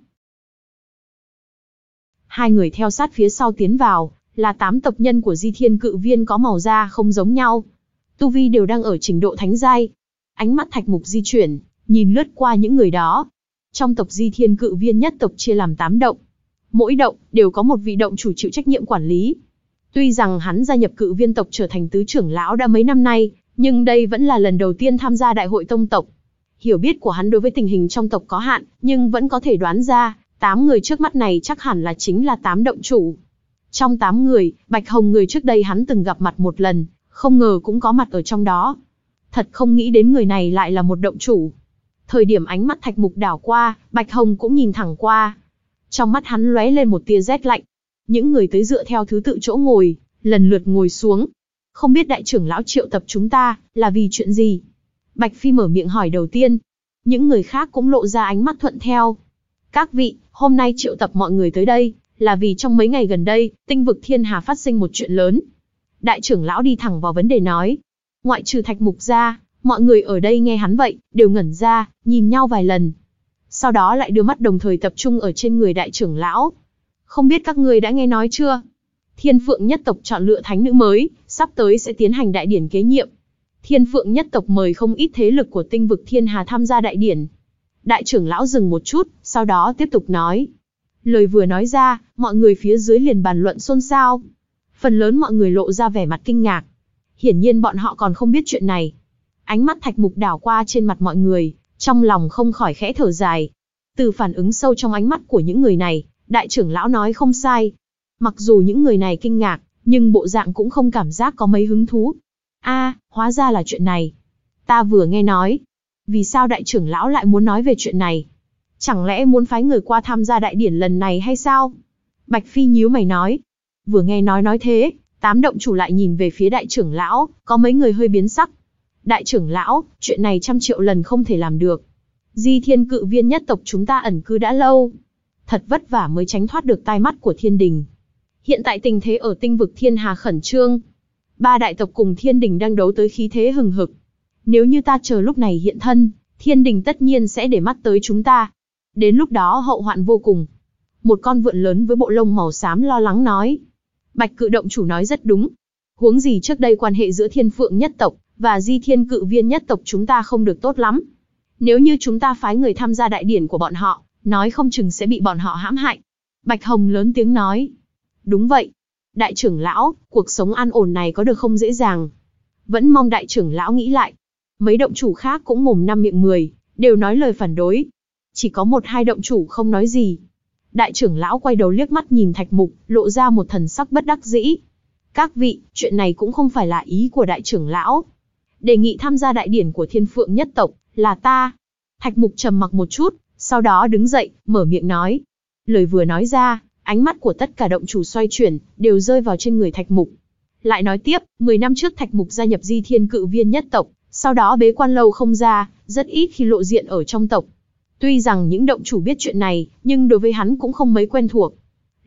[SPEAKER 1] Hai người theo sát phía sau tiến vào, là tám tộc nhân của Di Thiên Cự Viên có màu da không giống nhau. Tu vi đều đang ở trình độ thánh giai. Ánh mắt Thạch Mục di chuyển, nhìn lướt qua những người đó. Trong tộc Di Thiên Cự Viên nhất tộc chia làm tám động. Mỗi động đều có một vị động chủ chịu trách nhiệm quản lý. Tuy rằng hắn gia nhập Cự Viên tộc trở thành tứ trưởng lão đã mấy năm nay, nhưng đây vẫn là lần đầu tiên tham gia đại hội tông tộc. Hiểu biết của hắn đối với tình hình trong tộc có hạn, nhưng vẫn có thể đoán ra, tám người trước mắt này chắc hẳn là chính là tám động chủ. Trong tám người, Bạch Hồng người trước đây hắn từng gặp mặt một lần, không ngờ cũng có mặt ở trong đó. Thật không nghĩ đến người này lại là một động chủ. Thời điểm ánh mắt Thạch Mục đảo qua, Bạch Hồng cũng nhìn thẳng qua. Trong mắt hắn lóe lên một tia rét lạnh. Những người tới dựa theo thứ tự chỗ ngồi, lần lượt ngồi xuống. Không biết đại trưởng lão triệu tập chúng ta, là vì chuyện gì? Bạch Phi mở miệng hỏi đầu tiên. Những người khác cũng lộ ra ánh mắt thuận theo. Các vị, hôm nay triệu tập mọi người tới đây, là vì trong mấy ngày gần đây, tinh vực thiên hà phát sinh một chuyện lớn. Đại trưởng lão đi thẳng vào vấn đề nói. Ngoại trừ Thạch Mục ra, mọi người ở đây nghe hắn vậy, đều ngẩn ra, nhìn nhau vài lần. Sau đó lại đưa mắt đồng thời tập trung ở trên người đại trưởng lão. Không biết các ngươi đã nghe nói chưa? Thiên Phượng nhất tộc chọn lựa thánh nữ mới, sắp tới sẽ tiến hành đại điển kế nhiệm. Thiên Phượng nhất tộc mời không ít thế lực của tinh vực thiên hà tham gia đại điển. Đại trưởng lão dừng một chút, sau đó tiếp tục nói. Lời vừa nói ra, mọi người phía dưới liền bàn luận xôn xao. Phần lớn mọi người lộ ra vẻ mặt kinh ngạc. Hiển nhiên bọn họ còn không biết chuyện này. Ánh mắt Thạch Mục đảo qua trên mặt mọi người, trong lòng không khỏi khẽ thở dài. Từ phản ứng sâu trong ánh mắt của những người này, đại trưởng lão nói không sai. Mặc dù những người này kinh ngạc, nhưng bộ dạng cũng không cảm giác có mấy hứng thú. A, hóa ra là chuyện này. Ta vừa nghe nói. Vì sao đại trưởng lão lại muốn nói về chuyện này? Chẳng lẽ muốn phái người qua tham gia đại điển lần này hay sao? Bạch Phi nhíu mày nói. Vừa nghe nói nói thế, tám động chủ lại nhìn về phía đại trưởng lão, có mấy người hơi biến sắc. Đại trưởng lão, chuyện này trăm triệu lần không thể làm được. Di Thiên Cự Viên nhất tộc chúng ta ẩn cư đã lâu. Thật vất vả mới tránh thoát được tai mắt của thiên đình. Hiện tại tình thế ở tinh vực thiên hà khẩn trương. Ba đại tộc cùng thiên đình đang đấu tới khí thế hừng hực. Nếu như ta chờ lúc này hiện thân, thiên đình tất nhiên sẽ để mắt tới chúng ta. Đến lúc đó hậu hoạn vô cùng. Một con vượn lớn với bộ lông màu xám lo lắng nói. Bạch Cự động chủ nói rất đúng. Huống gì trước đây quan hệ giữa Thiên Phượng nhất tộc và Di Thiên Cự Viên nhất tộc chúng ta không được tốt lắm. Nếu như chúng ta phái người tham gia đại điển của bọn họ, nói không chừng sẽ bị bọn họ hãm hại. Bạch Hồng lớn tiếng nói. Đúng vậy. Đại trưởng lão, cuộc sống an ổn này có được không dễ dàng. Vẫn mong đại trưởng lão nghĩ lại. Mấy động chủ khác cũng mồm năm miệng mười, đều nói lời phản đối. Chỉ có một hai động chủ không nói gì. Đại trưởng lão quay đầu liếc mắt nhìn Thạch Mục, lộ ra một thần sắc bất đắc dĩ. Các vị, chuyện này cũng không phải là ý của đại trưởng lão. Đề nghị tham gia đại điển của Thiên Phượng nhất tộc, là ta. Thạch Mục trầm mặc một chút, sau đó đứng dậy, mở miệng nói. Lời vừa nói ra, ánh mắt của tất cả động chủ xoay chuyển, đều rơi vào trên người Thạch Mục. Lại nói tiếp, mười năm trước Thạch Mục gia nhập Di Thiên Cự Viên nhất tộc, sau đó bế quan lâu không ra, rất ít khi lộ diện ở trong tộc. Tuy rằng những động chủ biết chuyện này, nhưng đối với hắn cũng không mấy quen thuộc.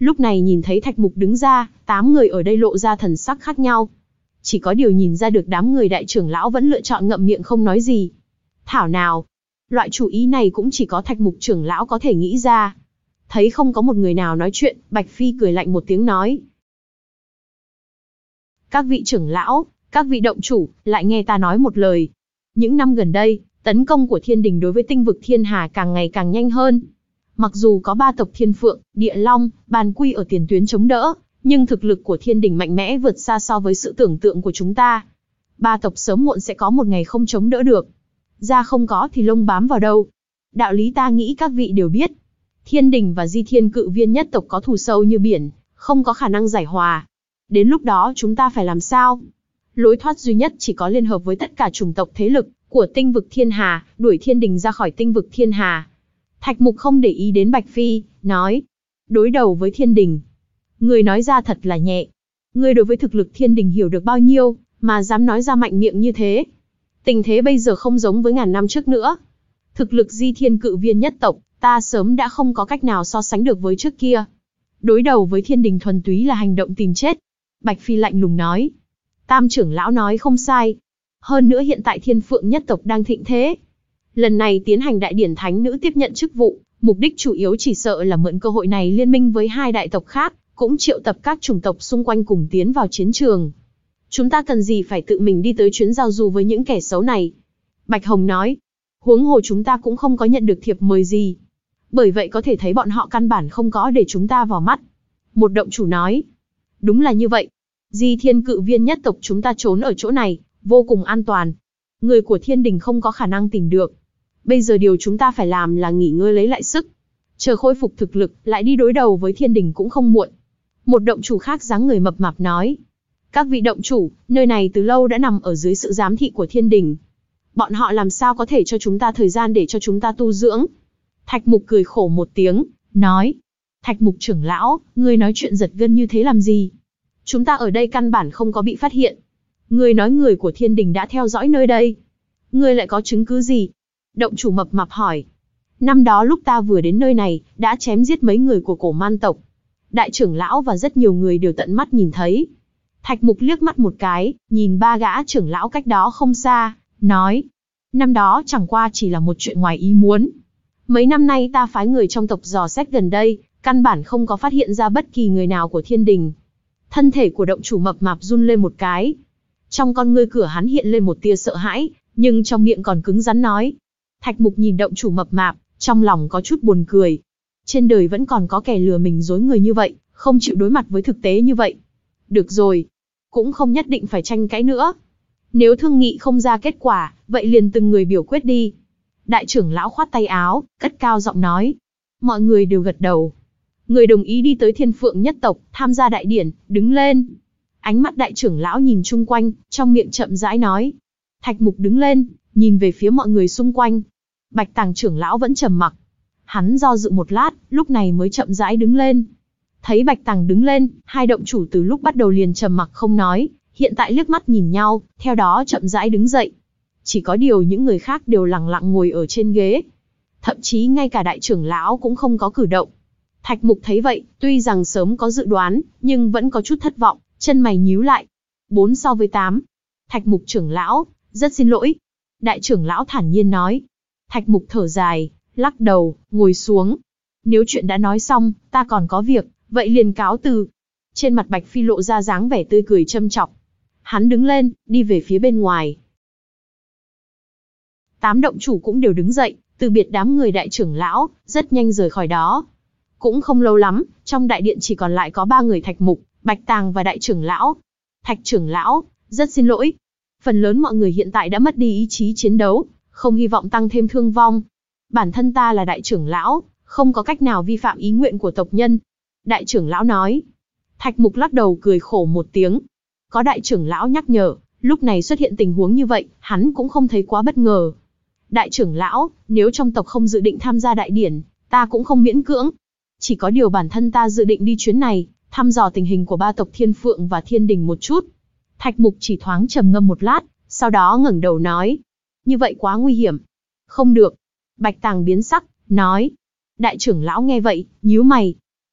[SPEAKER 1] Lúc này nhìn thấy Thạch Mục đứng ra, tám người ở đây lộ ra thần sắc khác nhau. Chỉ có điều nhìn ra được đám người đại trưởng lão vẫn lựa chọn ngậm miệng không nói gì. Thảo nào, loại chủ ý này cũng chỉ có Thạch Mục trưởng lão có thể nghĩ ra. Thấy không có một người nào nói chuyện, Bạch Phi cười lạnh một tiếng nói. Các vị trưởng lão, các vị động chủ, lại nghe ta nói một lời. Những năm gần đây, tấn công của thiên đình đối với tinh vực thiên hà càng ngày càng nhanh hơn. Mặc dù có ba tộc Thiên Phượng, Địa Long, Bàn Quy ở tiền tuyến chống đỡ, nhưng thực lực của thiên đình mạnh mẽ vượt xa so với sự tưởng tượng của chúng ta. Ba tộc sớm muộn sẽ có một ngày không chống đỡ được. Da không có thì lông bám vào đâu. Đạo lý ta nghĩ các vị đều biết. Thiên đình và Di Thiên Cự Viên nhất tộc có thù sâu như biển, không có khả năng giải hòa. Đến lúc đó chúng ta phải làm sao? Lối thoát duy nhất chỉ có liên hợp với tất cả chủng tộc thế lực của tinh vực thiên hà, đuổi thiên đình ra khỏi tinh vực thiên hà. Thạch Mục không để ý đến Bạch Phi, nói. Đối đầu với thiên đình. Người nói ra thật là nhẹ. Người đối với thực lực thiên đình hiểu được bao nhiêu, mà dám nói ra mạnh miệng như thế. Tình thế bây giờ không giống với ngàn năm trước nữa. Thực lực Di Thiên Cự Viên nhất tộc, ta sớm đã không có cách nào so sánh được với trước kia. Đối đầu với thiên đình thuần túy là hành động tìm chết. Bạch Phi lạnh lùng nói. Tam trưởng lão nói không sai. Hơn nữa hiện tại Thiên Phượng nhất tộc đang thịnh thế. Lần này tiến hành đại điển thánh nữ tiếp nhận chức vụ, mục đích chủ yếu chỉ sợ là mượn cơ hội này liên minh với hai đại tộc khác, cũng triệu tập các chủng tộc xung quanh cùng tiến vào chiến trường. Chúng ta cần gì phải tự mình đi tới chuyến giao du với những kẻ xấu này? Bạch Hồng nói. Huống hồ chúng ta cũng không có nhận được thiệp mời gì. Bởi vậy có thể thấy bọn họ căn bản không có để chúng ta vào mắt. Một động chủ nói. Đúng là như vậy. Di Thiên Cự Viên nhất tộc chúng ta trốn ở chỗ này, vô cùng an toàn. Người của thiên đình không có khả năng tìm được. Bây giờ điều chúng ta phải làm là nghỉ ngơi lấy lại sức. Chờ khôi phục thực lực, lại đi đối đầu với thiên đình cũng không muộn. Một động chủ khác dáng người mập mạp nói. Các vị động chủ, nơi này từ lâu đã nằm ở dưới sự giám thị của thiên đình. Bọn họ làm sao có thể cho chúng ta thời gian để cho chúng ta tu dưỡng? Thạch Mục cười khổ một tiếng, nói. Thạch Mục trưởng lão, ngươi nói chuyện giật gân như thế làm gì? Chúng ta ở đây căn bản không có bị phát hiện. Ngươi nói người của thiên đình đã theo dõi nơi đây. Ngươi lại có chứng cứ gì? Động chủ mập mạp hỏi. Năm đó lúc ta vừa đến nơi này, đã chém giết mấy người của cổ man tộc. Đại trưởng lão và rất nhiều người đều tận mắt nhìn thấy. Thạch Mục liếc mắt một cái, nhìn ba gã trưởng lão cách đó không xa, nói. Năm đó chẳng qua chỉ là một chuyện ngoài ý muốn. Mấy năm nay ta phái người trong tộc dò xét gần đây, căn bản không có phát hiện ra bất kỳ người nào của thiên đình. Thân thể của động chủ mập mạp run lên một cái. Trong con ngươi cửa hắn hiện lên một tia sợ hãi, nhưng trong miệng còn cứng rắn nói. Thạch Mục nhìn động chủ mập mạp, trong lòng có chút buồn cười. Trên đời vẫn còn có kẻ lừa mình dối người như vậy, không chịu đối mặt với thực tế như vậy. Được rồi, cũng không nhất định phải tranh cãi nữa. Nếu thương nghị không ra kết quả, vậy liền từng người biểu quyết đi. Đại trưởng lão khoát tay áo, cất cao giọng nói. Mọi người đều gật đầu. Người đồng ý đi tới Thiên Phượng nhất tộc, tham gia đại điển, đứng lên. Ánh mắt đại trưởng lão nhìn chung quanh, trong miệng chậm rãi nói. Thạch Mục đứng lên, nhìn về phía mọi người xung quanh. Bạch Tàng trưởng lão vẫn trầm mặc. Hắn do dự một lát, lúc này mới chậm rãi đứng lên. Thấy Bạch Tàng đứng lên, hai động chủ từ lúc bắt đầu liền trầm mặc không nói, hiện tại liếc mắt nhìn nhau, theo đó chậm rãi đứng dậy. Chỉ có điều những người khác đều lặng lặng ngồi ở trên ghế. Thậm chí ngay cả đại trưởng lão cũng không có cử động. Thạch Mục thấy vậy, tuy rằng sớm có dự đoán, nhưng vẫn có chút thất vọng, chân mày nhíu lại. Bốn so với tám. Thạch Mục trưởng lão, rất xin lỗi. Đại trưởng lão thản nhiên nói. Thạch Mục thở dài, lắc đầu, ngồi xuống. Nếu chuyện đã nói xong, ta còn có việc, vậy liền cáo từ. Trên mặt Bạch Phi lộ ra dáng vẻ tươi cười châm chọc. Hắn đứng lên, đi về phía bên ngoài. Tám động chủ cũng đều đứng dậy, từ biệt đám người đại trưởng lão, rất nhanh rời khỏi đó. Cũng không lâu lắm, trong đại điện chỉ còn lại có ba người Thạch Mục, Bạch Tàng và đại trưởng lão. Thạch trưởng lão, rất xin lỗi. Phần lớn mọi người hiện tại đã mất đi ý chí chiến đấu, không hy vọng tăng thêm thương vong. Bản thân ta là đại trưởng lão, không có cách nào vi phạm ý nguyện của tộc nhân. Đại trưởng lão nói. Thạch Mục lắc đầu cười khổ một tiếng. Có đại trưởng lão nhắc nhở, lúc này xuất hiện tình huống như vậy, hắn cũng không thấy quá bất ngờ. Đại trưởng lão, nếu trong tộc không dự định tham gia đại điển, ta cũng không miễn cưỡng. Chỉ có điều bản thân ta dự định đi chuyến này, thăm dò tình hình của ba tộc Thiên Phượng và Thiên Đình một chút. Thạch Mục chỉ thoáng trầm ngâm một lát, sau đó ngẩng đầu nói. Như vậy quá nguy hiểm. Không được. Bạch Tàng biến sắc, nói. Đại trưởng lão nghe vậy, nhíu mày.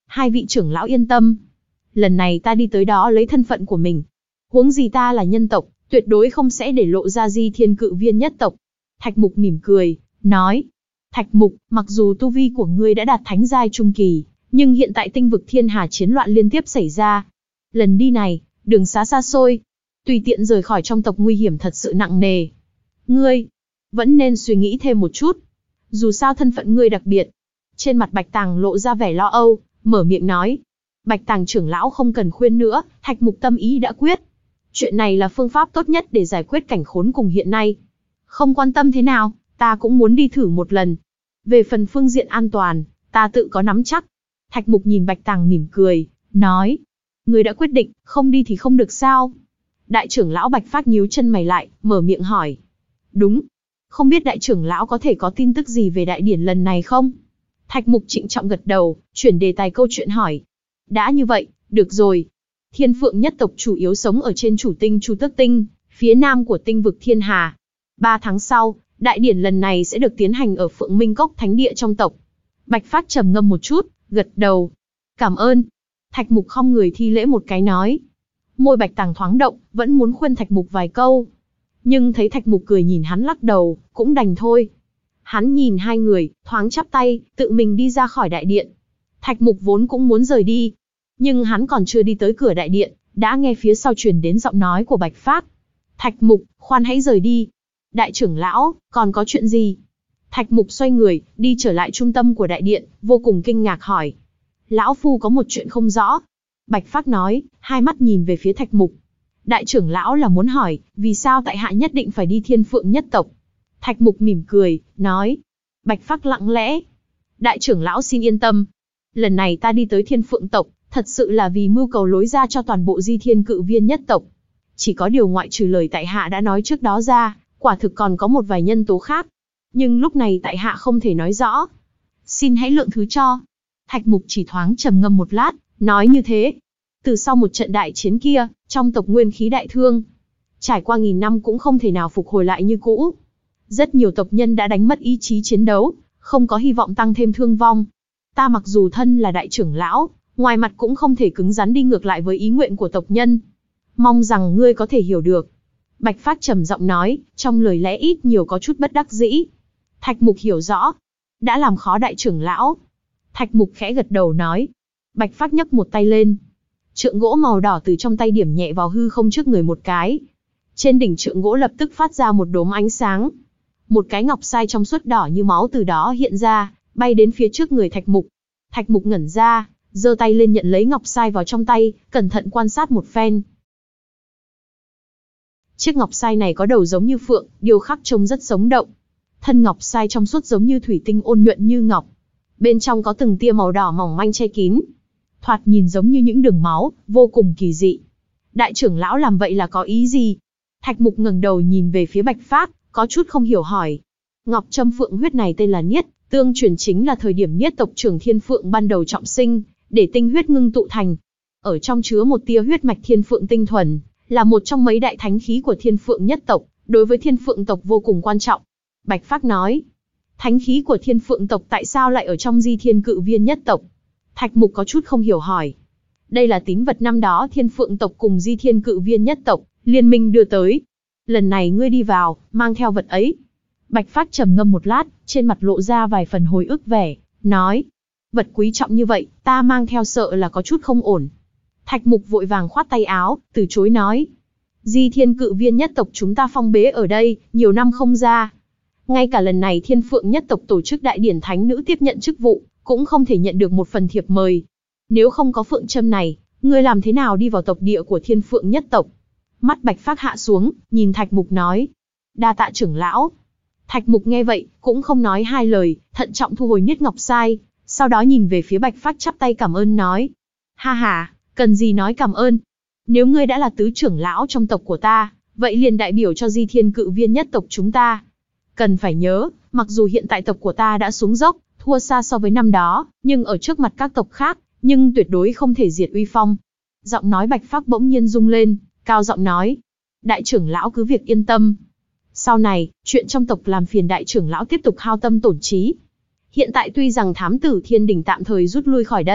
[SPEAKER 1] Hai vị trưởng lão yên tâm. Lần này ta đi tới đó lấy thân phận của mình. Huống gì ta là nhân tộc, tuyệt đối không sẽ để lộ ra Di Thiên Cự Viên nhất tộc. Thạch Mục mỉm cười, nói. Thạch Mục, mặc dù tu vi của ngươi đã đạt thánh giai trung kỳ, nhưng hiện tại tinh vực thiên hà chiến loạn liên tiếp xảy ra. Lần đi này, đường xá xa xôi, tùy tiện rời khỏi trong tộc nguy hiểm thật sự nặng nề. Ngươi, vẫn nên suy nghĩ thêm một chút. Dù sao thân phận ngươi đặc biệt. Trên mặt Bạch Tàng lộ ra vẻ lo âu, mở miệng nói. Bạch Tàng trưởng lão không cần khuyên nữa, Thạch Mục tâm ý đã quyết. Chuyện này là phương pháp tốt nhất để giải quyết cảnh khốn cùng hiện nay. Không quan tâm thế nào, ta cũng muốn đi thử một lần. Về phần phương diện an toàn, ta tự có nắm chắc. Thạch Mục nhìn Bạch Tàng mỉm cười, nói. Ngươi đã quyết định, không đi thì không được sao? Đại trưởng lão Bạch Phác nhíu chân mày lại, mở miệng hỏi. Đúng. Không biết đại trưởng lão có thể có tin tức gì về đại điển lần này không? Thạch Mục trịnh trọng gật đầu, chuyển đề tài câu chuyện hỏi. Đã như vậy, được rồi. Thiên Phượng nhất tộc chủ yếu sống ở trên chủ tinh Chu Tước Tinh, phía nam của tinh vực Thiên Hà. Ba tháng sau, đại điển lần này sẽ được tiến hành ở Phượng Minh Cốc Thánh Địa trong tộc. Bạch Phác trầm ngâm một chút, gật đầu. Cảm ơn. Thạch Mục khom người thi lễ một cái nói. Môi Bạch Tàng thoáng động, vẫn muốn khuyên Thạch Mục vài câu. Nhưng thấy Thạch Mục cười nhìn hắn lắc đầu, cũng đành thôi. Hắn nhìn hai người, thoáng chắp tay, tự mình đi ra khỏi đại điện. Thạch Mục vốn cũng muốn rời đi. Nhưng hắn còn chưa đi tới cửa đại điện, đã nghe phía sau truyền đến giọng nói của Bạch Phác. Thạch Mục, khoan hãy rời đi. Đại trưởng lão, còn có chuyện gì? Thạch Mục xoay người, đi trở lại trung tâm của đại điện, vô cùng kinh ngạc hỏi. Lão Phu có một chuyện không rõ. Bạch Phác nói, hai mắt nhìn về phía Thạch Mục. Đại trưởng lão là muốn hỏi, vì sao tại hạ nhất định phải đi Thiên Phượng nhất tộc? Thạch Mục mỉm cười, nói. Bạch Phác lặng lẽ. Đại trưởng lão xin yên tâm. Lần này ta đi tới Thiên Phượng tộc, thật sự là vì mưu cầu lối ra cho toàn bộ Di Thiên Cự Viên nhất tộc. Chỉ có điều ngoại trừ lời tại hạ đã nói trước đó ra, quả thực còn có một vài nhân tố khác. Nhưng lúc này tại hạ không thể nói rõ. Xin hãy lượng thứ cho. Thạch Mục chỉ thoáng trầm ngâm một lát, nói như thế. Từ sau một trận đại chiến kia, trong tộc nguyên khí đại thương. Trải qua nghìn năm cũng không thể nào phục hồi lại như cũ. Rất nhiều tộc nhân đã đánh mất ý chí chiến đấu, không có hy vọng tăng thêm thương vong. Ta mặc dù thân là đại trưởng lão, ngoài mặt cũng không thể cứng rắn đi ngược lại với ý nguyện của tộc nhân. Mong rằng ngươi có thể hiểu được. Bạch Phác trầm giọng nói, trong lời lẽ ít nhiều có chút bất đắc dĩ. Thạch Mục hiểu rõ. Đã làm khó đại trưởng lão. Thạch Mục khẽ gật đầu nói. Bạch Phác nhấc một tay lên. Trượng gỗ màu đỏ từ trong tay điểm nhẹ vào hư không trước người một cái. Trên đỉnh trượng gỗ lập tức phát ra một đốm ánh sáng. Một cái ngọc sai trong suốt đỏ như máu từ đó hiện ra, bay đến phía trước người Thạch Mục. Thạch Mục ngẩn ra, giơ tay lên nhận lấy ngọc sai vào trong tay, cẩn thận quan sát một phen. Chiếc ngọc sai này có đầu giống như phượng, điêu khắc trông rất sống động. Thân ngọc sai trong suốt giống như thủy tinh ôn nhuận như ngọc. Bên trong có từng tia màu đỏ mỏng manh che kín. Thoạt nhìn giống như những đường máu, vô cùng kỳ dị. Đại trưởng lão làm vậy là có ý gì? Thạch Mục ngẩng đầu nhìn về phía Bạch Phác, có chút không hiểu hỏi. Ngọc Trâm Phượng huyết này tên là Niết, tương truyền chính là thời điểm Niết tộc trưởng Thiên Phượng ban đầu trọng sinh, để tinh huyết ngưng tụ thành. Ở trong chứa một tia huyết mạch Thiên Phượng tinh thuần, là một trong mấy đại thánh khí của Thiên Phượng nhất tộc, đối với Thiên Phượng tộc vô cùng quan trọng. Bạch Phác nói, thánh khí của Thiên Phượng tộc tại sao lại ở trong Di Thiên Cự Viên nhất tộc? Thạch Mục có chút không hiểu hỏi. Đây là tín vật năm đó Thiên Phượng tộc cùng Di Thiên Cự Viên nhất tộc liên minh đưa tới. Lần này ngươi đi vào, mang theo vật ấy. Bạch Phác trầm ngâm một lát, trên mặt lộ ra vài phần hồi ức vẻ, nói. Vật quý trọng như vậy, ta mang theo sợ là có chút không ổn. Thạch Mục vội vàng khoát tay áo, từ chối nói. Di Thiên Cự Viên nhất tộc chúng ta phong bế ở đây, nhiều năm không ra. Ngay cả lần này Thiên Phượng nhất tộc tổ chức đại điển thánh nữ tiếp nhận chức vụ, cũng không thể nhận được một phần thiệp mời. Nếu không có phượng châm này, ngươi làm thế nào đi vào tộc địa của Thiên Phượng nhất tộc? Mắt Bạch Phác hạ xuống, nhìn Thạch Mục nói. Đa tạ trưởng lão. Thạch Mục nghe vậy, cũng không nói hai lời, thận trọng thu hồi Niết ngọc sai, sau đó nhìn về phía Bạch Phác chắp tay cảm ơn nói. Ha ha, cần gì nói cảm ơn. Nếu ngươi đã là tứ trưởng lão trong tộc của ta, vậy liền đại biểu cho Di Thiên Cự Viên nhất tộc chúng ta. Cần phải nhớ, mặc dù hiện tại tộc của ta đã xuống dốc, thua xa so với năm đó, nhưng ở trước mặt các tộc khác, nhưng tuyệt đối không thể diệt uy phong. Giọng nói Bạch Phác bỗng nhiên rung lên, cao giọng nói. Đại trưởng lão cứ việc yên tâm. Sau này, chuyện trong tộc làm phiền đại trưởng lão tiếp tục hao tâm tổn trí. Hiện tại tuy rằng thám tử Thiên Đình tạm thời rút lui khỏi đây,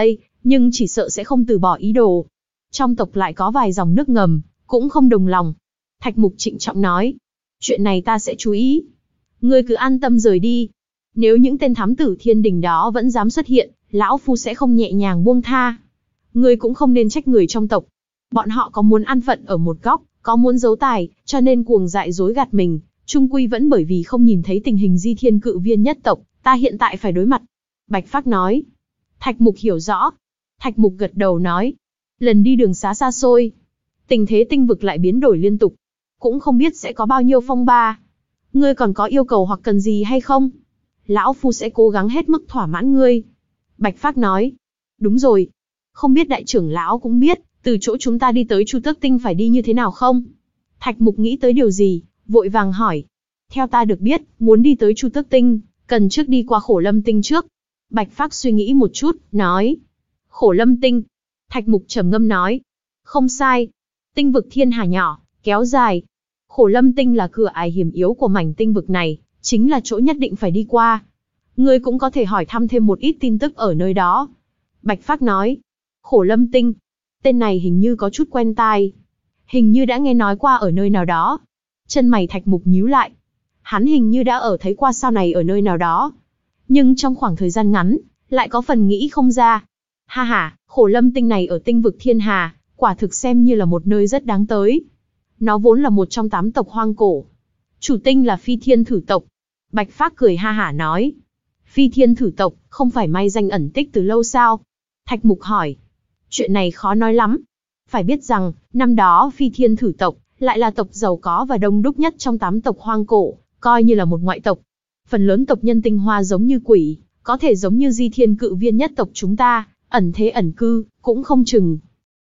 [SPEAKER 1] nhưng chỉ sợ sẽ không từ bỏ ý đồ. Trong tộc lại có vài dòng nước ngầm, cũng không đồng lòng. Thạch Mục trịnh trọng nói, chuyện này ta sẽ chú ý. Ngươi cứ an tâm rời đi. Nếu những tên thám tử thiên đình đó vẫn dám xuất hiện, lão phu sẽ không nhẹ nhàng buông tha. Ngươi cũng không nên trách người trong tộc. Bọn họ có muốn an phận ở một góc, có muốn giấu tài, cho nên cuồng dại dối gạt mình, chung quy vẫn bởi vì không nhìn thấy tình hình di thiên cự viên nhất tộc, ta hiện tại phải đối mặt. Bạch Phác nói. Thạch Mục hiểu rõ. Thạch Mục gật đầu nói. Lần đi đường xá xa xôi, tình thế tinh vực lại biến đổi liên tục, cũng không biết sẽ có bao nhiêu phong ba. Ngươi còn có yêu cầu hoặc cần gì hay không? Lão phu sẽ cố gắng hết mức thỏa mãn ngươi. Bạch Phác nói. Đúng rồi. Không biết đại trưởng lão cũng biết, từ chỗ chúng ta đi tới Chu Tước Tinh phải đi như thế nào không? Thạch Mục nghĩ tới điều gì, vội vàng hỏi. Theo ta được biết, muốn đi tới Chu Tước Tinh, cần trước đi qua Khổ Lâm Tinh trước. Bạch Phác suy nghĩ một chút, nói. Khổ Lâm Tinh. Thạch Mục trầm ngâm nói. Không sai. Tinh vực thiên hà nhỏ, kéo dài. Khổ Lâm Tinh là cửa ải hiểm yếu của mảnh tinh vực này, chính là chỗ nhất định phải đi qua. Ngươi cũng có thể hỏi thăm thêm một ít tin tức ở nơi đó. Bạch Phác nói. Khổ Lâm Tinh. Tên này hình như có chút quen tai. Hình như đã nghe nói qua ở nơi nào đó. Chân mày Thạch Mục nhíu lại. Hắn hình như đã ở thấy qua sao này ở nơi nào đó. Nhưng trong khoảng thời gian ngắn, lại có phần nghĩ không ra. Ha ha, Khổ Lâm Tinh này ở tinh vực thiên hà, quả thực xem như là một nơi rất đáng tới. Nó vốn là một trong tám tộc hoang cổ. Chủ tinh là Phi Thiên Thử tộc. Bạch Phác cười ha hả nói. Phi Thiên Thử tộc, không phải may danh ẩn tích từ lâu sao? Thạch Mục hỏi. Chuyện này khó nói lắm. Phải biết rằng, năm đó Phi Thiên Thử tộc, lại là tộc giàu có và đông đúc nhất trong tám tộc hoang cổ, coi như là một ngoại tộc. Phần lớn tộc nhân tinh hoa giống như quỷ, có thể giống như di thiên cự viên nhất tộc chúng ta, ẩn thế ẩn cư, cũng không chừng.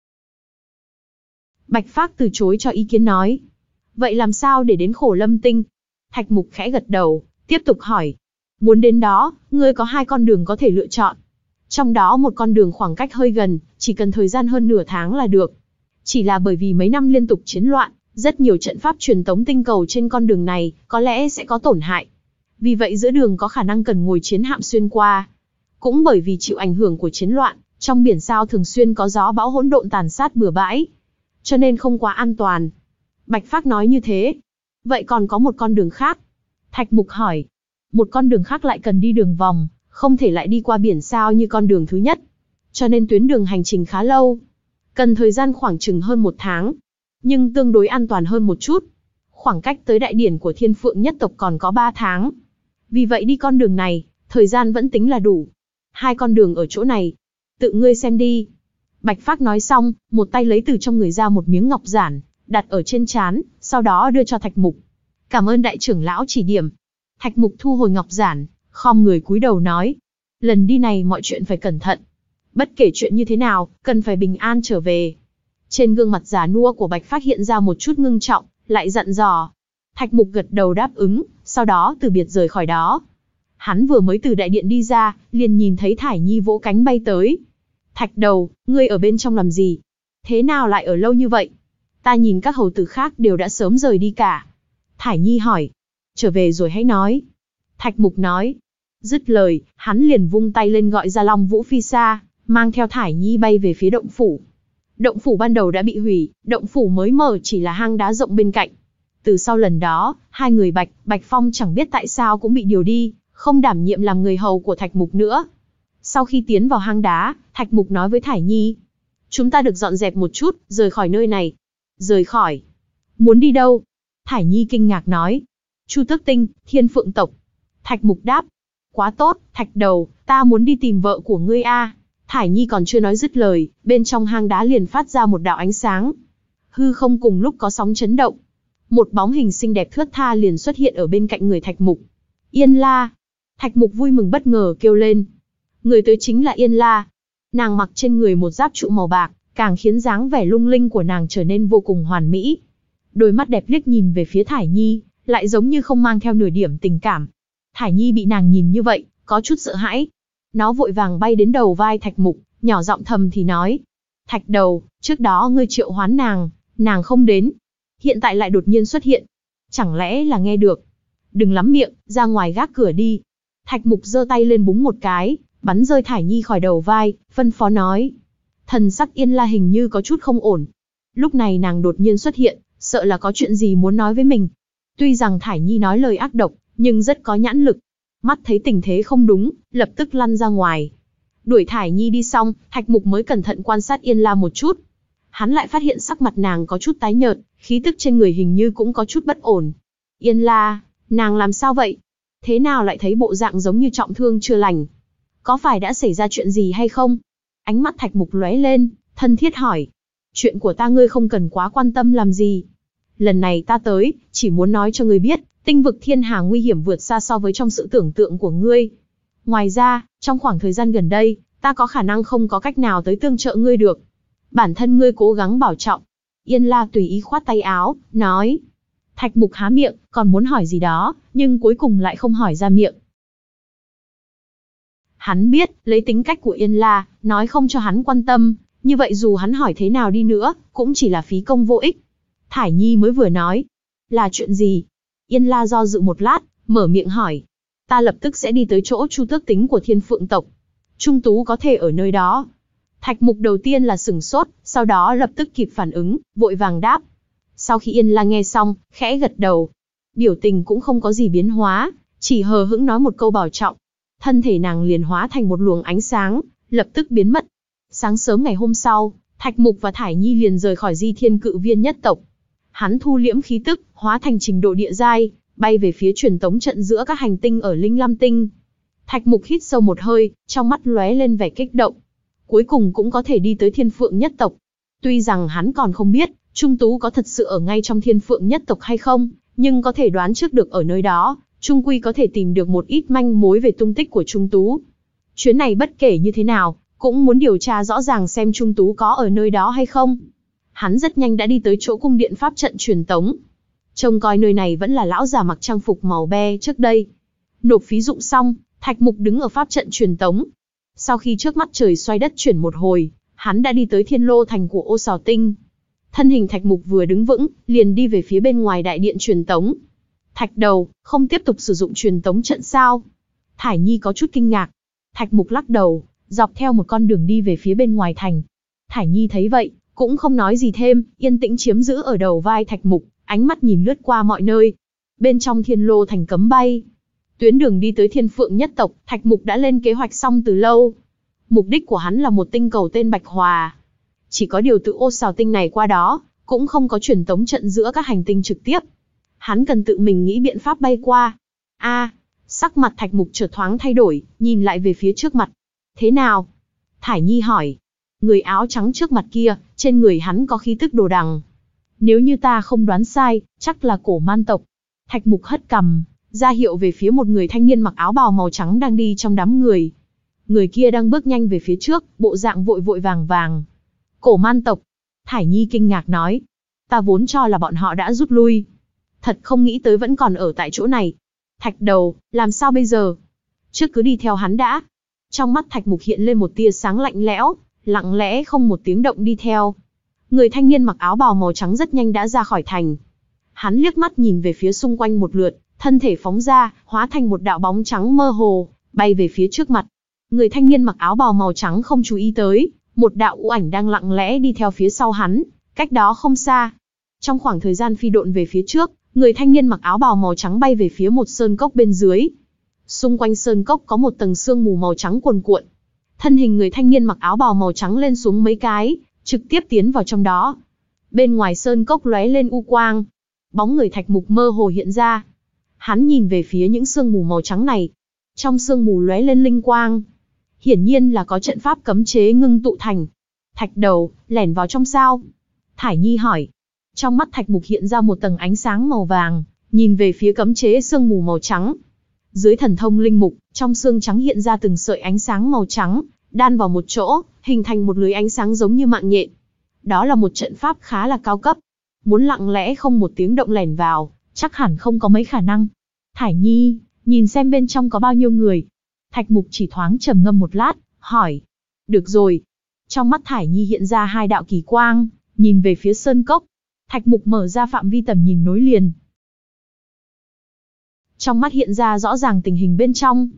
[SPEAKER 1] Bạch Phác từ chối cho ý kiến nói. Vậy làm sao để đến Khổ Lâm Tinh? Thạch Mục khẽ gật đầu, tiếp tục hỏi. Muốn đến đó, ngươi có hai con đường có thể lựa chọn. Trong đó một con đường khoảng cách hơi gần, chỉ cần thời gian hơn nửa tháng là được. Chỉ là bởi vì mấy năm liên tục chiến loạn, rất nhiều trận pháp truyền tống tinh cầu trên con đường này, có lẽ sẽ có tổn hại. Vì vậy giữa đường có khả năng cần ngồi chiến hạm xuyên qua. Cũng bởi vì chịu ảnh hưởng của chiến loạn, trong biển sao thường xuyên có gió bão hỗn độn tàn sát bừa bãi. Cho nên không quá an toàn. Bạch Phác nói như thế. Vậy còn có một con đường khác? Thạch Mục hỏi. Một con đường khác lại cần đi đường vòng, không thể lại đi qua biển sao như con đường thứ nhất. Cho nên tuyến đường hành trình khá lâu. Cần thời gian khoảng chừng hơn một tháng. Nhưng tương đối an toàn hơn một chút. Khoảng cách tới đại điển của Thiên Phượng nhất tộc còn có ba tháng. Vì vậy đi con đường này, thời gian vẫn tính là đủ. Hai con đường ở chỗ này. Tự ngươi xem đi. Bạch Phác nói xong, một tay lấy từ trong người ra một miếng ngọc giản, đặt ở trên trán, sau đó đưa cho Thạch Mục. Cảm ơn đại trưởng lão chỉ điểm. Thạch Mục thu hồi ngọc giản, khom người cúi đầu nói. Lần đi này mọi chuyện phải cẩn thận. Bất kể chuyện như thế nào, cần phải bình an trở về. Trên gương mặt già nua của Bạch Phác hiện ra một chút ngưng trọng, lại dặn dò. Thạch Mục gật đầu đáp ứng, sau đó từ biệt rời khỏi đó. Hắn vừa mới từ đại điện đi ra, liền nhìn thấy Thải Nhi vỗ cánh bay tới. Thạch Đầu, ngươi ở bên trong làm gì? Thế nào lại ở lâu như vậy? Ta nhìn các hầu tử khác đều đã sớm rời đi cả. Thải Nhi hỏi. Trở về rồi hãy nói. Thạch Mục nói. Dứt lời, hắn liền vung tay lên gọi ra Long Vũ Phi Sa, mang theo Thải Nhi bay về phía động phủ. Động phủ ban đầu đã bị hủy, động phủ mới mở chỉ là hang đá rộng bên cạnh. Từ sau lần đó, hai người Bạch, Bạch Phong chẳng biết tại sao cũng bị điều đi, không đảm nhiệm làm người hầu của Thạch Mục nữa. Sau khi tiến vào hang đá, Thạch Mục nói với Thải Nhi. Chúng ta được dọn dẹp một chút, rời khỏi nơi này. Rời khỏi? Muốn đi đâu? Thải Nhi kinh ngạc nói. Chu Tước Tinh, Thiên Phượng tộc. Thạch Mục đáp. Quá tốt, Thạch Đầu, ta muốn đi tìm vợ của ngươi a. Thải Nhi còn chưa nói dứt lời, bên trong hang đá liền phát ra một đạo ánh sáng. Hư không cùng lúc có sóng chấn động. Một bóng hình xinh đẹp thướt tha liền xuất hiện ở bên cạnh người Thạch Mục. Yên La. Thạch Mục vui mừng bất ngờ kêu lên. Người tới chính là Yên La. Nàng mặc trên người một giáp trụ màu bạc, càng khiến dáng vẻ lung linh của nàng trở nên vô cùng hoàn mỹ. Đôi mắt đẹp liếc nhìn về phía Thải Nhi, lại giống như không mang theo nửa điểm tình cảm. Thải Nhi bị nàng nhìn như vậy, có chút sợ hãi. Nó vội vàng bay đến đầu vai Thạch Mục, nhỏ giọng thầm thì nói. Thạch Đầu, trước đó ngươi triệu hoán nàng, nàng không đến. Hiện tại lại đột nhiên xuất hiện. Chẳng lẽ là nghe được? Đừng lắm miệng, ra ngoài gác cửa đi. Thạch Mục giơ tay lên búng một cái, bắn rơi Thải Nhi khỏi đầu vai, phân phó nói. Thần sắc Yên La hình như có chút không ổn. Lúc này nàng đột nhiên xuất hiện, sợ là có chuyện gì muốn nói với mình. Tuy rằng Thải Nhi nói lời ác độc, nhưng rất có nhãn lực. Mắt thấy tình thế không đúng, lập tức lăn ra ngoài. Đuổi Thải Nhi đi xong, Thạch Mục mới cẩn thận quan sát Yên La một chút. Hắn lại phát hiện sắc mặt nàng có chút tái nhợt, khí tức trên người hình như cũng có chút bất ổn. Yên La, nàng làm sao vậy? Thế nào lại thấy bộ dạng giống như trọng thương chưa lành? Có phải đã xảy ra chuyện gì hay không? Ánh mắt Thạch Mục lóe lên, thân thiết hỏi. Chuyện của ta ngươi không cần quá quan tâm làm gì. Lần này ta tới, chỉ muốn nói cho ngươi biết, tinh vực thiên hà nguy hiểm vượt xa so với trong sự tưởng tượng của ngươi. Ngoài ra, trong khoảng thời gian gần đây, ta có khả năng không có cách nào tới tương trợ ngươi được. Bản thân ngươi cố gắng bảo trọng. Yên La tùy ý khoát tay áo, nói. Thạch Mục há miệng, còn muốn hỏi gì đó, nhưng cuối cùng lại không hỏi ra miệng. Hắn biết, lấy tính cách của Yên La, nói không cho hắn quan tâm, như vậy dù hắn hỏi thế nào đi nữa, cũng chỉ là phí công vô ích. Thải Nhi mới vừa nói. Là chuyện gì? Yên La do dự một lát, mở miệng hỏi. Ta lập tức sẽ đi tới chỗ Chu Tước Tính của Thiên Phượng tộc. Trung Tú có thể ở nơi đó. Thạch Mục đầu tiên là sửng sốt, sau đó lập tức kịp phản ứng, vội vàng đáp. Sau khi Yên La nghe xong, khẽ gật đầu. Biểu tình cũng không có gì biến hóa, chỉ hờ hững nói một câu bảo trọng. Thân thể nàng liền hóa thành một luồng ánh sáng, lập tức biến mất. Sáng sớm ngày hôm sau, Thạch Mục và Thải Nhi liền rời khỏi Di Thiên Cự Viên nhất tộc. Hắn thu liễm khí tức, hóa thành trình độ địa giai, bay về phía truyền tống trận giữa các hành tinh ở Linh Lam Tinh. Thạch Mục hít sâu một hơi, trong mắt lóe lên vẻ kích động. Cuối cùng cũng có thể đi tới Thiên Phượng nhất tộc. Tuy rằng hắn còn không biết, Trung Tú có thật sự ở ngay trong Thiên Phượng nhất tộc hay không, nhưng có thể đoán trước được ở nơi đó, Trung Quy có thể tìm được một ít manh mối về tung tích của Trung Tú. Chuyến này bất kể như thế nào, cũng muốn điều tra rõ ràng xem Trung Tú có ở nơi đó hay không. Hắn rất nhanh đã đi tới chỗ cung điện pháp trận truyền tống. Trông coi nơi này vẫn là lão già mặc trang phục màu be trước đây. Nộp phí dụng xong, Thạch Mục đứng ở pháp trận truyền tống. Sau khi trước mắt trời xoay đất chuyển một hồi, hắn đã đi tới Thiên Lô thành của Ô Sào Tinh. Thân hình Thạch Mục vừa đứng vững, liền đi về phía bên ngoài đại điện truyền tống. Thạch đầu, không tiếp tục sử dụng truyền tống trận sao? Thải Nhi có chút kinh ngạc. Thạch Mục lắc đầu, dọc theo một con đường đi về phía bên ngoài thành. Thải Nhi thấy vậy, cũng không nói gì thêm, yên tĩnh chiếm giữ ở đầu vai Thạch Mục, ánh mắt nhìn lướt qua mọi nơi. Bên trong Thiên Lô thành cấm bay. Tuyến đường đi tới Thiên Phượng nhất tộc, Thạch Mục đã lên kế hoạch xong từ lâu. Mục đích của hắn là một tinh cầu tên Bạch Hòa. Chỉ có điều từ Ô Sào Tinh này qua đó, cũng không có truyền tống trận giữa các hành tinh trực tiếp. Hắn cần tự mình nghĩ biện pháp bay qua. A, à, sắc mặt Thạch Mục chợt thoáng thay đổi, nhìn lại về phía trước mặt. Thế nào? Thải Nhi hỏi. Người áo trắng trước mặt kia, trên người hắn có khí tức đồ đằng. Nếu như ta không đoán sai, chắc là Cổ Man tộc. Thạch Mục hất cằm, ra hiệu về phía một người thanh niên mặc áo bào màu trắng đang đi trong đám người. Người kia đang bước nhanh về phía trước, bộ dạng vội vội vàng vàng. Cổ Man tộc. Thải Nhi kinh ngạc nói. Ta vốn cho là bọn họ đã rút lui. Thật không nghĩ tới vẫn còn ở tại chỗ này. Thạch đầu, làm sao bây giờ? Trước cứ đi theo hắn đã. Trong mắt Thạch Mục hiện lên một tia sáng lạnh lẽo, lặng lẽ không một tiếng động đi theo. Người thanh niên mặc áo bào màu trắng rất nhanh đã ra khỏi thành. Hắn liếc mắt nhìn về phía xung quanh một lượt, thân thể phóng ra, hóa thành một đạo bóng trắng mơ hồ, bay về phía trước mặt. Người thanh niên mặc áo bào màu trắng không chú ý tới, một đạo u ảnh đang lặng lẽ đi theo phía sau hắn, cách đó không xa. Trong khoảng thời gian phi độn về phía trước, người thanh niên mặc áo bào màu trắng bay về phía một sơn cốc bên dưới. Xung quanh sơn cốc có một tầng sương mù màu trắng cuồn cuộn. Thân hình người thanh niên mặc áo bào màu trắng lên xuống mấy cái, trực tiếp tiến vào trong đó. Bên ngoài sơn cốc lóe lên u quang. Bóng người Thạch Mục mơ hồ hiện ra. Hắn nhìn về phía những sương mù màu trắng này. Trong sương mù lóe lên linh quang. Hiển nhiên là có trận pháp cấm chế ngưng tụ thành. Thạch đầu, lẻn vào trong sao? Thải Nhi hỏi. Trong mắt Thạch Mục hiện ra một tầng ánh sáng màu vàng, nhìn về phía cấm chế sương mù màu trắng. Dưới thần thông linh mục, trong xương trắng hiện ra từng sợi ánh sáng màu trắng, đan vào một chỗ, hình thành một lưới ánh sáng giống như mạng nhện. Đó là một trận pháp khá là cao cấp. Muốn lặng lẽ không một tiếng động lẻn vào, chắc hẳn không có mấy khả năng. Thải Nhi, nhìn xem bên trong có bao nhiêu người. Thạch Mục chỉ thoáng trầm ngâm một lát, hỏi. Được rồi. Trong mắt Thải Nhi hiện ra hai đạo kỳ quang, nhìn về phía sơn cốc. Thạch Mục mở ra phạm vi tầm nhìn nối liền. Trong mắt hiện ra rõ ràng tình hình bên trong.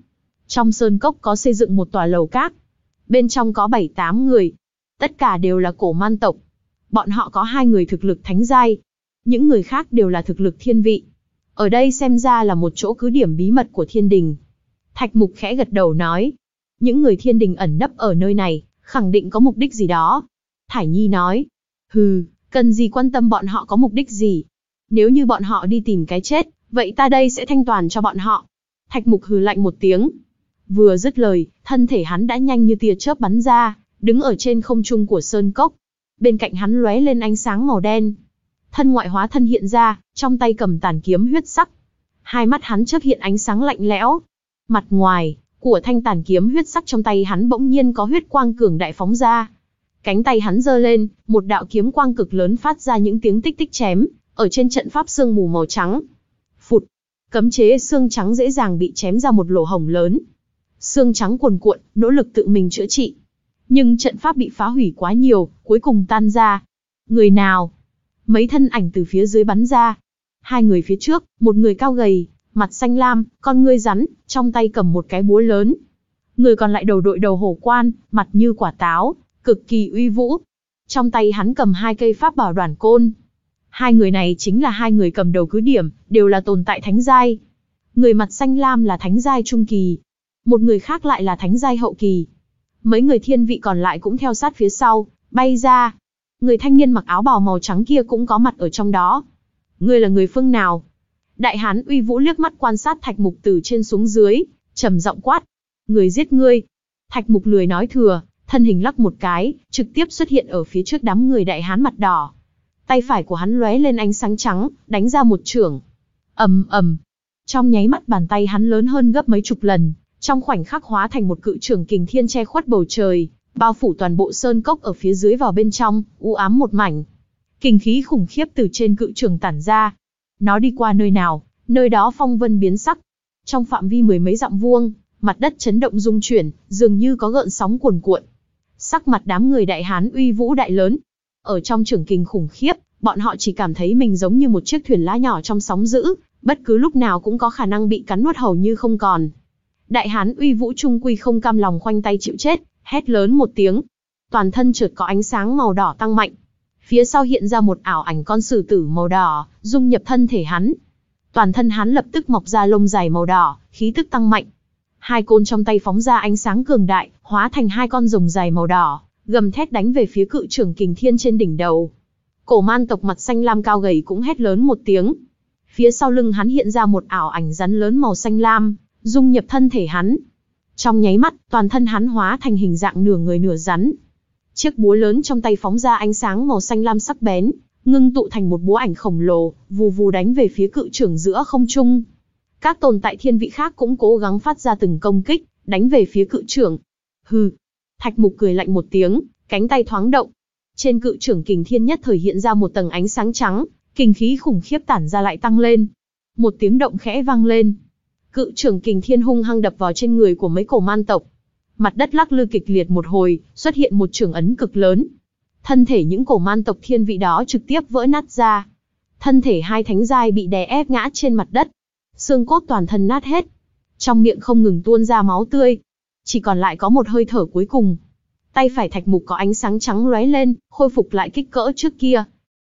[SPEAKER 1] Trong sơn cốc có xây dựng một tòa lầu các. Bên trong có bảy tám người. Tất cả đều là cổ man tộc. Bọn họ có hai người thực lực thánh giai. Những người khác đều là thực lực thiên vị. Ở đây xem ra là một chỗ cứ điểm bí mật của thiên đình. Thạch Mục khẽ gật đầu nói. Những người thiên đình ẩn nấp ở nơi này, khẳng định có mục đích gì đó. Thải Nhi nói. Hừ, cần gì quan tâm bọn họ có mục đích gì. Nếu như bọn họ đi tìm cái chết, vậy ta đây sẽ thanh toàn cho bọn họ. Thạch Mục hừ lạnh một tiếng. Vừa dứt lời, thân thể hắn đã nhanh như tia chớp bắn ra, đứng ở trên không trung của sơn cốc. Bên cạnh hắn lóe lên ánh sáng màu đen. Thân ngoại hóa thân hiện ra, trong tay cầm tàn kiếm huyết sắc. Hai mắt hắn chớp hiện ánh sáng lạnh lẽo. Mặt ngoài của thanh tàn kiếm huyết sắc trong tay hắn bỗng nhiên có huyết quang cường đại phóng ra. Cánh tay hắn giơ lên, một đạo kiếm quang cực lớn phát ra những tiếng tích tích chém, ở trên trận pháp sương mù màu trắng. Phụt, cấm chế xương trắng dễ dàng bị chém ra một lỗ hổng lớn. Xương trắng cuồn cuộn, nỗ lực tự mình chữa trị. Nhưng trận pháp bị phá hủy quá nhiều, cuối cùng tan ra. Người nào? Mấy thân ảnh từ phía dưới bắn ra. Hai người phía trước, một người cao gầy, mặt xanh lam, con ngươi rắn, trong tay cầm một cái búa lớn. Người còn lại đầu đội đầu hổ quan, mặt như quả táo, cực kỳ uy vũ. Trong tay hắn cầm hai cây pháp bảo đoản côn. Hai người này chính là hai người cầm đầu cứ điểm, đều là tồn tại thánh giai. Người mặt xanh lam là thánh giai trung kỳ. Một người khác lại là thánh giai hậu kỳ. Mấy người thiên vị còn lại cũng theo sát phía sau, bay ra. Người thanh niên mặc áo bào màu trắng kia cũng có mặt ở trong đó. Ngươi là người phương nào? Đại hán uy vũ liếc mắt quan sát Thạch Mục từ trên xuống dưới, trầm giọng quát. Người giết ngươi. Thạch Mục lười nói thừa, thân hình lắc một cái, trực tiếp xuất hiện ở phía trước đám người đại hán mặt đỏ. Tay phải của hắn lóe lên ánh sáng trắng, đánh ra một chưởng. Ầm ầm. Trong nháy mắt bàn tay hắn lớn hơn gấp mấy chục lần, trong khoảnh khắc hóa thành một cự chưởng kình thiên che khuất bầu trời, bao phủ toàn bộ sơn cốc ở phía dưới vào bên trong, u ám một mảnh. Kình khí khủng khiếp từ trên cự chưởng tản ra. Nó đi qua nơi nào, nơi đó phong vân biến sắc. Trong phạm vi mười mấy dặm vuông, mặt đất chấn động rung chuyển, dường như có gợn sóng cuồn cuộn. Sắc mặt đám người đại hán uy vũ đại lớn. Ở trong chưởng kình khủng khiếp, bọn họ chỉ cảm thấy mình giống như một chiếc thuyền lá nhỏ trong sóng dữ, bất cứ lúc nào cũng có khả năng bị cắn nuốt hầu như không còn. Đại hán uy vũ trung quy không cam lòng khoanh tay chịu chết, hét lớn một tiếng. Toàn thân chợt có ánh sáng màu đỏ tăng mạnh. Phía sau hiện ra một ảo ảnh con sử tử màu đỏ, dung nhập thân thể hắn. Toàn thân hắn lập tức mọc ra lông dài màu đỏ, khí tức tăng mạnh. Hai côn trong tay phóng ra ánh sáng cường đại, hóa thành hai con rồng dài màu đỏ, gầm thét đánh về phía cự chưởng kình thiên trên đỉnh đầu. Cổ man tộc mặt xanh lam cao gầy cũng hét lớn một tiếng. Phía sau lưng hắn hiện ra một ảo ảnh rắn lớn màu xanh lam, dung nhập thân thể hắn. Trong nháy mắt, toàn thân hắn hóa thành hình dạng nửa người nửa rắn. Chiếc búa lớn trong tay phóng ra ánh sáng màu xanh lam sắc bén, ngưng tụ thành một búa ảnh khổng lồ, vù vù đánh về phía cự chưởng giữa không trung. Các tồn tại thiên vị khác cũng cố gắng phát ra từng công kích, đánh về phía cự chưởng. Hừ. Thạch Mục cười lạnh một tiếng, cánh tay thoáng động. Trên cự chưởng kình thiên nhất thời hiện ra một tầng ánh sáng trắng, kình khí khủng khiếp tản ra lại tăng lên. Một tiếng động khẽ vang lên. Cự chưởng kình thiên hung hăng đập vào trên người của mấy cổ man tộc. Mặt đất lắc lư kịch liệt một hồi, xuất hiện một chưởng ấn cực lớn. Thân thể những cổ man tộc thiên vị đó trực tiếp vỡ nát ra. Thân thể hai thánh giai bị đè ép ngã trên mặt đất. Xương cốt toàn thân nát hết. Trong miệng không ngừng tuôn ra máu tươi. Chỉ còn lại có một hơi thở cuối cùng. Tay phải Thạch Mục có ánh sáng trắng lóe lên, khôi phục lại kích cỡ trước kia.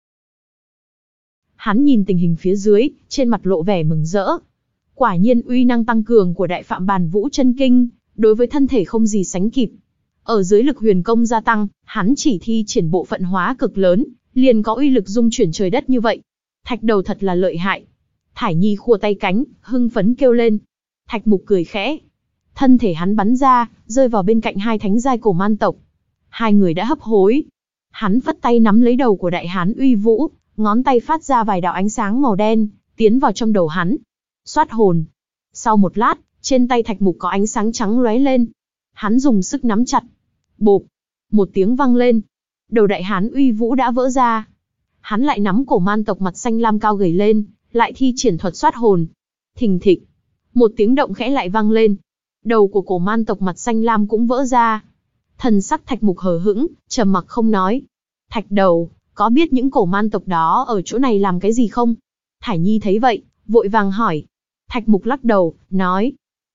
[SPEAKER 1] Hắn nhìn tình hình phía dưới, trên mặt lộ vẻ mừng rỡ. Quả nhiên uy năng tăng cường của Đại Phạm Bàn Vũ Chân Kinh, đối với thân thể không gì sánh kịp. Ở dưới lực huyền công gia tăng, hắn chỉ thi triển bộ phận hóa cực lớn, liền có uy lực dung chuyển trời đất như vậy. Thạch đầu thật là lợi hại. Thải Nhi khua tay cánh, hưng phấn kêu lên. Thạch Mục cười khẽ. Thân thể hắn bắn ra, rơi vào bên cạnh hai thánh giai cổ man tộc. Hai người đã hấp hối. Hắn phất tay nắm lấy đầu của đại hán uy vũ, ngón tay phát ra vài đạo ánh sáng màu đen, tiến vào trong đầu hắn. Xoát hồn. Sau một lát, trên tay Thạch Mục có ánh sáng trắng lóe lên. Hắn dùng sức nắm chặt. Bộp. Một tiếng vang lên. Đầu đại hán uy vũ đã vỡ ra. Hắn lại nắm cổ man tộc mặt xanh lam cao gầy lên, lại thi triển thuật xoát hồn. Thình thịch. Một tiếng động khẽ lại vang lên. Đầu của cổ man tộc mặt xanh lam cũng vỡ ra. Thần sắc Thạch Mục hờ hững, trầm mặc không nói. Thạch đầu, có biết những cổ man tộc đó ở chỗ này làm cái gì không? Thải Nhi thấy vậy, vội vàng hỏi. Thạch Mục lắc đầu, nói.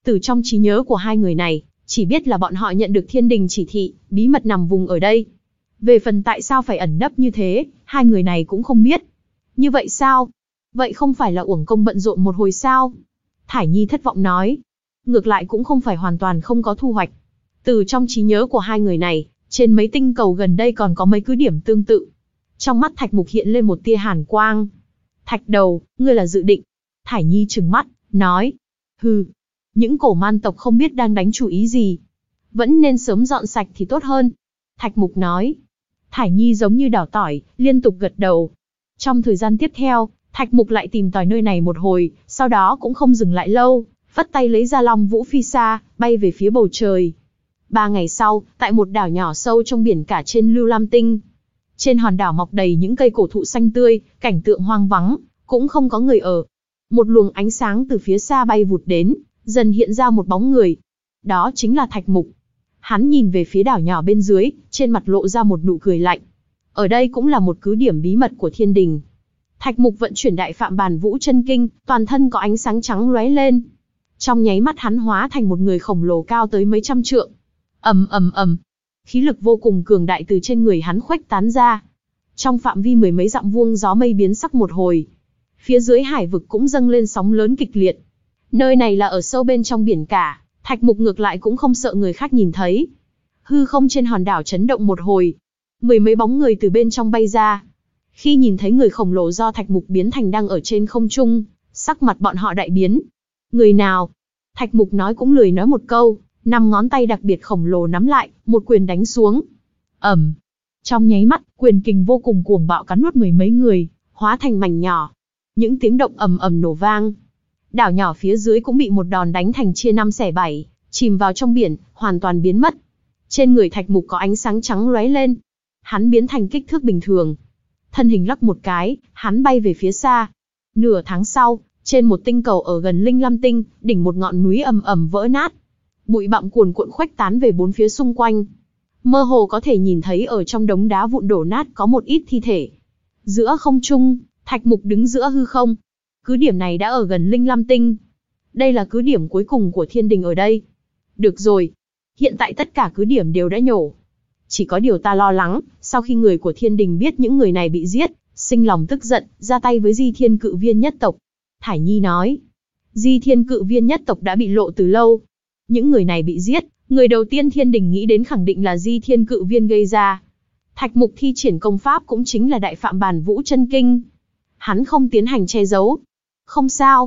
[SPEAKER 1] Từ trong trí nhớ của hai người này, chỉ biết là bọn họ nhận được thiên đình chỉ thị, bí mật nằm vùng ở đây. Về phần tại sao phải ẩn nấp như thế, hai người này cũng không biết. Như vậy sao? Vậy không phải là uổng công bận rộn một hồi sao? Thải Nhi thất vọng nói. Ngược lại cũng không phải hoàn toàn không có thu hoạch. Từ trong trí nhớ của hai người này, trên mấy tinh cầu gần đây còn có mấy cứ điểm tương tự. Trong mắt Thạch Mục hiện lên một tia hàn quang. Thạch đầu, ngươi là dự định. Thải Nhi trừng mắt, nói. Hừ, những cổ man tộc không biết đang đánh chủ ý gì. Vẫn nên sớm dọn sạch thì tốt hơn. Thạch Mục nói. Thải Nhi giống như đảo tỏi, liên tục gật đầu. Trong thời gian tiếp theo, Thạch Mục lại tìm tòi nơi này một hồi, sau đó cũng không dừng lại lâu, vất tay lấy ra Long Vũ Phi Sa, bay về phía bầu trời. Ba ngày sau, tại một đảo nhỏ sâu trong biển cả trên Lưu Lam Tinh. Trên hòn đảo mọc đầy những cây cổ thụ xanh tươi, cảnh tượng hoang vắng, cũng không có người ở. Một luồng ánh sáng từ phía xa bay vụt đến, dần hiện ra một bóng người. Đó chính là Thạch Mục. Hắn nhìn về phía đảo nhỏ bên dưới, trên mặt lộ ra một nụ cười lạnh. Ở đây cũng là một cứ điểm bí mật của thiên đình. Thạch Mục vận chuyển đại phạm bàn vũ chân kinh, toàn thân có ánh sáng trắng lóe lên. Trong nháy mắt hắn hóa thành một người khổng lồ cao tới mấy trăm trượng. Ầm ầm ầm, khí lực vô cùng cường đại từ trên người hắn khuếch tán ra. Trong phạm vi mười mấy dặm vuông gió mây biến sắc một hồi. Phía dưới hải vực cũng dâng lên sóng lớn kịch liệt. Nơi này là ở sâu bên trong biển cả, Thạch Mục ngược lại cũng không sợ người khác nhìn thấy. Hư không trên hòn đảo chấn động một hồi. Mười mấy bóng người từ bên trong bay ra. Khi nhìn thấy người khổng lồ do Thạch Mục biến thành đang ở trên không trung, sắc mặt bọn họ đại biến. Người nào? Thạch Mục nói cũng lười nói một câu, năm ngón tay đặc biệt khổng lồ nắm lại, một quyền đánh xuống. Ầm. Trong nháy mắt, quyền kình vô cùng cuồng bạo cắn nuốt mười mấy người, hóa thành mảnh nhỏ. Những tiếng động ầm ầm nổ vang. Đảo nhỏ phía dưới cũng bị một đòn đánh thành chia năm xẻ bảy, chìm vào trong biển, hoàn toàn biến mất. Trên người Thạch Mục có ánh sáng trắng lóe lên. Hắn biến thành kích thước bình thường. Thân hình lắc một cái, hắn bay về phía xa. Nửa tháng sau, trên một tinh cầu ở gần Linh Lam Tinh, đỉnh một ngọn núi ầm ầm vỡ nát. Bụi bặm cuồn cuộn khuếch tán về bốn phía xung quanh. Mơ hồ có thể nhìn thấy ở trong đống đá vụn đổ nát có một ít thi thể. Giữa không trung, Thạch Mục đứng giữa hư không. Cứ điểm này đã ở gần Linh Lam Tinh. Đây là cứ điểm cuối cùng của thiên đình ở đây. Được rồi. Hiện tại tất cả cứ điểm đều đã nhổ. Chỉ có điều ta lo lắng, sau khi người của thiên đình biết những người này bị giết, sinh lòng tức giận, ra tay với Di Thiên Cự Viên nhất tộc. Thải Nhi nói. Di Thiên Cự Viên nhất tộc đã bị lộ từ lâu. Những người này bị giết, người đầu tiên thiên đình nghĩ đến khẳng định là Di Thiên Cự Viên gây ra. Thạch Mục thi triển công pháp cũng chính là đại phạm bàn vũ chân kinh. Hắn không tiến hành che giấu. Không sao.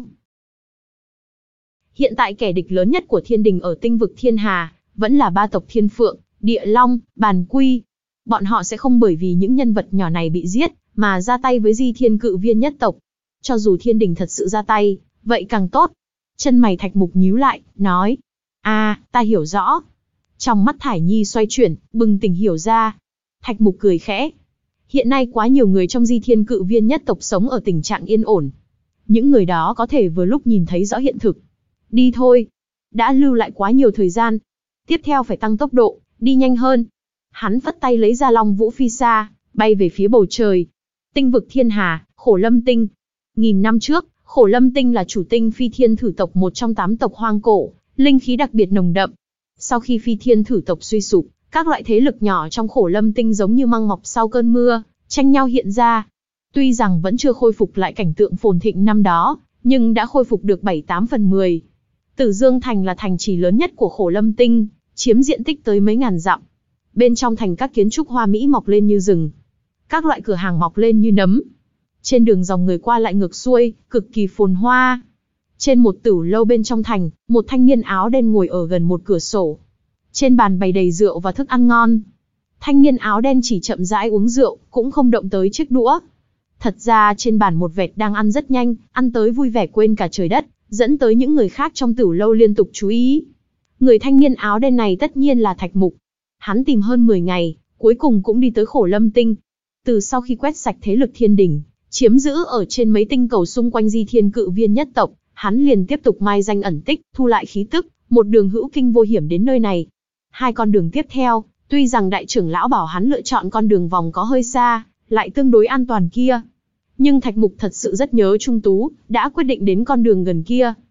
[SPEAKER 1] Hiện tại kẻ địch lớn nhất của thiên đình ở tinh vực Thiên Hà, vẫn là ba tộc Thiên Phượng, Địa Long, Bàn Quy. Bọn họ sẽ không bởi vì những nhân vật nhỏ này bị giết, mà ra tay với Di Thiên Cự Viên nhất tộc. Cho dù thiên đình thật sự ra tay, vậy càng tốt. Chân mày Thạch Mục nhíu lại, nói. À, ta hiểu rõ. Trong mắt Thải Nhi xoay chuyển, bừng tỉnh hiểu ra. Thạch Mục cười khẽ. Hiện nay quá nhiều người trong Di Thiên Cự Viên nhất tộc sống ở tình trạng yên ổn. Những người đó có thể vừa lúc nhìn thấy rõ hiện thực. Đi thôi. Đã lưu lại quá nhiều thời gian. Tiếp theo phải tăng tốc độ, đi nhanh hơn. Hắn phất tay lấy ra Long Vũ Phi Sa, bay về phía bầu trời. Tinh vực Thiên Hà, Khổ Lâm Tinh. Nghìn năm trước, Khổ Lâm Tinh là chủ tinh Phi Thiên Thử tộc, một trong tám tộc hoang cổ, linh khí đặc biệt nồng đậm. Sau khi Phi Thiên Thử tộc suy sụp, các loại thế lực nhỏ trong Khổ Lâm Tinh giống như măng mọc sau cơn mưa, tranh nhau hiện ra. Tuy rằng vẫn chưa khôi phục lại cảnh tượng phồn thịnh năm đó, nhưng đã khôi phục được bảy tám phần mười. Tử Dương Thành là thành trì lớn nhất của Khổ Lâm Tinh, chiếm diện tích tới mấy ngàn dặm. Bên trong thành các kiến trúc hoa mỹ mọc lên như rừng. Các loại cửa hàng mọc lên như nấm. Trên đường dòng người qua lại ngược xuôi, cực kỳ phồn hoa. Trên một tửu lâu bên trong thành, một thanh niên áo đen ngồi ở gần một cửa sổ. Trên bàn bày đầy rượu và thức ăn ngon. Thanh niên áo đen chỉ chậm rãi uống rượu, cũng không động tới chiếc đũa. Thật ra trên bàn một vẹt đang ăn rất nhanh, ăn tới vui vẻ quên cả trời đất, dẫn tới những người khác trong tửu lâu liên tục chú ý. Người thanh niên áo đen này tất nhiên là Thạch Mục. Hắn tìm hơn mười ngày, cuối cùng cũng đi tới Khổ Lâm Tinh. Từ sau khi quét sạch thế lực thiên đình, chiếm giữ ở trên mấy tinh cầu xung quanh Di Thiên Cự Viên nhất tộc, hắn liền tiếp tục mai danh ẩn tích, thu lại khí tức, một đường hữu kinh vô hiểm đến nơi này. Hai con đường tiếp theo, tuy rằng đại trưởng lão bảo hắn lựa chọn con đường vòng có hơi xa, lại tương đối an toàn kia. Nhưng Thạch Mục thật sự rất nhớ Trung Tú, đã quyết định đến con đường gần kia.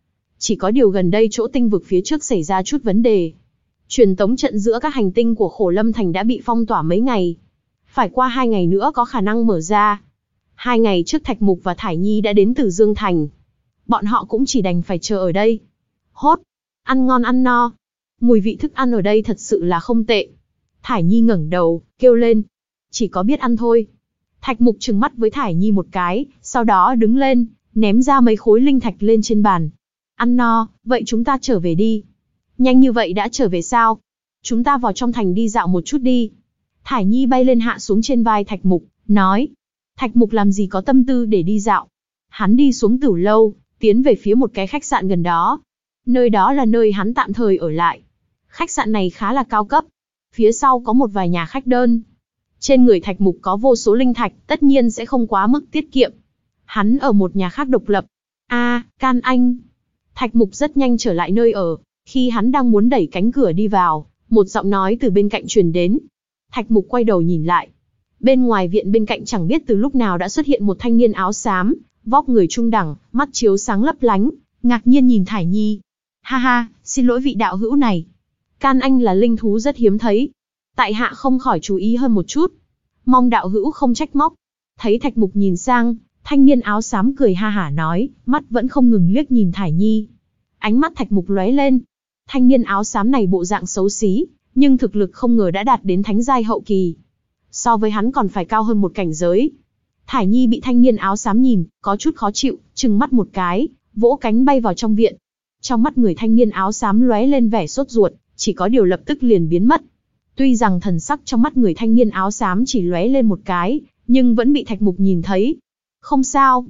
[SPEAKER 1] Chỉ có điều gần đây chỗ tinh vực phía trước xảy ra chút vấn đề. Truyền tống trận giữa các hành tinh của Khổ Lâm Thành đã bị phong tỏa mấy ngày. Phải qua hai ngày nữa có khả năng mở ra. Hai ngày trước Thạch Mục và Thải Nhi đã đến từ Dương Thành. Bọn họ cũng chỉ đành phải chờ ở đây. Hốt! Ăn ngon ăn no. Mùi vị thức ăn ở đây thật sự là không tệ. Thải Nhi ngẩng đầu, kêu lên. Chỉ có biết ăn thôi. Thạch Mục trừng mắt với Thải Nhi một cái, sau đó đứng lên, ném ra mấy khối linh thạch lên trên bàn. Ăn no, vậy chúng ta trở về đi. Nhanh như vậy đã trở về sao? Chúng ta vào trong thành đi dạo một chút đi. Thải Nhi bay lên hạ xuống trên vai Thạch Mục, nói. Thạch Mục làm gì có tâm tư để đi dạo. Hắn đi xuống Tửu Lâu, tiến về phía một cái khách sạn gần đó. Nơi đó là nơi hắn tạm thời ở lại. Khách sạn này khá là cao cấp. Phía sau có một vài nhà khách đơn. Trên người Thạch Mục có vô số linh thạch, tất nhiên sẽ không quá mức tiết kiệm. Hắn ở một nhà khác độc lập. A, à, Can Anh. Thạch Mục rất nhanh trở lại nơi ở. Khi hắn đang muốn đẩy cánh cửa đi vào, một giọng nói từ bên cạnh truyền đến. Thạch Mục quay đầu nhìn lại. Bên ngoài viện bên cạnh chẳng biết từ lúc nào đã xuất hiện một thanh niên áo xám, vóc người trung đẳng, mắt chiếu sáng lấp lánh, ngạc nhiên nhìn Thải Nhi. Ha ha, xin lỗi vị đạo hữu này. Can Anh là linh thú rất hiếm thấy. Tại hạ không khỏi chú ý hơn một chút. Mong đạo hữu không trách móc. Thấy Thạch Mục nhìn sang, thanh niên áo xám cười ha hả nói, mắt vẫn không ngừng liếc nhìn Thải Nhi. Ánh mắt Thạch Mục lóe lên. Thanh niên áo xám này bộ dạng xấu xí, nhưng thực lực không ngờ đã đạt đến thánh giai hậu kỳ. So với hắn còn phải cao hơn một cảnh giới. Thải Nhi bị thanh niên áo xám nhìn, có chút khó chịu, trừng mắt một cái, vỗ cánh bay vào trong viện. Trong mắt người thanh niên áo xám lóe lên vẻ sốt ruột, chỉ có điều lập tức liền biến mất. Tuy rằng thần sắc trong mắt người thanh niên áo xám chỉ lóe lên một cái, nhưng vẫn bị Thạch Mục nhìn thấy. Không sao.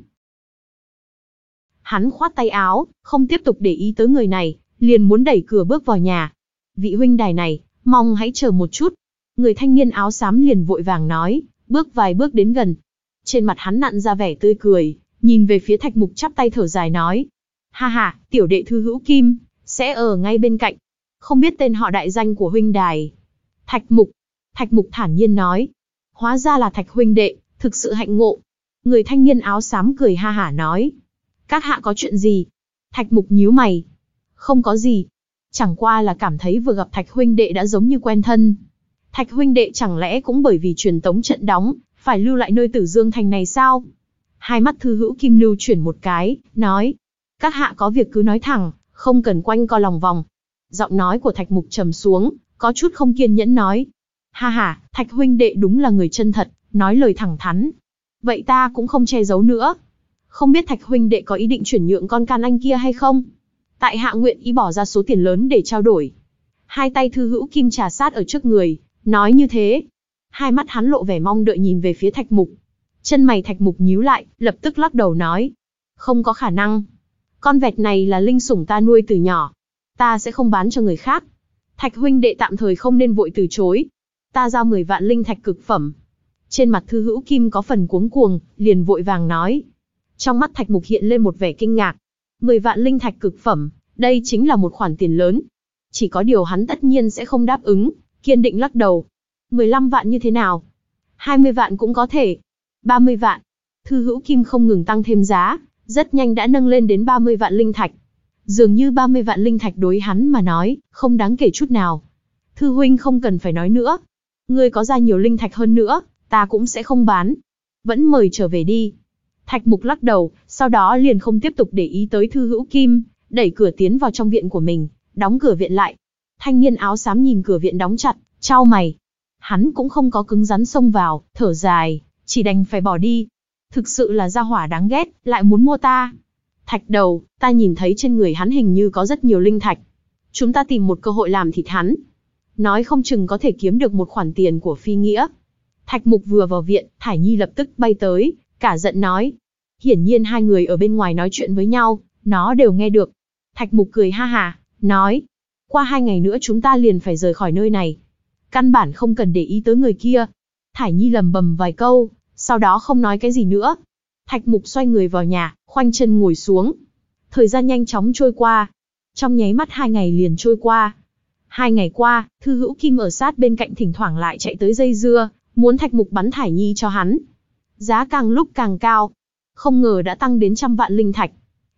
[SPEAKER 1] Hắn khoát tay áo, không tiếp tục để ý tới người này, liền muốn đẩy cửa bước vào nhà. Vị huynh đài này, mong hãy chờ một chút. Người thanh niên áo xám liền vội vàng nói, bước vài bước đến gần. Trên mặt hắn nặn ra vẻ tươi cười, nhìn về phía Thạch Mục chắp tay thở dài nói. Ha ha, tiểu đệ Thư Hữu Kim, sẽ ở ngay bên cạnh. Không biết tên họ đại danh của huynh đài. Thạch Mục. Thạch Mục thản nhiên nói. Hóa ra là Thạch huynh đệ, thực sự hạnh ngộ. Người thanh niên áo xám cười ha hả nói. Các hạ có chuyện gì? Thạch Mục nhíu mày. Không có gì. Chẳng qua là cảm thấy vừa gặp Thạch huynh đệ đã giống như quen thân. Thạch huynh đệ chẳng lẽ cũng bởi vì truyền tống trận đóng, phải lưu lại nơi Tử Dương Thành này sao? Hai mắt Thư Hữu Kim lưu chuyển một cái, nói. Các hạ có việc cứ nói thẳng, không cần quanh co lòng vòng. Giọng nói của Thạch Mục trầm xuống, có chút không kiên nhẫn nói. Ha ha, Thạch huynh đệ đúng là người chân thật, nói lời thẳng thắn. Vậy ta cũng không che giấu nữa. Không biết Thạch huynh đệ có ý định chuyển nhượng con Can Anh kia hay không? Tại hạ nguyện ý bỏ ra số tiền lớn để trao đổi. Hai tay Thư Hữu Kim trà sát ở trước người, nói như thế. Hai mắt hắn lộ vẻ mong đợi nhìn về phía Thạch Mục. Chân mày Thạch Mục nhíu lại, lập tức lắc đầu nói. Không có khả năng. Con vẹt này là linh sủng ta nuôi từ nhỏ. Ta sẽ không bán cho người khác. Thạch huynh đệ tạm thời không nên vội từ chối. Ta giao mười vạn linh thạch cực phẩm. Trên mặt Thư Hữu Kim có phần cuống cuồng, liền vội vàng nói. Trong mắt Thạch Mục hiện lên một vẻ kinh ngạc. mười vạn linh thạch cực phẩm, đây chính là một khoản tiền lớn. Chỉ có điều hắn tất nhiên sẽ không đáp ứng, kiên định lắc đầu. mười lăm vạn như thế nào? hai mươi vạn cũng có thể. ba mươi vạn. Thư Hữu Kim không ngừng tăng thêm giá, rất nhanh đã nâng lên đến ba mươi vạn linh thạch. Dường như ba mươi vạn linh thạch đối hắn mà nói, không đáng kể chút nào. Thư huynh không cần phải nói nữa. Ngươi có ra nhiều linh thạch hơn nữa, ta cũng sẽ không bán. Vẫn mời trở về đi. Thạch Mục lắc đầu, sau đó liền không tiếp tục để ý tới Thư Hữu Kim, đẩy cửa tiến vào trong viện của mình, đóng cửa viện lại. Thanh niên áo xám nhìn cửa viện đóng chặt, chau mày. Hắn cũng không có cứng rắn xông vào, thở dài, chỉ đành phải bỏ đi. Thực sự là gia hỏa đáng ghét, lại muốn mua ta. Thạch đầu, ta nhìn thấy trên người hắn hình như có rất nhiều linh thạch. Chúng ta tìm một cơ hội làm thịt hắn. Nói không chừng có thể kiếm được một khoản tiền của phi nghĩa. Thạch Mục vừa vào viện, Thải Nhi lập tức bay tới, cả giận nói. Hiển nhiên hai người ở bên ngoài nói chuyện với nhau, nó đều nghe được. Thạch Mục cười ha hả, nói. Qua hai ngày nữa chúng ta liền phải rời khỏi nơi này. Căn bản không cần để ý tới người kia. Thải Nhi lầm bầm vài câu, sau đó không nói cái gì nữa. Thạch Mục xoay người vào nhà, khoanh chân ngồi xuống. Thời gian nhanh chóng trôi qua. Trong nháy mắt hai ngày liền trôi qua. Hai ngày qua, Thư Hữu Kim ở sát bên cạnh thỉnh thoảng lại chạy tới dây dưa, muốn Thạch Mục bắn Thải Nhi cho hắn. Giá càng lúc càng cao. Không ngờ đã tăng đến trăm vạn linh thạch.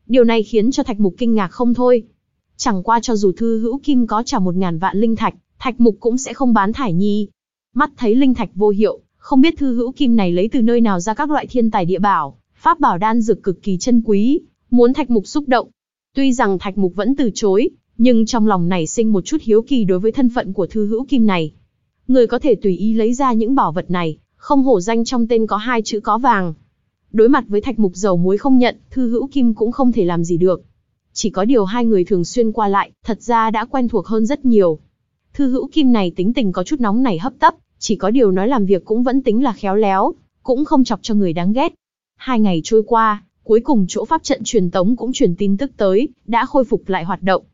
[SPEAKER 1] Điều này khiến cho Thạch Mục kinh ngạc không thôi. Chẳng qua cho dù Thư Hữu Kim có trả một ngàn vạn linh thạch, Thạch Mục cũng sẽ không bán Thải Nhi. Mắt thấy linh thạch vô hiệu, không biết Thư Hữu Kim này lấy từ nơi nào ra các loại thiên tài địa bảo, pháp bảo đan dược cực kỳ chân quý, muốn Thạch Mục xúc động. Tuy rằng Thạch Mục vẫn từ chối, nhưng trong lòng nảy sinh một chút hiếu kỳ đối với thân phận của Thư Hữu Kim này. Người có thể tùy ý lấy ra những bảo vật này, không hổ danh trong tên có hai chữ có vàng. Đối mặt với Thạch Mục dầu muối không nhận, Thư Hữu Kim cũng không thể làm gì được. Chỉ có điều hai người thường xuyên qua lại, thật ra đã quen thuộc hơn rất nhiều. Thư Hữu Kim này tính tình có chút nóng nảy hấp tấp, chỉ có điều nói làm việc cũng vẫn tính là khéo léo, cũng không chọc cho người đáng ghét. Hai ngày trôi qua, cuối cùng chỗ pháp trận truyền tống cũng truyền tin tức tới, đã khôi phục lại hoạt động.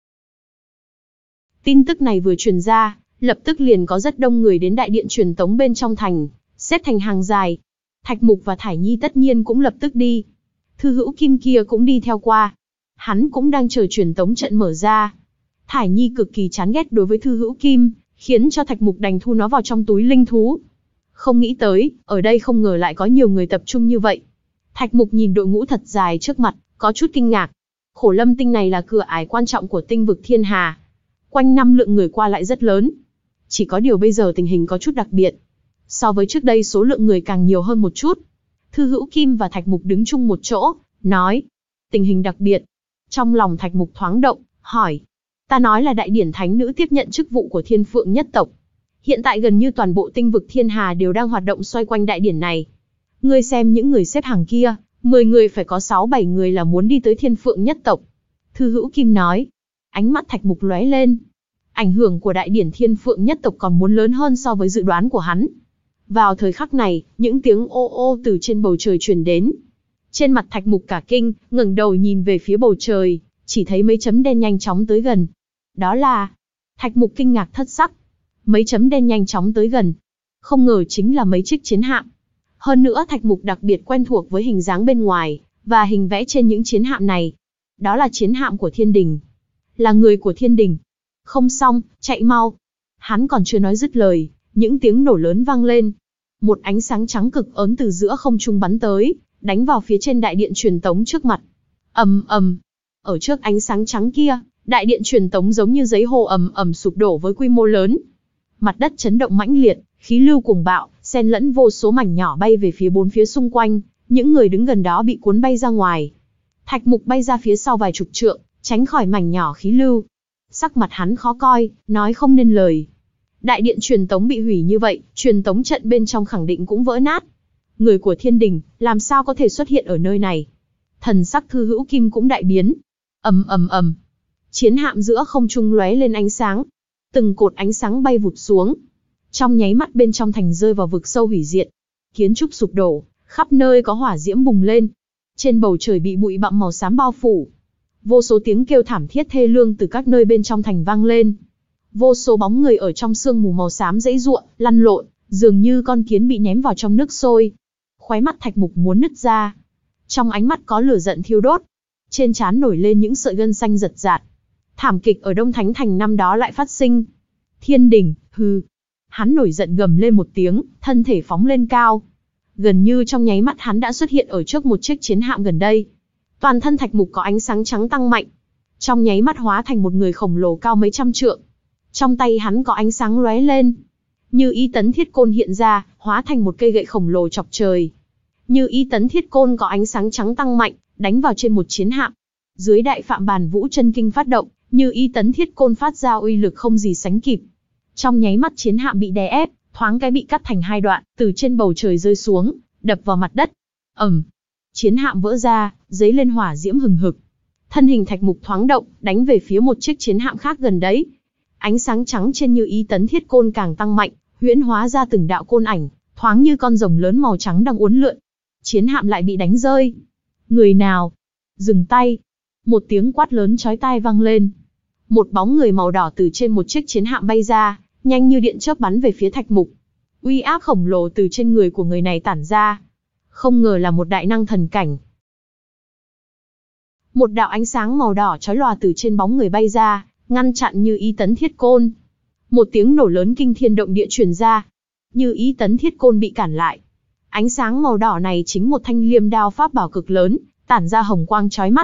[SPEAKER 1] Tin tức này vừa truyền ra, lập tức liền có rất đông người đến đại điện truyền tống bên trong thành, xếp thành hàng dài. Thạch Mục và Thải Nhi tất nhiên cũng lập tức đi. Thư Hữu Kim kia cũng đi theo qua. Hắn cũng đang chờ truyền tống trận mở ra. Thải Nhi cực kỳ chán ghét đối với Thư Hữu Kim, khiến cho Thạch Mục đành thu nó vào trong túi linh thú. Không nghĩ tới, ở đây không ngờ lại có nhiều người tập trung như vậy. Thạch Mục nhìn đội ngũ thật dài trước mặt, có chút kinh ngạc. Khổ Lâm Tinh này là cửa ải quan trọng của tinh vực Thiên Hà. Quanh năm lượng người qua lại rất lớn. Chỉ có điều bây giờ tình hình có chút đặc biệt. So với trước đây số lượng người càng nhiều hơn một chút. Thư Hữu Kim và Thạch Mục đứng chung một chỗ, nói. Tình hình đặc biệt. Trong lòng Thạch Mục thoáng động, hỏi. Ta nói là đại điển thánh nữ tiếp nhận chức vụ của Thiên Phượng nhất tộc. Hiện tại gần như toàn bộ tinh vực Thiên Hà đều đang hoạt động xoay quanh đại điển này. Ngươi xem những người xếp hàng kia, mười người phải có sáu bảy người là muốn đi tới Thiên Phượng nhất tộc. Thư Hữu Kim nói. Ánh mắt Thạch Mục lóe lên. Ảnh hưởng của đại điển Thiên Phượng nhất tộc còn muốn lớn hơn so với dự đoán của hắn. Vào thời khắc này, những tiếng ô ô từ trên bầu trời truyền đến. Trên mặt Thạch Mục cả kinh, ngẩng đầu nhìn về phía bầu trời, chỉ thấy mấy chấm đen nhanh chóng tới gần. Đó là... Thạch Mục kinh ngạc thất sắc. Mấy chấm đen nhanh chóng tới gần. Không ngờ chính là mấy chiếc chiến hạm. Hơn nữa Thạch Mục đặc biệt quen thuộc với hình dáng bên ngoài, và hình vẽ trên những chiến hạm này. Đó là chiến hạm của Thiên Đình. Là người của Thiên Đình. Không xong, chạy mau. Hắn còn chưa nói dứt lời, những tiếng nổ lớn vang lên. Một ánh sáng trắng cực ớn từ giữa không trung bắn tới, đánh vào phía trên đại điện truyền tống trước mặt. Ầm ầm. Ở trước ánh sáng trắng kia, đại điện truyền tống giống như giấy hồ ầm ầm sụp đổ với quy mô lớn. Mặt đất chấn động mãnh liệt, khí lưu cuồng bạo, xen lẫn vô số mảnh nhỏ bay về phía bốn phía xung quanh, những người đứng gần đó bị cuốn bay ra ngoài. Thạch Mục bay ra phía sau vài chục trượng, tránh khỏi mảnh nhỏ khí lưu. Sắc mặt hắn khó coi, nói không nên lời. Đại điện truyền tống bị hủy như vậy, truyền tống trận bên trong khẳng định cũng vỡ nát. Người của Thiên Đình, làm sao có thể xuất hiện ở nơi này? Thần sắc Thư Hữu Kim cũng đại biến. Ầm ầm ầm. Chiến hạm giữa không trung lóe lên ánh sáng. Từng cột ánh sáng bay vụt xuống. Trong nháy mắt bên trong thành rơi vào vực sâu hủy diệt. Kiến trúc sụp đổ, khắp nơi có hỏa diễm bùng lên. Trên bầu trời bị bụi bặm màu xám bao phủ. Vô số tiếng kêu thảm thiết thê lương từ các nơi bên trong thành vang lên. Vô số bóng người ở trong sương mù màu xám giãy giụa, lăn lộn, dường như con kiến bị ném vào trong nước sôi. Khóe mắt Thạch Mục muốn nứt ra. Trong ánh mắt có lửa giận thiêu đốt. Trên trán nổi lên những sợi gân xanh giật giạt. Thảm kịch ở Đông Thánh Thành năm đó lại phát sinh. Thiên Đình, hừ. Hắn nổi giận gầm lên một tiếng, thân thể phóng lên cao. Gần như trong nháy mắt hắn đã xuất hiện ở trước một chiếc chiến hạm gần đây. Toàn thân Thạch Mục có ánh sáng trắng tăng mạnh. Trong nháy mắt hóa thành một người khổng lồ cao mấy trăm trượng. Trong tay hắn có ánh sáng lóe lên. Như ý tấn thiết côn hiện ra, hóa thành một cây gậy khổng lồ chọc trời. Như ý tấn thiết côn có ánh sáng trắng tăng mạnh, đánh vào trên một chiến hạm. Dưới đại phạm bàn vũ chân kinh phát động, như ý tấn thiết côn phát ra uy lực không gì sánh kịp. Trong nháy mắt chiến hạm bị đè ép, thoáng cái bị cắt thành hai đoạn, từ trên bầu trời rơi xuống, đập vào mặt đất. Ầm. Chiến hạm vỡ ra, giấy lên hỏa diễm hừng hực. Thân hình Thạch Mục thoáng động, đánh về phía một chiếc chiến hạm khác gần đấy. Ánh sáng trắng trên như ý tấn thiết côn càng tăng mạnh, huyễn hóa ra từng đạo côn ảnh, thoáng như con rồng lớn màu trắng đang uốn lượn. Chiến hạm lại bị đánh rơi. Người nào? Dừng tay. Một tiếng quát lớn chói tai vang lên. Một bóng người màu đỏ từ trên một chiếc chiến hạm bay ra, nhanh như điện chớp bắn về phía Thạch Mục. Uy áp khổng lồ từ trên người của người này tản ra. Không ngờ là một đại năng thần cảnh. Một đạo ánh sáng màu đỏ chói lòa từ trên bóng người bay ra, ngăn chặn Như Ý tấn thiết côn. Một tiếng nổ lớn kinh thiên động địa truyền ra. Như Ý tấn thiết côn bị cản lại. Ánh sáng màu đỏ này chính một thanh liêm đao pháp bảo cực lớn, tản ra hồng quang chói mắt.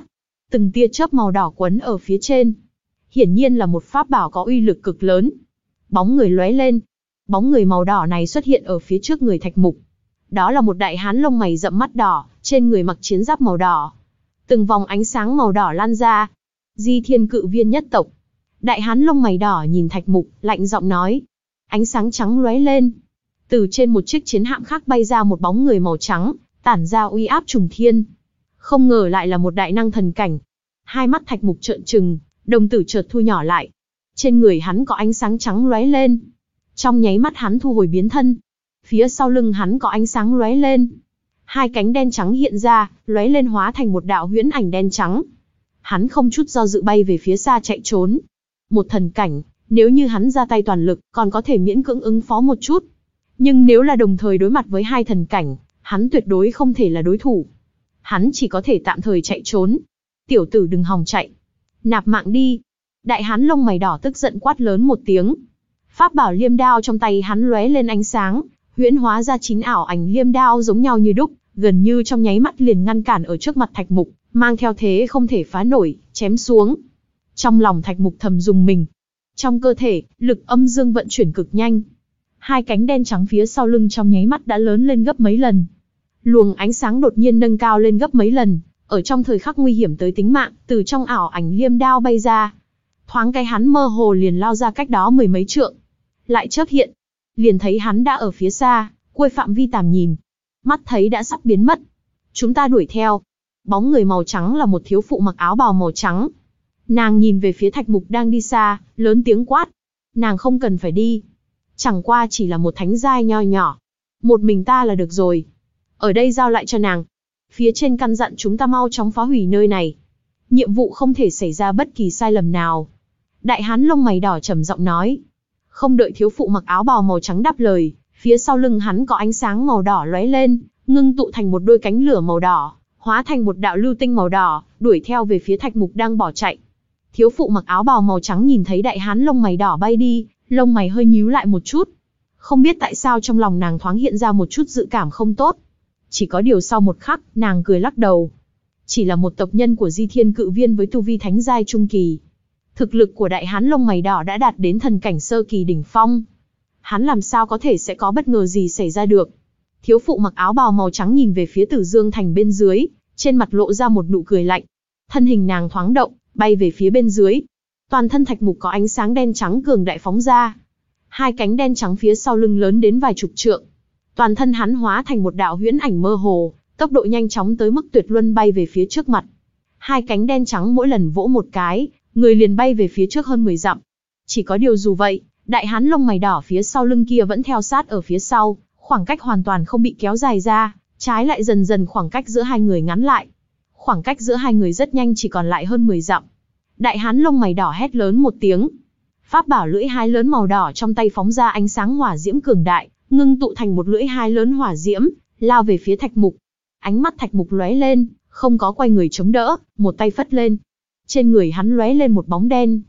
[SPEAKER 1] Từng tia chớp màu đỏ quấn ở phía trên. Hiển nhiên là một pháp bảo có uy lực cực lớn. Bóng người lóe lên. Bóng người màu đỏ này xuất hiện ở phía trước người Thạch Mục. Đó là một đại hán lông mày rậm mắt đỏ, trên người mặc chiến giáp màu đỏ. Từng vòng ánh sáng màu đỏ lan ra. Di Thiên Cự Viên nhất tộc. Đại hán lông mày đỏ nhìn Thạch Mục, lạnh giọng nói. Ánh sáng trắng lóe lên. Từ trên một chiếc chiến hạm khác bay ra một bóng người màu trắng, tản ra uy áp trùng thiên. Không ngờ lại là một đại năng thần cảnh. Hai mắt Thạch Mục trợn trừng, đồng tử chợt thu nhỏ lại. Trên người hắn có ánh sáng trắng lóe lên. Trong nháy mắt hắn thu hồi biến thân. Phía sau lưng hắn có ánh sáng lóe lên. Hai cánh đen trắng hiện ra, lóe lên hóa thành một đạo huyễn ảnh đen trắng. Hắn không chút do dự bay về phía xa chạy trốn. Một thần cảnh, nếu như hắn ra tay toàn lực, còn có thể miễn cưỡng ứng phó một chút. Nhưng nếu là đồng thời đối mặt với hai thần cảnh, hắn tuyệt đối không thể là đối thủ. Hắn chỉ có thể tạm thời chạy trốn. Tiểu tử đừng hòng chạy. Nạp mạng đi. Đại hán lông mày đỏ tức giận quát lớn một tiếng. Pháp bảo liêm đao trong tay hắn lóe lên ánh sáng, huyễn hóa ra chín ảo ảnh liêm đao giống nhau như đúc, gần như trong nháy mắt liền ngăn cản ở trước mặt Thạch Mục, mang theo thế không thể phá nổi, chém xuống. Trong lòng Thạch Mục thầm rùng mình. Trong cơ thể, lực âm dương vận chuyển cực nhanh. Hai cánh đen trắng phía sau lưng trong nháy mắt đã lớn lên gấp mấy lần. Luồng ánh sáng đột nhiên nâng cao lên gấp mấy lần, ở trong thời khắc nguy hiểm tới tính mạng, từ trong ảo ảnh liêm đao bay ra. Thoáng cái hắn mơ hồ liền lao ra cách đó mười mấy trượng. Lại chớp hiện, liền thấy hắn đã ở phía xa, quay phạm vi tầm nhìn. Mắt thấy đã sắp biến mất. Chúng ta đuổi theo. Bóng người màu trắng là một thiếu phụ mặc áo bào màu trắng. Nàng nhìn về phía Thạch Mục đang đi xa, lớn tiếng quát. Nàng không cần phải đi. Chẳng qua chỉ là một thánh giai nho nhỏ. Một mình ta là được rồi. Ở đây giao lại cho nàng. Phía trên căn dặn chúng ta mau chóng phá hủy nơi này. Nhiệm vụ không thể xảy ra bất kỳ sai lầm nào. Đại hán lông mày đỏ trầm giọng nói. Không đợi thiếu phụ mặc áo bào màu trắng đáp lời, phía sau lưng hắn có ánh sáng màu đỏ lóe lên, ngưng tụ thành một đôi cánh lửa màu đỏ, hóa thành một đạo lưu tinh màu đỏ, đuổi theo về phía Thạch Mục đang bỏ chạy. Thiếu phụ mặc áo bào màu trắng nhìn thấy đại hán lông mày đỏ bay đi, lông mày hơi nhíu lại một chút. Không biết tại sao trong lòng nàng thoáng hiện ra một chút dự cảm không tốt. Chỉ có điều sau một khắc, nàng cười lắc đầu. Chỉ là một tộc nhân của Di Thiên Cự Viên với tu vi thánh giai trung kỳ. Thực lực của đại hán lông mày đỏ đã đạt đến thần cảnh sơ kỳ đỉnh phong. Hắn làm sao có thể sẽ có bất ngờ gì xảy ra được. Thiếu phụ mặc áo bào màu trắng nhìn về phía Tử Dương Thành bên dưới, trên mặt lộ ra một nụ cười lạnh. Thân hình nàng thoáng động, bay về phía bên dưới. Toàn thân Thạch Mục có ánh sáng đen trắng cường đại phóng ra. Hai cánh đen trắng phía sau lưng lớn đến vài chục trượng. Toàn thân hắn hóa thành một đạo huyễn ảnh mơ hồ, tốc độ nhanh chóng tới mức tuyệt luân bay về phía trước mặt. Hai cánh đen trắng mỗi lần vỗ một cái, người liền bay về phía trước hơn mười dặm. Chỉ có điều dù vậy, đại hán lông mày đỏ phía sau lưng kia vẫn theo sát ở phía sau, khoảng cách hoàn toàn không bị kéo dài ra, trái lại dần dần khoảng cách giữa hai người ngắn lại. Khoảng cách giữa hai người rất nhanh chỉ còn lại hơn mười dặm. Đại hán lông mày đỏ hét lớn một tiếng. Pháp bảo lưỡi hái lớn màu đỏ trong tay phóng ra ánh sáng hỏa diễm cường đại, ngưng tụ thành một lưỡi hái lớn hỏa diễm, lao về phía Thạch Mục. Ánh mắt Thạch Mục lóe lên, không có quay người chống đỡ, một tay phất lên. Trên người hắn lóe lên một bóng đen.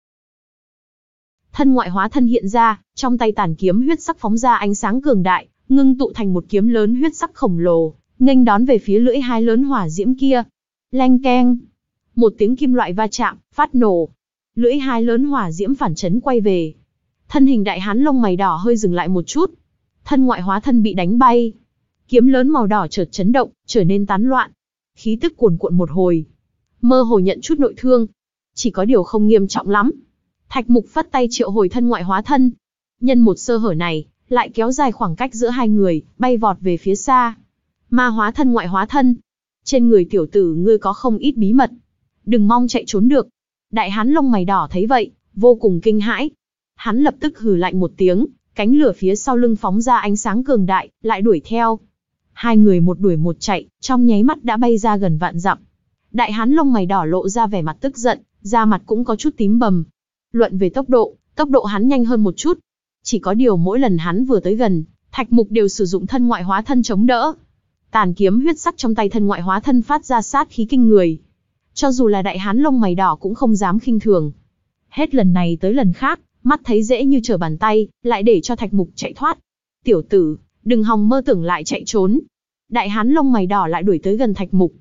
[SPEAKER 1] Thân ngoại hóa thân hiện ra, trong tay tàn kiếm huyết sắc phóng ra ánh sáng cường đại, ngưng tụ thành một kiếm lớn huyết sắc khổng lồ, nghênh đón về phía lưỡi hái lớn hỏa diễm kia. Leng keng, một tiếng kim loại va chạm, phát nổ. Lưỡi hái lớn hỏa diễm phản chấn quay về. Thân hình đại hán lông mày đỏ hơi dừng lại một chút. Thân ngoại hóa thân bị đánh bay. Kiếm lớn màu đỏ chợt chấn động, trở nên tán loạn. Khí tức cuồn cuộn một hồi. Mơ hồ nhận chút nội thương. Chỉ có điều không nghiêm trọng lắm. Thạch Mục phất tay triệu hồi thân ngoại hóa thân. Nhân một sơ hở này, lại kéo dài khoảng cách giữa hai người, bay vọt về phía xa. Ma hóa thân ngoại hóa thân. Trên người tiểu tử ngươi có không ít bí mật. Đừng mong chạy trốn được. Đại hán lông mày đỏ thấy vậy, vô cùng kinh hãi. Hắn lập tức hừ lạnh một tiếng, cánh lửa phía sau lưng phóng ra ánh sáng cường đại, lại đuổi theo. Hai người một đuổi một chạy, trong nháy mắt đã bay ra gần vạn dặm. Đại hán lông mày đỏ lộ ra vẻ mặt tức giận, da mặt cũng có chút tím bầm. Luận về tốc độ, tốc độ hắn nhanh hơn một chút. Chỉ có điều mỗi lần hắn vừa tới gần, Thạch Mục đều sử dụng thân ngoại hóa thân chống đỡ. Tàn kiếm huyết sắc trong tay thân ngoại hóa thân phát ra sát khí kinh người. Cho dù là đại hán lông mày đỏ cũng không dám khinh thường. Hết lần này tới lần khác, mắt thấy dễ như trở bàn tay, lại để cho Thạch Mục chạy thoát. Tiểu tử, đừng hòng mơ tưởng lại chạy trốn. Đại hán lông mày đỏ lại đuổi tới gần Thạch Mục.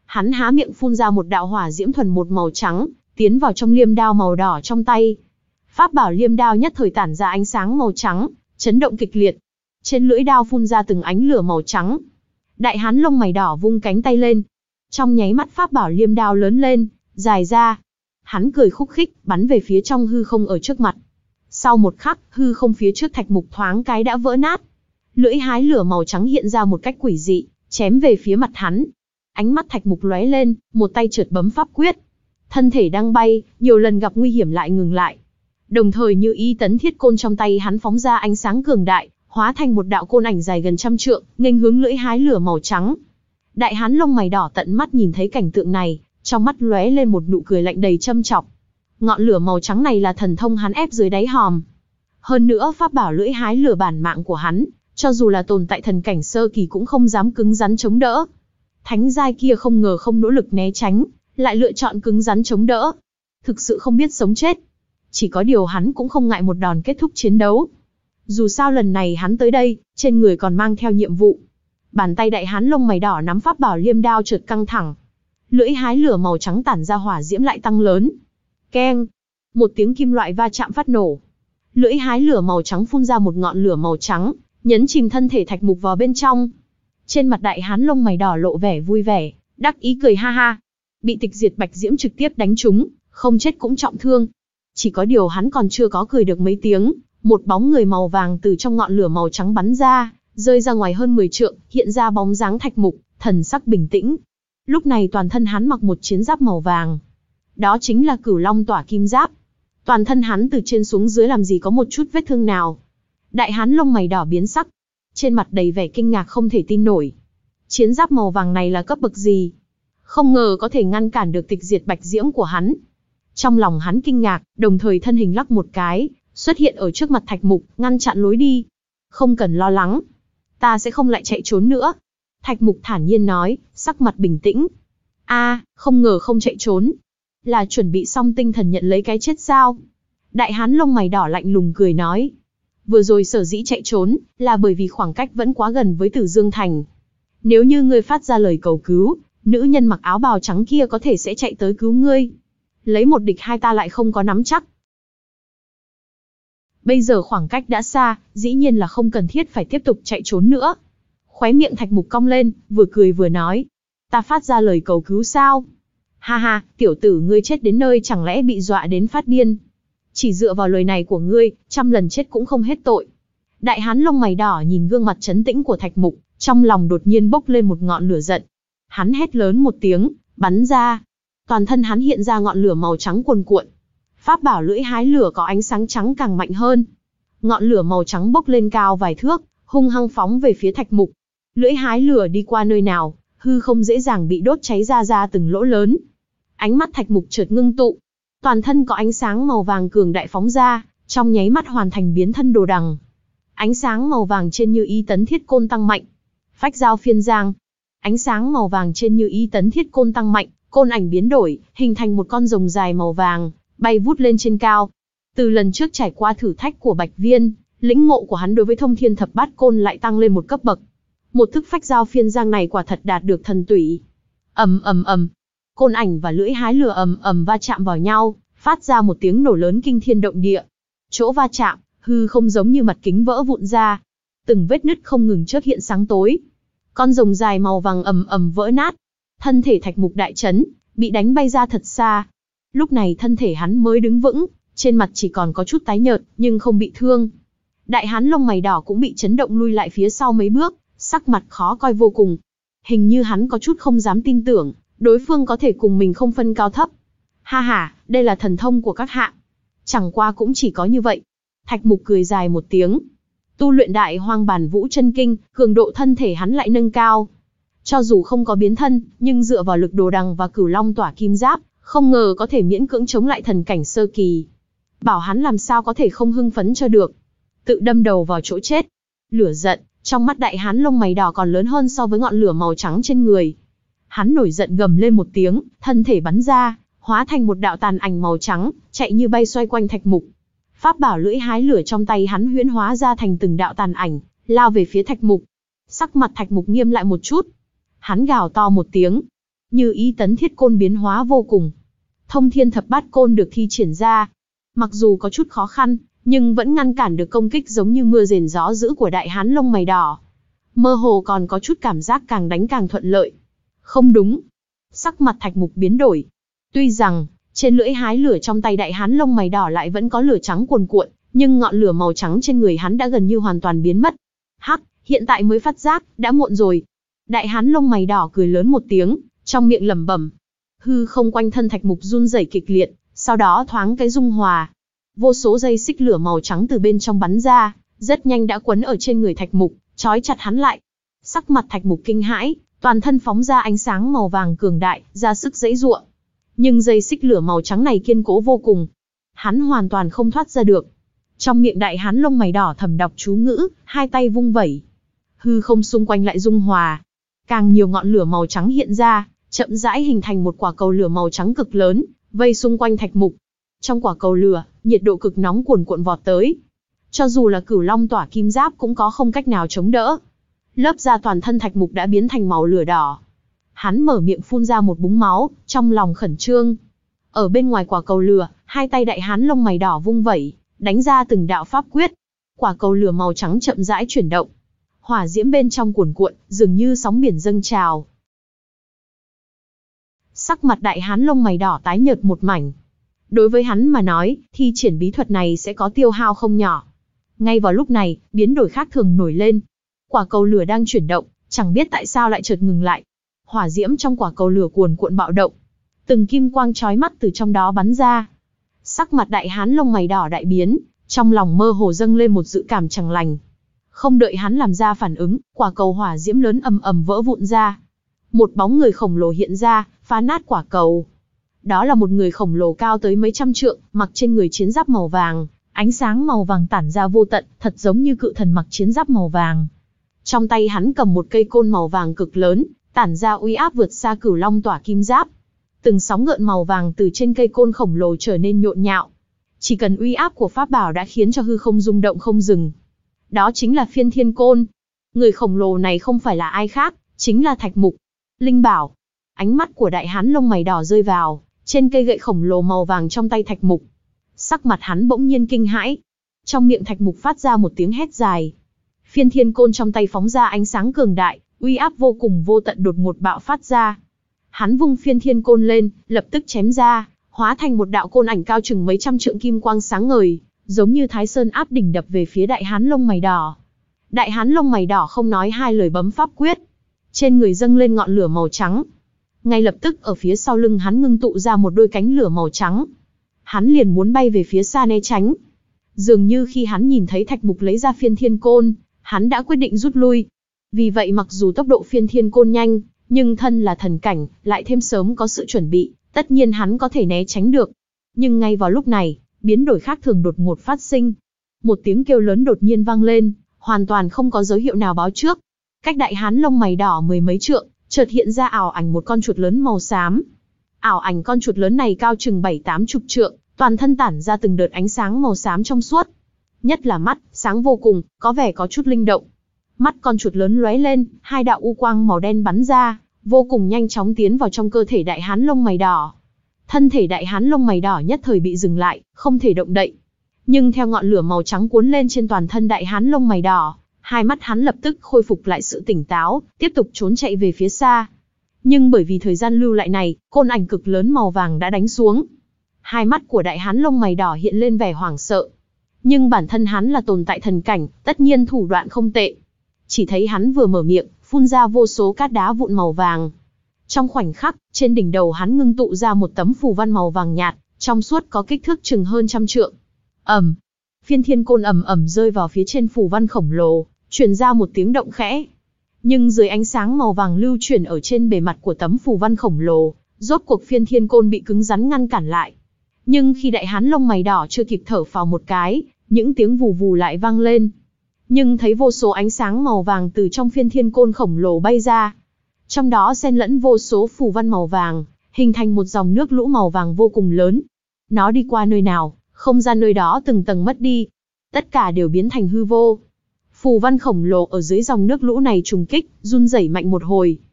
[SPEAKER 1] Hắn há miệng phun ra một đạo hỏa diễm thuần một màu trắng, tiến vào trong liêm đao màu đỏ trong tay. Pháp bảo liêm đao nhất thời tản ra ánh sáng màu trắng, chấn động kịch liệt. Trên lưỡi đao phun ra từng ánh lửa màu trắng. Đại hán lông mày đỏ vung cánh tay lên. Trong nháy mắt pháp bảo liêm đao lớn lên, dài ra. Hắn cười khúc khích, bắn về phía trong hư không ở trước mặt. Sau một khắc, hư không phía trước Thạch Mục thoáng cái đã vỡ nát. Lưỡi hái lửa màu trắng hiện ra một cách quỷ dị, chém về phía mặt hắn. Ánh mắt Thạch Mục lóe lên, một tay chợt bấm pháp quyết. Thân thể đang bay, nhiều lần gặp nguy hiểm lại ngừng lại. Đồng thời như ý tấn thiết côn trong tay hắn phóng ra ánh sáng cường đại, hóa thành một đạo côn ảnh dài gần trăm trượng, nghênh hướng lưỡi hái lửa màu trắng. Đại hán lông mày đỏ tận mắt nhìn thấy cảnh tượng này, trong mắt lóe lên một nụ cười lạnh đầy châm chọc. Ngọn lửa màu trắng này là thần thông hắn ép dưới đáy hòm. Hơn nữa pháp bảo lưỡi hái lửa bản mạng của hắn, cho dù là tồn tại thần cảnh sơ kỳ cũng không dám cứng rắn chống đỡ. Thánh giai kia không ngờ không nỗ lực né tránh, lại lựa chọn cứng rắn chống đỡ. Thực sự không biết sống chết. Chỉ có điều hắn cũng không ngại một đòn kết thúc chiến đấu. Dù sao lần này hắn tới đây, trên người còn mang theo nhiệm vụ. Bàn tay đại hán lông mày đỏ nắm pháp bảo liêm đao chợt căng thẳng. Lưỡi hái lửa màu trắng tản ra hỏa diễm lại tăng lớn. Keng! Một tiếng kim loại va chạm phát nổ. Lưỡi hái lửa màu trắng phun ra một ngọn lửa màu trắng, nhấn chìm thân thể Thạch Mục vào bên trong. Trên mặt đại hán lông mày đỏ lộ vẻ vui vẻ, đắc ý cười ha ha. Bị tịch diệt bạch diễm trực tiếp đánh trúng, không chết cũng trọng thương. Chỉ có điều hắn còn chưa có cười được mấy tiếng, một bóng người màu vàng từ trong ngọn lửa màu trắng bắn ra, rơi ra ngoài hơn mười trượng, hiện ra bóng dáng Thạch Mục, thần sắc bình tĩnh. Lúc này toàn thân hắn mặc một chiến giáp màu vàng. Đó chính là Cửu Long Tỏa Kim Giáp. Toàn thân hắn từ trên xuống dưới làm gì có một chút vết thương nào. Đại hán lông mày đỏ biến sắc, trên mặt đầy vẻ kinh ngạc không thể tin nổi. Chiến giáp màu vàng này là cấp bậc gì? Không ngờ có thể ngăn cản được tịch diệt bạch diễm của hắn. Trong lòng hắn kinh ngạc, đồng thời thân hình lắc một cái, xuất hiện ở trước mặt Thạch Mục, ngăn chặn lối đi. Không cần lo lắng, ta sẽ không lại chạy trốn nữa. Thạch Mục thản nhiên nói, sắc mặt bình tĩnh. A, không ngờ không chạy trốn. Là chuẩn bị xong tinh thần nhận lấy cái chết sao? Đại hán lông mày đỏ lạnh lùng cười nói. Vừa rồi sở dĩ chạy trốn, là bởi vì khoảng cách vẫn quá gần với Tử Dương Thành. Nếu như ngươi phát ra lời cầu cứu, nữ nhân mặc áo bào trắng kia có thể sẽ chạy tới cứu ngươi. Lấy một địch hai ta lại không có nắm chắc. Bây giờ khoảng cách đã xa, dĩ nhiên là không cần thiết phải tiếp tục chạy trốn nữa. Khóe miệng Thạch Mục cong lên, vừa cười vừa nói. Ta phát ra lời cầu cứu sao? Ha ha, tiểu tử ngươi chết đến nơi chẳng lẽ bị dọa đến phát điên. Chỉ dựa vào lời này của ngươi, trăm lần chết cũng không hết tội. Đại hán lông mày đỏ nhìn gương mặt trấn tĩnh của Thạch Mục, trong lòng đột nhiên bốc lên một ngọn lửa giận. Hắn hét lớn một tiếng, bắn ra. Toàn thân hắn hiện ra ngọn lửa màu trắng cuồn cuộn. Pháp bảo lưỡi hái lửa có ánh sáng trắng càng mạnh hơn. Ngọn lửa màu trắng bốc lên cao vài thước, hung hăng phóng về phía Thạch Mục. Lưỡi hái lửa đi qua nơi nào, hư không dễ dàng bị đốt cháy ra ra từng lỗ lớn. Ánh mắt Thạch Mục chợt ngưng tụ, toàn thân có ánh sáng màu vàng cường đại phóng ra, trong nháy mắt hoàn thành biến thân đồ đằng. Ánh sáng màu vàng trên như ý tấn thiết côn tăng mạnh. Phách giao phiên giang. Ánh sáng màu vàng trên như ý tấn thiết côn tăng mạnh, côn ảnh biến đổi, hình thành một con rồng dài màu vàng, bay vút lên trên cao. Từ lần trước trải qua thử thách của Bạch Viên, lĩnh ngộ của hắn đối với thông thiên thập bát côn lại tăng lên một cấp bậc. Một thức phách giao phiên giang này quả thật đạt được thần tủy. Ầm ầm ầm, côn ảnh và lưỡi hái lửa ầm ầm va chạm vào nhau, phát ra một tiếng nổ lớn kinh thiên động địa. Chỗ va chạm, hư không giống như mặt kính vỡ vụn ra, từng vết nứt không ngừng chớp hiện sáng tối. Con rồng dài màu vàng ầm ầm vỡ nát, thân thể Thạch Mục đại chấn, bị đánh bay ra thật xa. Lúc này thân thể hắn mới đứng vững, trên mặt chỉ còn có chút tái nhợt, nhưng không bị thương. Đại hán lông mày đỏ cũng bị chấn động lui lại phía sau mấy bước, sắc mặt khó coi vô cùng. Hình như hắn có chút không dám tin tưởng, đối phương có thể cùng mình không phân cao thấp. Ha ha, đây là thần thông của các hạ. Chẳng qua cũng chỉ có như vậy. Thạch Mục cười dài một tiếng. Tu luyện đại hoang bản vũ chân kinh, cường độ thân thể hắn lại nâng cao. Cho dù không có biến thân, nhưng dựa vào lực đồ đằng và Cửu Long Tỏa Kim Giáp, không ngờ có thể miễn cưỡng chống lại thần cảnh sơ kỳ. Bảo hắn làm sao có thể không hưng phấn cho được. Tự đâm đầu vào chỗ chết. Lửa giận, trong mắt đại hán lông mày đỏ còn lớn hơn so với ngọn lửa màu trắng trên người. Hắn nổi giận gầm lên một tiếng, thân thể bắn ra, hóa thành một đạo tàn ảnh màu trắng, chạy như bay xoay quanh Thạch Mục. Pháp bảo lưỡi hái lửa trong tay hắn huyễn hóa ra thành từng đạo tàn ảnh, lao về phía Thạch Mục. Sắc mặt Thạch Mục nghiêm lại một chút. Hắn gào to một tiếng. như ý tấn thiết côn biến hóa vô cùng. Thông thiên thập bát côn được thi triển ra. Mặc dù có chút khó khăn, nhưng vẫn ngăn cản được công kích giống như mưa rền gió dữ của đại hán lông mày đỏ. Mơ hồ còn có chút cảm giác càng đánh càng thuận lợi. Không đúng. Sắc mặt Thạch Mục biến đổi. Tuy rằng, trên lưỡi hái lửa trong tay đại hán lông mày đỏ lại vẫn có lửa trắng cuồn cuộn, nhưng ngọn lửa màu trắng trên người hắn đã gần như hoàn toàn biến mất. Hắc, hiện tại mới phát giác, đã muộn rồi. Đại hán lông mày đỏ cười lớn một tiếng, trong miệng lẩm bẩm. Hư không quanh thân Thạch Mục run rẩy kịch liệt, sau đó thoáng cái dung hòa. Vô số dây xích lửa màu trắng từ bên trong bắn ra, rất nhanh đã quấn ở trên người Thạch Mục, trói chặt hắn lại. Sắc mặt Thạch Mục kinh hãi, toàn thân phóng ra ánh sáng màu vàng cường đại, ra sức giãy giụa. Nhưng dây xích lửa màu trắng này kiên cố vô cùng, hắn hoàn toàn không thoát ra được. Trong miệng đại hán lông mày đỏ thầm đọc chú ngữ, hai tay vung vẩy. Hư không xung quanh lại dung hòa. Càng nhiều ngọn lửa màu trắng hiện ra, chậm rãi hình thành một quả cầu lửa màu trắng cực lớn, vây xung quanh Thạch Mục. Trong quả cầu lửa, nhiệt độ cực nóng cuồn cuộn vọt tới. Cho dù là Cửu Long tỏa kim giáp cũng có không cách nào chống đỡ. Lớp da toàn thân Thạch Mục đã biến thành màu lửa đỏ. Hắn mở miệng phun ra một búng máu, trong lòng khẩn trương. Ở bên ngoài quả cầu lửa, hai tay đại hán lông mày đỏ vung vẩy, đánh ra từng đạo pháp quyết. Quả cầu lửa màu trắng chậm rãi chuyển động. Hỏa diễm bên trong cuồn cuộn, dường như sóng biển dâng trào. Sắc mặt đại hán lông mày đỏ tái nhợt một mảnh. Đối với hắn mà nói, thi triển bí thuật này sẽ có tiêu hao không nhỏ. Ngay vào lúc này, biến đổi khác thường nổi lên. Quả cầu lửa đang chuyển động, chẳng biết tại sao lại chợt ngừng lại. Hỏa diễm trong quả cầu lửa cuồn cuộn bạo động. Từng kim quang chói mắt từ trong đó bắn ra. Sắc mặt đại hán lông mày đỏ đại biến, trong lòng mơ hồ dâng lên một dự cảm chẳng lành. Không đợi hắn làm ra phản ứng, quả cầu hỏa diễm lớn ầm ầm vỡ vụn ra. Một bóng người khổng lồ hiện ra, phá nát quả cầu. Đó là một người khổng lồ cao tới mấy trăm trượng, mặc trên người chiến giáp màu vàng, ánh sáng màu vàng tản ra vô tận, thật giống như cự thần mặc chiến giáp màu vàng. Trong tay hắn cầm một cây côn màu vàng cực lớn, tản ra uy áp vượt xa Cửu Long tỏa kim giáp. Từng sóng gợn màu vàng từ trên cây côn khổng lồ trở nên nhộn nhạo. Chỉ cần uy áp của pháp bảo đã khiến cho hư không rung động không dừng. Đó chính là Phiên Thiên Côn. Người khổng lồ này không phải là ai khác, chính là Thạch Mục. Linh bảo. Ánh mắt của đại hán lông mày đỏ rơi vào trên cây gậy khổng lồ màu vàng trong tay Thạch Mục. Sắc mặt hắn bỗng nhiên kinh hãi. Trong miệng Thạch Mục phát ra một tiếng hét dài. Phiên Thiên Côn trong tay phóng ra ánh sáng cường đại, uy áp vô cùng vô tận đột ngột bạo phát ra. Hắn vung Phiên Thiên Côn lên, lập tức chém ra, hóa thành một đạo côn ảnh cao chừng mấy trăm trượng kim quang sáng ngời, giống như Thái Sơn áp đỉnh đập về phía đại hán lông mày đỏ. Đại hán lông mày đỏ không nói hai lời bấm pháp quyết. Trên người dâng lên ngọn lửa màu trắng. Ngay lập tức ở phía sau lưng hắn ngưng tụ ra một đôi cánh lửa màu trắng. Hắn liền muốn bay về phía xa né tránh. Dường như khi hắn nhìn thấy Thạch Mục lấy ra Phiên Thiên Côn, hắn đã quyết định rút lui. Vì vậy mặc dù tốc độ Phiên Thiên Côn nhanh, nhưng thân là thần cảnh, lại thêm sớm có sự chuẩn bị, tất nhiên hắn có thể né tránh được. Nhưng ngay vào lúc này, biến đổi khác thường đột ngột phát sinh. Một tiếng kêu lớn đột nhiên vang lên, hoàn toàn không có dấu hiệu nào báo trước. Cách đại hán lông mày đỏ mười mấy trượng, chợt hiện ra ảo ảnh một con chuột lớn màu xám. Ảo ảnh con chuột lớn này cao chừng bảy tám chục trượng, toàn thân tản ra từng đợt ánh sáng màu xám trong suốt. Nhất là mắt, sáng vô cùng, có vẻ có chút linh động. Mắt con chuột lớn lóe lên, hai đạo u quang màu đen bắn ra, vô cùng nhanh chóng tiến vào trong cơ thể đại hán lông mày đỏ. Thân thể đại hán lông mày đỏ nhất thời bị dừng lại, không thể động đậy. Nhưng theo ngọn lửa màu trắng cuốn lên trên toàn thân đại hán lông mày đỏ, hai mắt hắn lập tức khôi phục lại sự tỉnh táo, tiếp tục trốn chạy về phía xa. Nhưng bởi vì thời gian lưu lại này, côn ảnh cực lớn màu vàng đã đánh xuống. Hai mắt của đại hán lông mày đỏ hiện lên vẻ hoảng sợ. Nhưng bản thân hắn là tồn tại thần cảnh, tất nhiên thủ đoạn không tệ. Chỉ thấy hắn vừa mở miệng, phun ra vô số cát đá vụn màu vàng. Trong khoảnh khắc, trên đỉnh đầu hắn ngưng tụ ra một tấm phù văn màu vàng nhạt, trong suốt có kích thước chừng hơn trăm trượng. Ầm, Phiên Thiên Côn ầm ầm rơi vào phía trên phù văn khổng lồ, truyền ra một tiếng động khẽ. Nhưng dưới ánh sáng màu vàng lưu chuyển ở trên bề mặt của tấm phù văn khổng lồ, rốt cuộc Phiên Thiên Côn bị cứng rắn ngăn cản lại. Nhưng khi đại hán lông mày đỏ chưa kịp thở phào một cái, những tiếng vù vù lại vang lên. Nhưng thấy vô số ánh sáng màu vàng từ trong Phiên Thiên Côn khổng lồ bay ra. Trong đó xen lẫn vô số phù văn màu vàng, hình thành một dòng nước lũ màu vàng vô cùng lớn. Nó đi qua nơi nào, không gian nơi đó từng tầng mất đi. Tất cả đều biến thành hư vô. Phù văn khổng lồ ở dưới dòng nước lũ này trùng kích, run rẩy mạnh một hồi.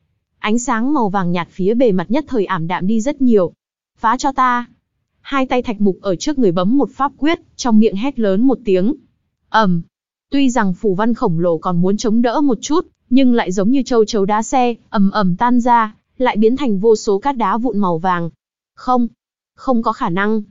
[SPEAKER 1] Ánh sáng màu vàng nhạt phía bề mặt nhất thời ảm đạm đi rất nhiều. Phá cho ta. Hai tay Thạch Mục ở trước người bấm một pháp quyết, trong miệng hét lớn một tiếng. Ầm. Tuy rằng phù văn khổng lồ còn muốn chống đỡ một chút, nhưng lại giống như châu chấu đá xe, ầm ầm tan ra, lại biến thành vô số cát đá vụn màu vàng. Không, không có khả năng.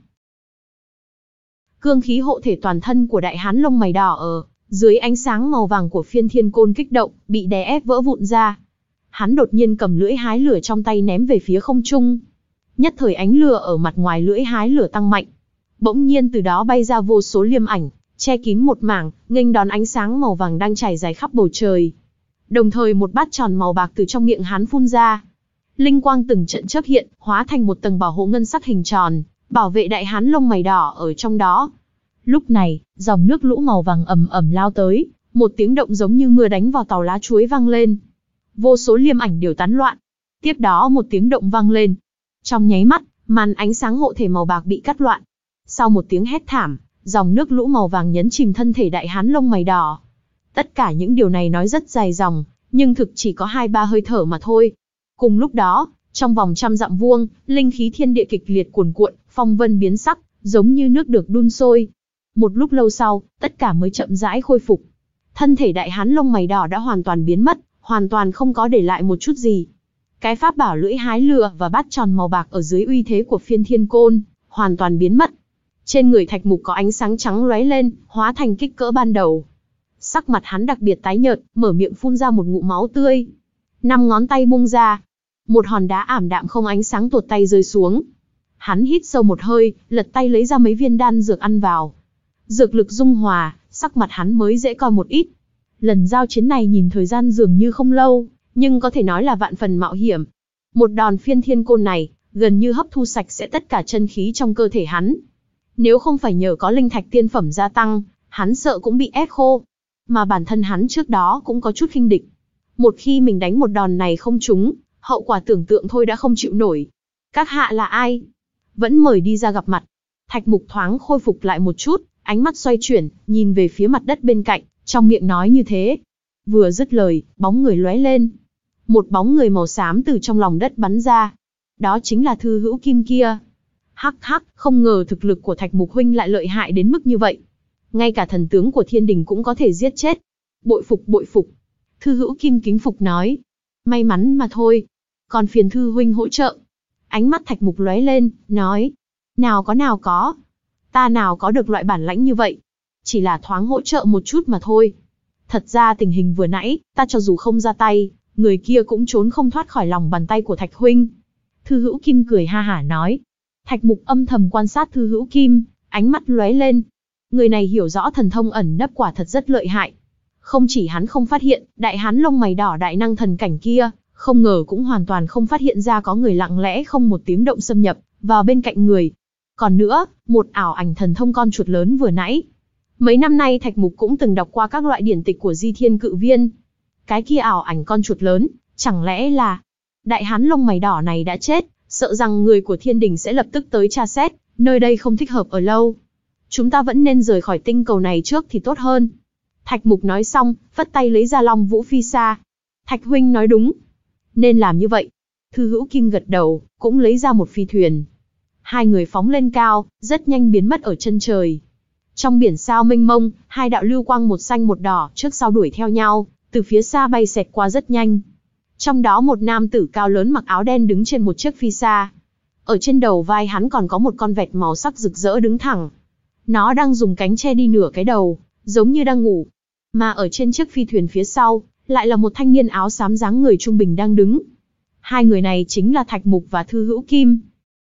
[SPEAKER 1] Cương khí hộ thể toàn thân của đại hán lông mày đỏ ở dưới ánh sáng màu vàng của phiên thiên côn kích động, bị đè ép vỡ vụn ra. Hắn đột nhiên cầm lưỡi hái lửa trong tay ném về phía không trung. Nhất thời ánh lửa ở mặt ngoài lưỡi hái lửa tăng mạnh. Bỗng nhiên từ đó bay ra vô số liêm ảnh, che kín một mảng, nghênh đón ánh sáng màu vàng đang trải dài khắp bầu trời. Đồng thời một bát tròn màu bạc từ trong miệng hắn phun ra. Linh quang từng trận chớp hiện, hóa thành một tầng bảo hộ ngân sắc hình tròn, bảo vệ đại hán lông mày đỏ ở trong đó. Lúc này, dòng nước lũ màu vàng ầm ầm lao tới, một tiếng động giống như mưa đánh vào tàu lá chuối vang lên. Vô số liêm ảnh đều tán loạn. Tiếp đó một tiếng động vang lên. Trong nháy mắt, màn ánh sáng hộ thể màu bạc bị cắt loạn. Sau một tiếng hét thảm, dòng nước lũ màu vàng nhấn chìm thân thể đại hán lông mày đỏ. Tất cả những điều này nói rất dài dòng, nhưng thực chỉ có hai ba hơi thở mà thôi. Cùng lúc đó, trong vòng trăm dặm vuông, linh khí thiên địa kịch liệt cuồn cuộn, phong vân biến sắc, giống như nước được đun sôi. Một lúc lâu sau, tất cả mới chậm rãi khôi phục. Thân thể đại hán lông mày đỏ đã hoàn toàn biến mất, hoàn toàn không có để lại một chút gì. Cái pháp bảo lưỡi hái lửa và bát tròn màu bạc ở dưới uy thế của phiên thiên côn, hoàn toàn biến mất. Trên người Thạch Mục có ánh sáng trắng lóe lên, hóa thành kích cỡ ban đầu. Sắc mặt hắn đặc biệt tái nhợt, mở miệng phun ra một ngụm máu tươi. Năm ngón tay buông ra. Một hòn đá ảm đạm không ánh sáng tuột tay rơi xuống. Hắn hít sâu một hơi, lật tay lấy ra mấy viên đan dược ăn vào. Dược lực dung hòa, sắc mặt hắn mới dễ coi một ít. Lần giao chiến này nhìn thời gian dường như không lâu, nhưng có thể nói là vạn phần mạo hiểm. Một đòn phiên thiên côn này, gần như hấp thu sạch sẽ tất cả chân khí trong cơ thể hắn. Nếu không phải nhờ có linh thạch tiên phẩm gia tăng, hắn sợ cũng bị ép khô. Mà bản thân hắn trước đó cũng có chút khinh địch. Một khi mình đánh một đòn này không trúng, hậu quả tưởng tượng thôi đã không chịu nổi. Các hạ là ai? Vẫn mời đi ra gặp mặt. Thạch Mục thoáng khôi phục lại một chút, ánh mắt xoay chuyển, nhìn về phía mặt đất bên cạnh, trong miệng nói như thế. Vừa dứt lời, bóng người lóe lên. Một bóng người màu xám từ trong lòng đất bắn ra. Đó chính là Thư Hữu Kim kia. Hắc hắc, không ngờ thực lực của Thạch Mục huynh lại lợi hại đến mức như vậy. Ngay cả thần tướng của thiên đình cũng có thể giết chết. Bội phục bội phục. Thư Hữu Kim kính phục nói. May mắn mà thôi. Còn phiền Thư huynh hỗ trợ. Ánh mắt Thạch Mục lóe lên, nói. Nào có nào có. Ta nào có được loại bản lãnh như vậy. Chỉ là thoáng hỗ trợ một chút mà thôi. Thật ra tình hình vừa nãy, ta cho dù không ra tay, người kia cũng trốn không thoát khỏi lòng bàn tay của Thạch huynh. Thư Hữu Kim cười ha hả nói. Thạch Mục âm thầm quan sát Thư Hữu Kim, ánh mắt lóe lên. Người này hiểu rõ thần thông ẩn nấp quả thật rất lợi hại. Không chỉ hắn không phát hiện, đại hán lông mày đỏ đại năng thần cảnh kia, không ngờ cũng hoàn toàn không phát hiện ra có người lặng lẽ không một tiếng động xâm nhập vào bên cạnh người. Còn nữa, một ảo ảnh thần thông con chuột lớn vừa nãy. Mấy năm nay Thạch Mục cũng từng đọc qua các loại điển tịch của Di Thiên Cự Viên. Cái kia ảo ảnh con chuột lớn, chẳng lẽ là đại hán lông mày đỏ này đã chết, sợ rằng người của thiên đình sẽ lập tức tới tra xét, nơi đây không thích hợp ở lâu. Chúng ta vẫn nên rời khỏi tinh cầu này trước thì tốt hơn. Thạch Mục nói xong, vất tay lấy ra Long Vũ Phi Sa. Thạch huynh nói đúng. Nên làm như vậy. Thư Hữu Kim gật đầu, cũng lấy ra một phi thuyền. Hai người phóng lên cao, rất nhanh biến mất ở chân trời. Trong biển sao mênh mông, hai đạo lưu quang một xanh một đỏ trước sau đuổi theo nhau, từ phía xa bay xẹt qua rất nhanh. Trong đó một nam tử cao lớn mặc áo đen đứng trên một chiếc phi sa. Ở trên đầu vai hắn còn có một con vẹt màu sắc rực rỡ đứng thẳng. Nó đang dùng cánh che đi nửa cái đầu, giống như đang ngủ. Mà ở trên chiếc phi thuyền phía sau, lại là một thanh niên áo xám dáng người trung bình đang đứng. Hai người này chính là Thạch Mục và Thư Hữu Kim.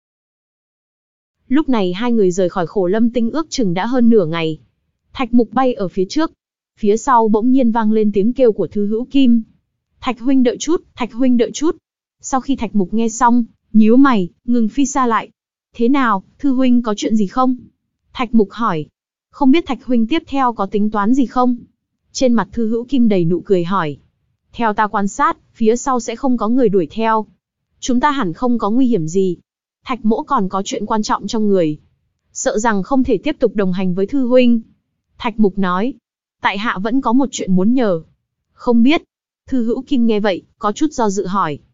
[SPEAKER 1] Lúc này hai người rời khỏi Khổ Lâm Tinh ước chừng đã hơn nửa ngày. Thạch Mục bay ở phía trước. Phía sau bỗng nhiên vang lên tiếng kêu của Thư Hữu Kim. Thạch huynh đợi chút, Thạch huynh đợi chút. Sau khi Thạch Mục nghe xong, nhíu mày, ngừng phi sa lại. Thế nào, Thư huynh có chuyện gì không? Thạch Mục hỏi. Không biết Thạch huynh tiếp theo có tính toán gì không? Trên mặt Thư Hữu Kim đầy nụ cười hỏi. Theo ta quan sát, phía sau sẽ không có người đuổi theo. Chúng ta hẳn không có nguy hiểm gì. Thạch mỗ còn có chuyện quan trọng trong người. Sợ rằng không thể tiếp tục đồng hành với Thư huynh. Thạch Mục nói. Tại hạ vẫn có một chuyện muốn nhờ. Không biết. Thư Hữu Kim nghe vậy, có chút do dự hỏi.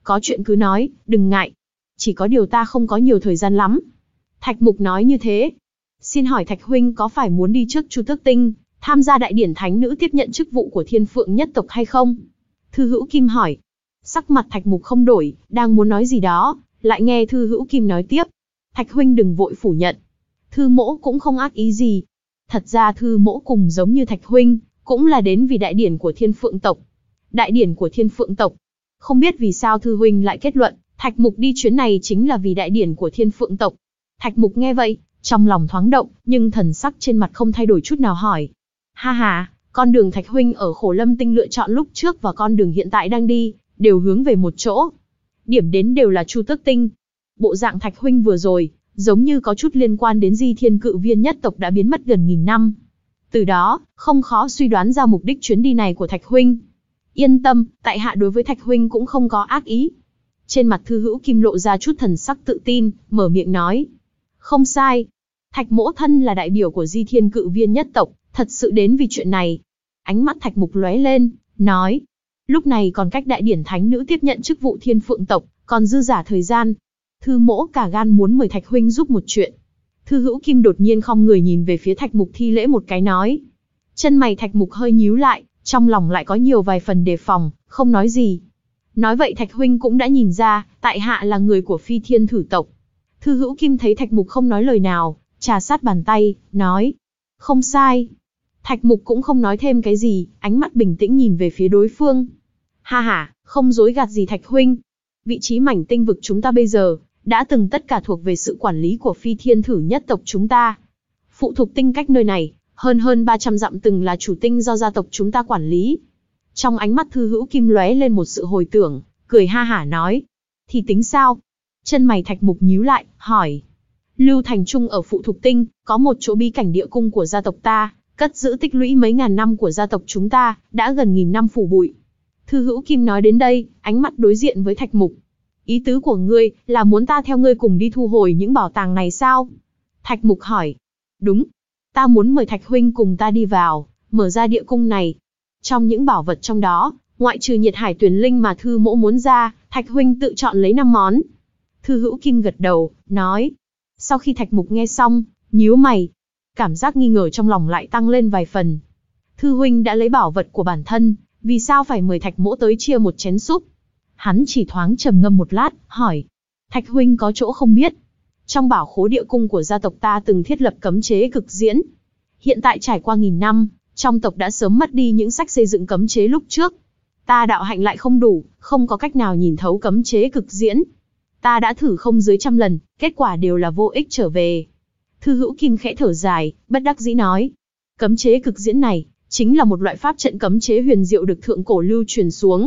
[SPEAKER 1] Có chuyện cứ nói, đừng ngại. Chỉ có điều ta không có nhiều thời gian lắm. Thạch Mục nói như thế. Xin hỏi Thạch huynh có phải muốn đi trước Chu Tước Tinh, tham gia đại điển thánh nữ tiếp nhận chức vụ của Thiên Phượng nhất tộc hay không? Thư Hữu Kim hỏi. Sắc mặt Thạch Mục không đổi, đang muốn nói gì đó, lại nghe Thư Hữu Kim nói tiếp. Thạch huynh đừng vội phủ nhận. Thư mỗ cũng không ác ý gì. Thật ra Thư mỗ cùng giống như Thạch huynh, cũng là đến vì đại điển của Thiên Phượng tộc. Đại điển của Thiên Phượng tộc. Không biết vì sao Thư huynh lại kết luận, Thạch Mục đi chuyến này chính là vì đại điển của Thiên Phượng tộc. Thạch Mục nghe vậy, trong lòng thoáng động, nhưng thần sắc trên mặt không thay đổi chút nào hỏi. Ha ha, con đường Thạch huynh ở Khổ Lâm Tinh lựa chọn lúc trước và con đường hiện tại đang đi, đều hướng về một chỗ. Điểm đến đều là Chu Tước Tinh. Bộ dạng Thạch huynh vừa rồi, giống như có chút liên quan đến Di Thiên Cự Viên nhất tộc đã biến mất gần nghìn năm. Từ đó, không khó suy đoán ra mục đích chuyến đi này của Thạch huynh. Yên tâm, tại hạ đối với Thạch huynh cũng không có ác ý. Trên mặt Thư Hữu Kim lộ ra chút thần sắc tự tin, mở miệng nói. Không sai. Thạch mỗ thân là đại biểu của Di Thiên Cự Viên nhất tộc, thật sự đến vì chuyện này. Ánh mắt Thạch Mục lóe lên, nói. Lúc này còn cách đại điển thánh nữ tiếp nhận chức vụ Thiên Phượng tộc, còn dư giả thời gian. Thư mỗ cả gan muốn mời Thạch huynh giúp một chuyện. Thư Hữu Kim đột nhiên khom người nhìn về phía Thạch Mục thi lễ một cái nói. Chân mày Thạch Mục hơi nhíu lại, trong lòng lại có nhiều vài phần đề phòng, không nói gì. Nói vậy Thạch huynh cũng đã nhìn ra, tại hạ là người của Phi Thiên Thử tộc. Thư Hữu Kim thấy Thạch Mục không nói lời nào, trà sát bàn tay, nói. Không sai. Thạch Mục cũng không nói thêm cái gì, ánh mắt bình tĩnh nhìn về phía đối phương. Ha ha, không dối gạt gì Thạch huynh. Vị trí mảnh tinh vực chúng ta bây giờ, đã từng tất cả thuộc về sự quản lý của Phi Thiên Thử nhất tộc chúng ta. Phụ thuộc tinh cách nơi này, hơn hơn ba trăm dặm từng là chủ tinh do gia tộc chúng ta quản lý. Trong ánh mắt Thư Hữu Kim lóe lên một sự hồi tưởng, cười ha hả nói. Thì tính sao? Chân mày Thạch Mục nhíu lại, hỏi. Lưu Thành Trung ở phụ thuộc tinh, có một chỗ bí cảnh địa cung của gia tộc ta, cất giữ tích lũy mấy ngàn năm của gia tộc chúng ta, đã gần nghìn năm phủ bụi. Thư Hữu Kim nói đến đây, ánh mắt đối diện với Thạch Mục. Ý tứ của ngươi, là muốn ta theo ngươi cùng đi thu hồi những bảo tàng này sao? Thạch Mục hỏi. Đúng. Ta muốn mời Thạch huynh cùng ta đi vào, mở ra địa cung này. Trong những bảo vật trong đó, ngoại trừ nhiệt hải tuyển linh mà Thư mỗ muốn ra, Thạch huynh tự chọn lấy năm món. Thư Hữu Kim gật đầu, nói. Sau khi Thạch Mục nghe xong, nhíu mày. Cảm giác nghi ngờ trong lòng lại tăng lên vài phần. Thư huynh đã lấy bảo vật của bản thân, vì sao phải mời Thạch mỗ tới chia một chén súp? Hắn chỉ thoáng trầm ngâm một lát, hỏi. Thạch huynh có chỗ không biết. Trong bảo khố địa cung của gia tộc ta từng thiết lập cấm chế cực diễn. Hiện tại trải qua nghìn năm, trong tộc đã sớm mất đi những sách xây dựng cấm chế lúc trước. Ta đạo hạnh lại không đủ, không có cách nào nhìn thấu cấm chế cực diễn. Ta đã thử không dưới trăm lần, kết quả đều là vô ích trở về. Thư Hữu Kim khẽ thở dài, bất đắc dĩ nói. Cấm chế cực diễn này, chính là một loại pháp trận cấm chế huyền diệu được thượng cổ lưu truyền xuống.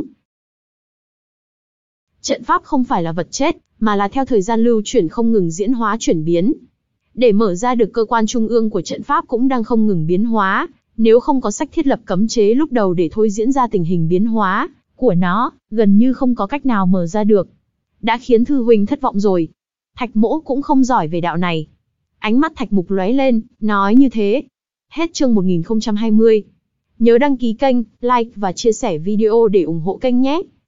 [SPEAKER 1] Trận pháp không phải là vật chết, mà là theo thời gian lưu chuyển không ngừng diễn hóa chuyển biến. Để mở ra được cơ quan trung ương của trận pháp cũng đang không ngừng biến hóa, nếu không có sách thiết lập cấm chế lúc đầu để thôi diễn ra tình hình biến hóa của nó, gần như không có cách nào mở ra được. Đã khiến Thư huynh thất vọng rồi. Thạch mỗ cũng không giỏi về đạo này. Ánh mắt Thạch Mục lóe lên, nói như thế. Hết chương một nghìn không trăm hai mươi. Nhớ đăng ký kênh, like và chia sẻ video để ủng hộ kênh nhé.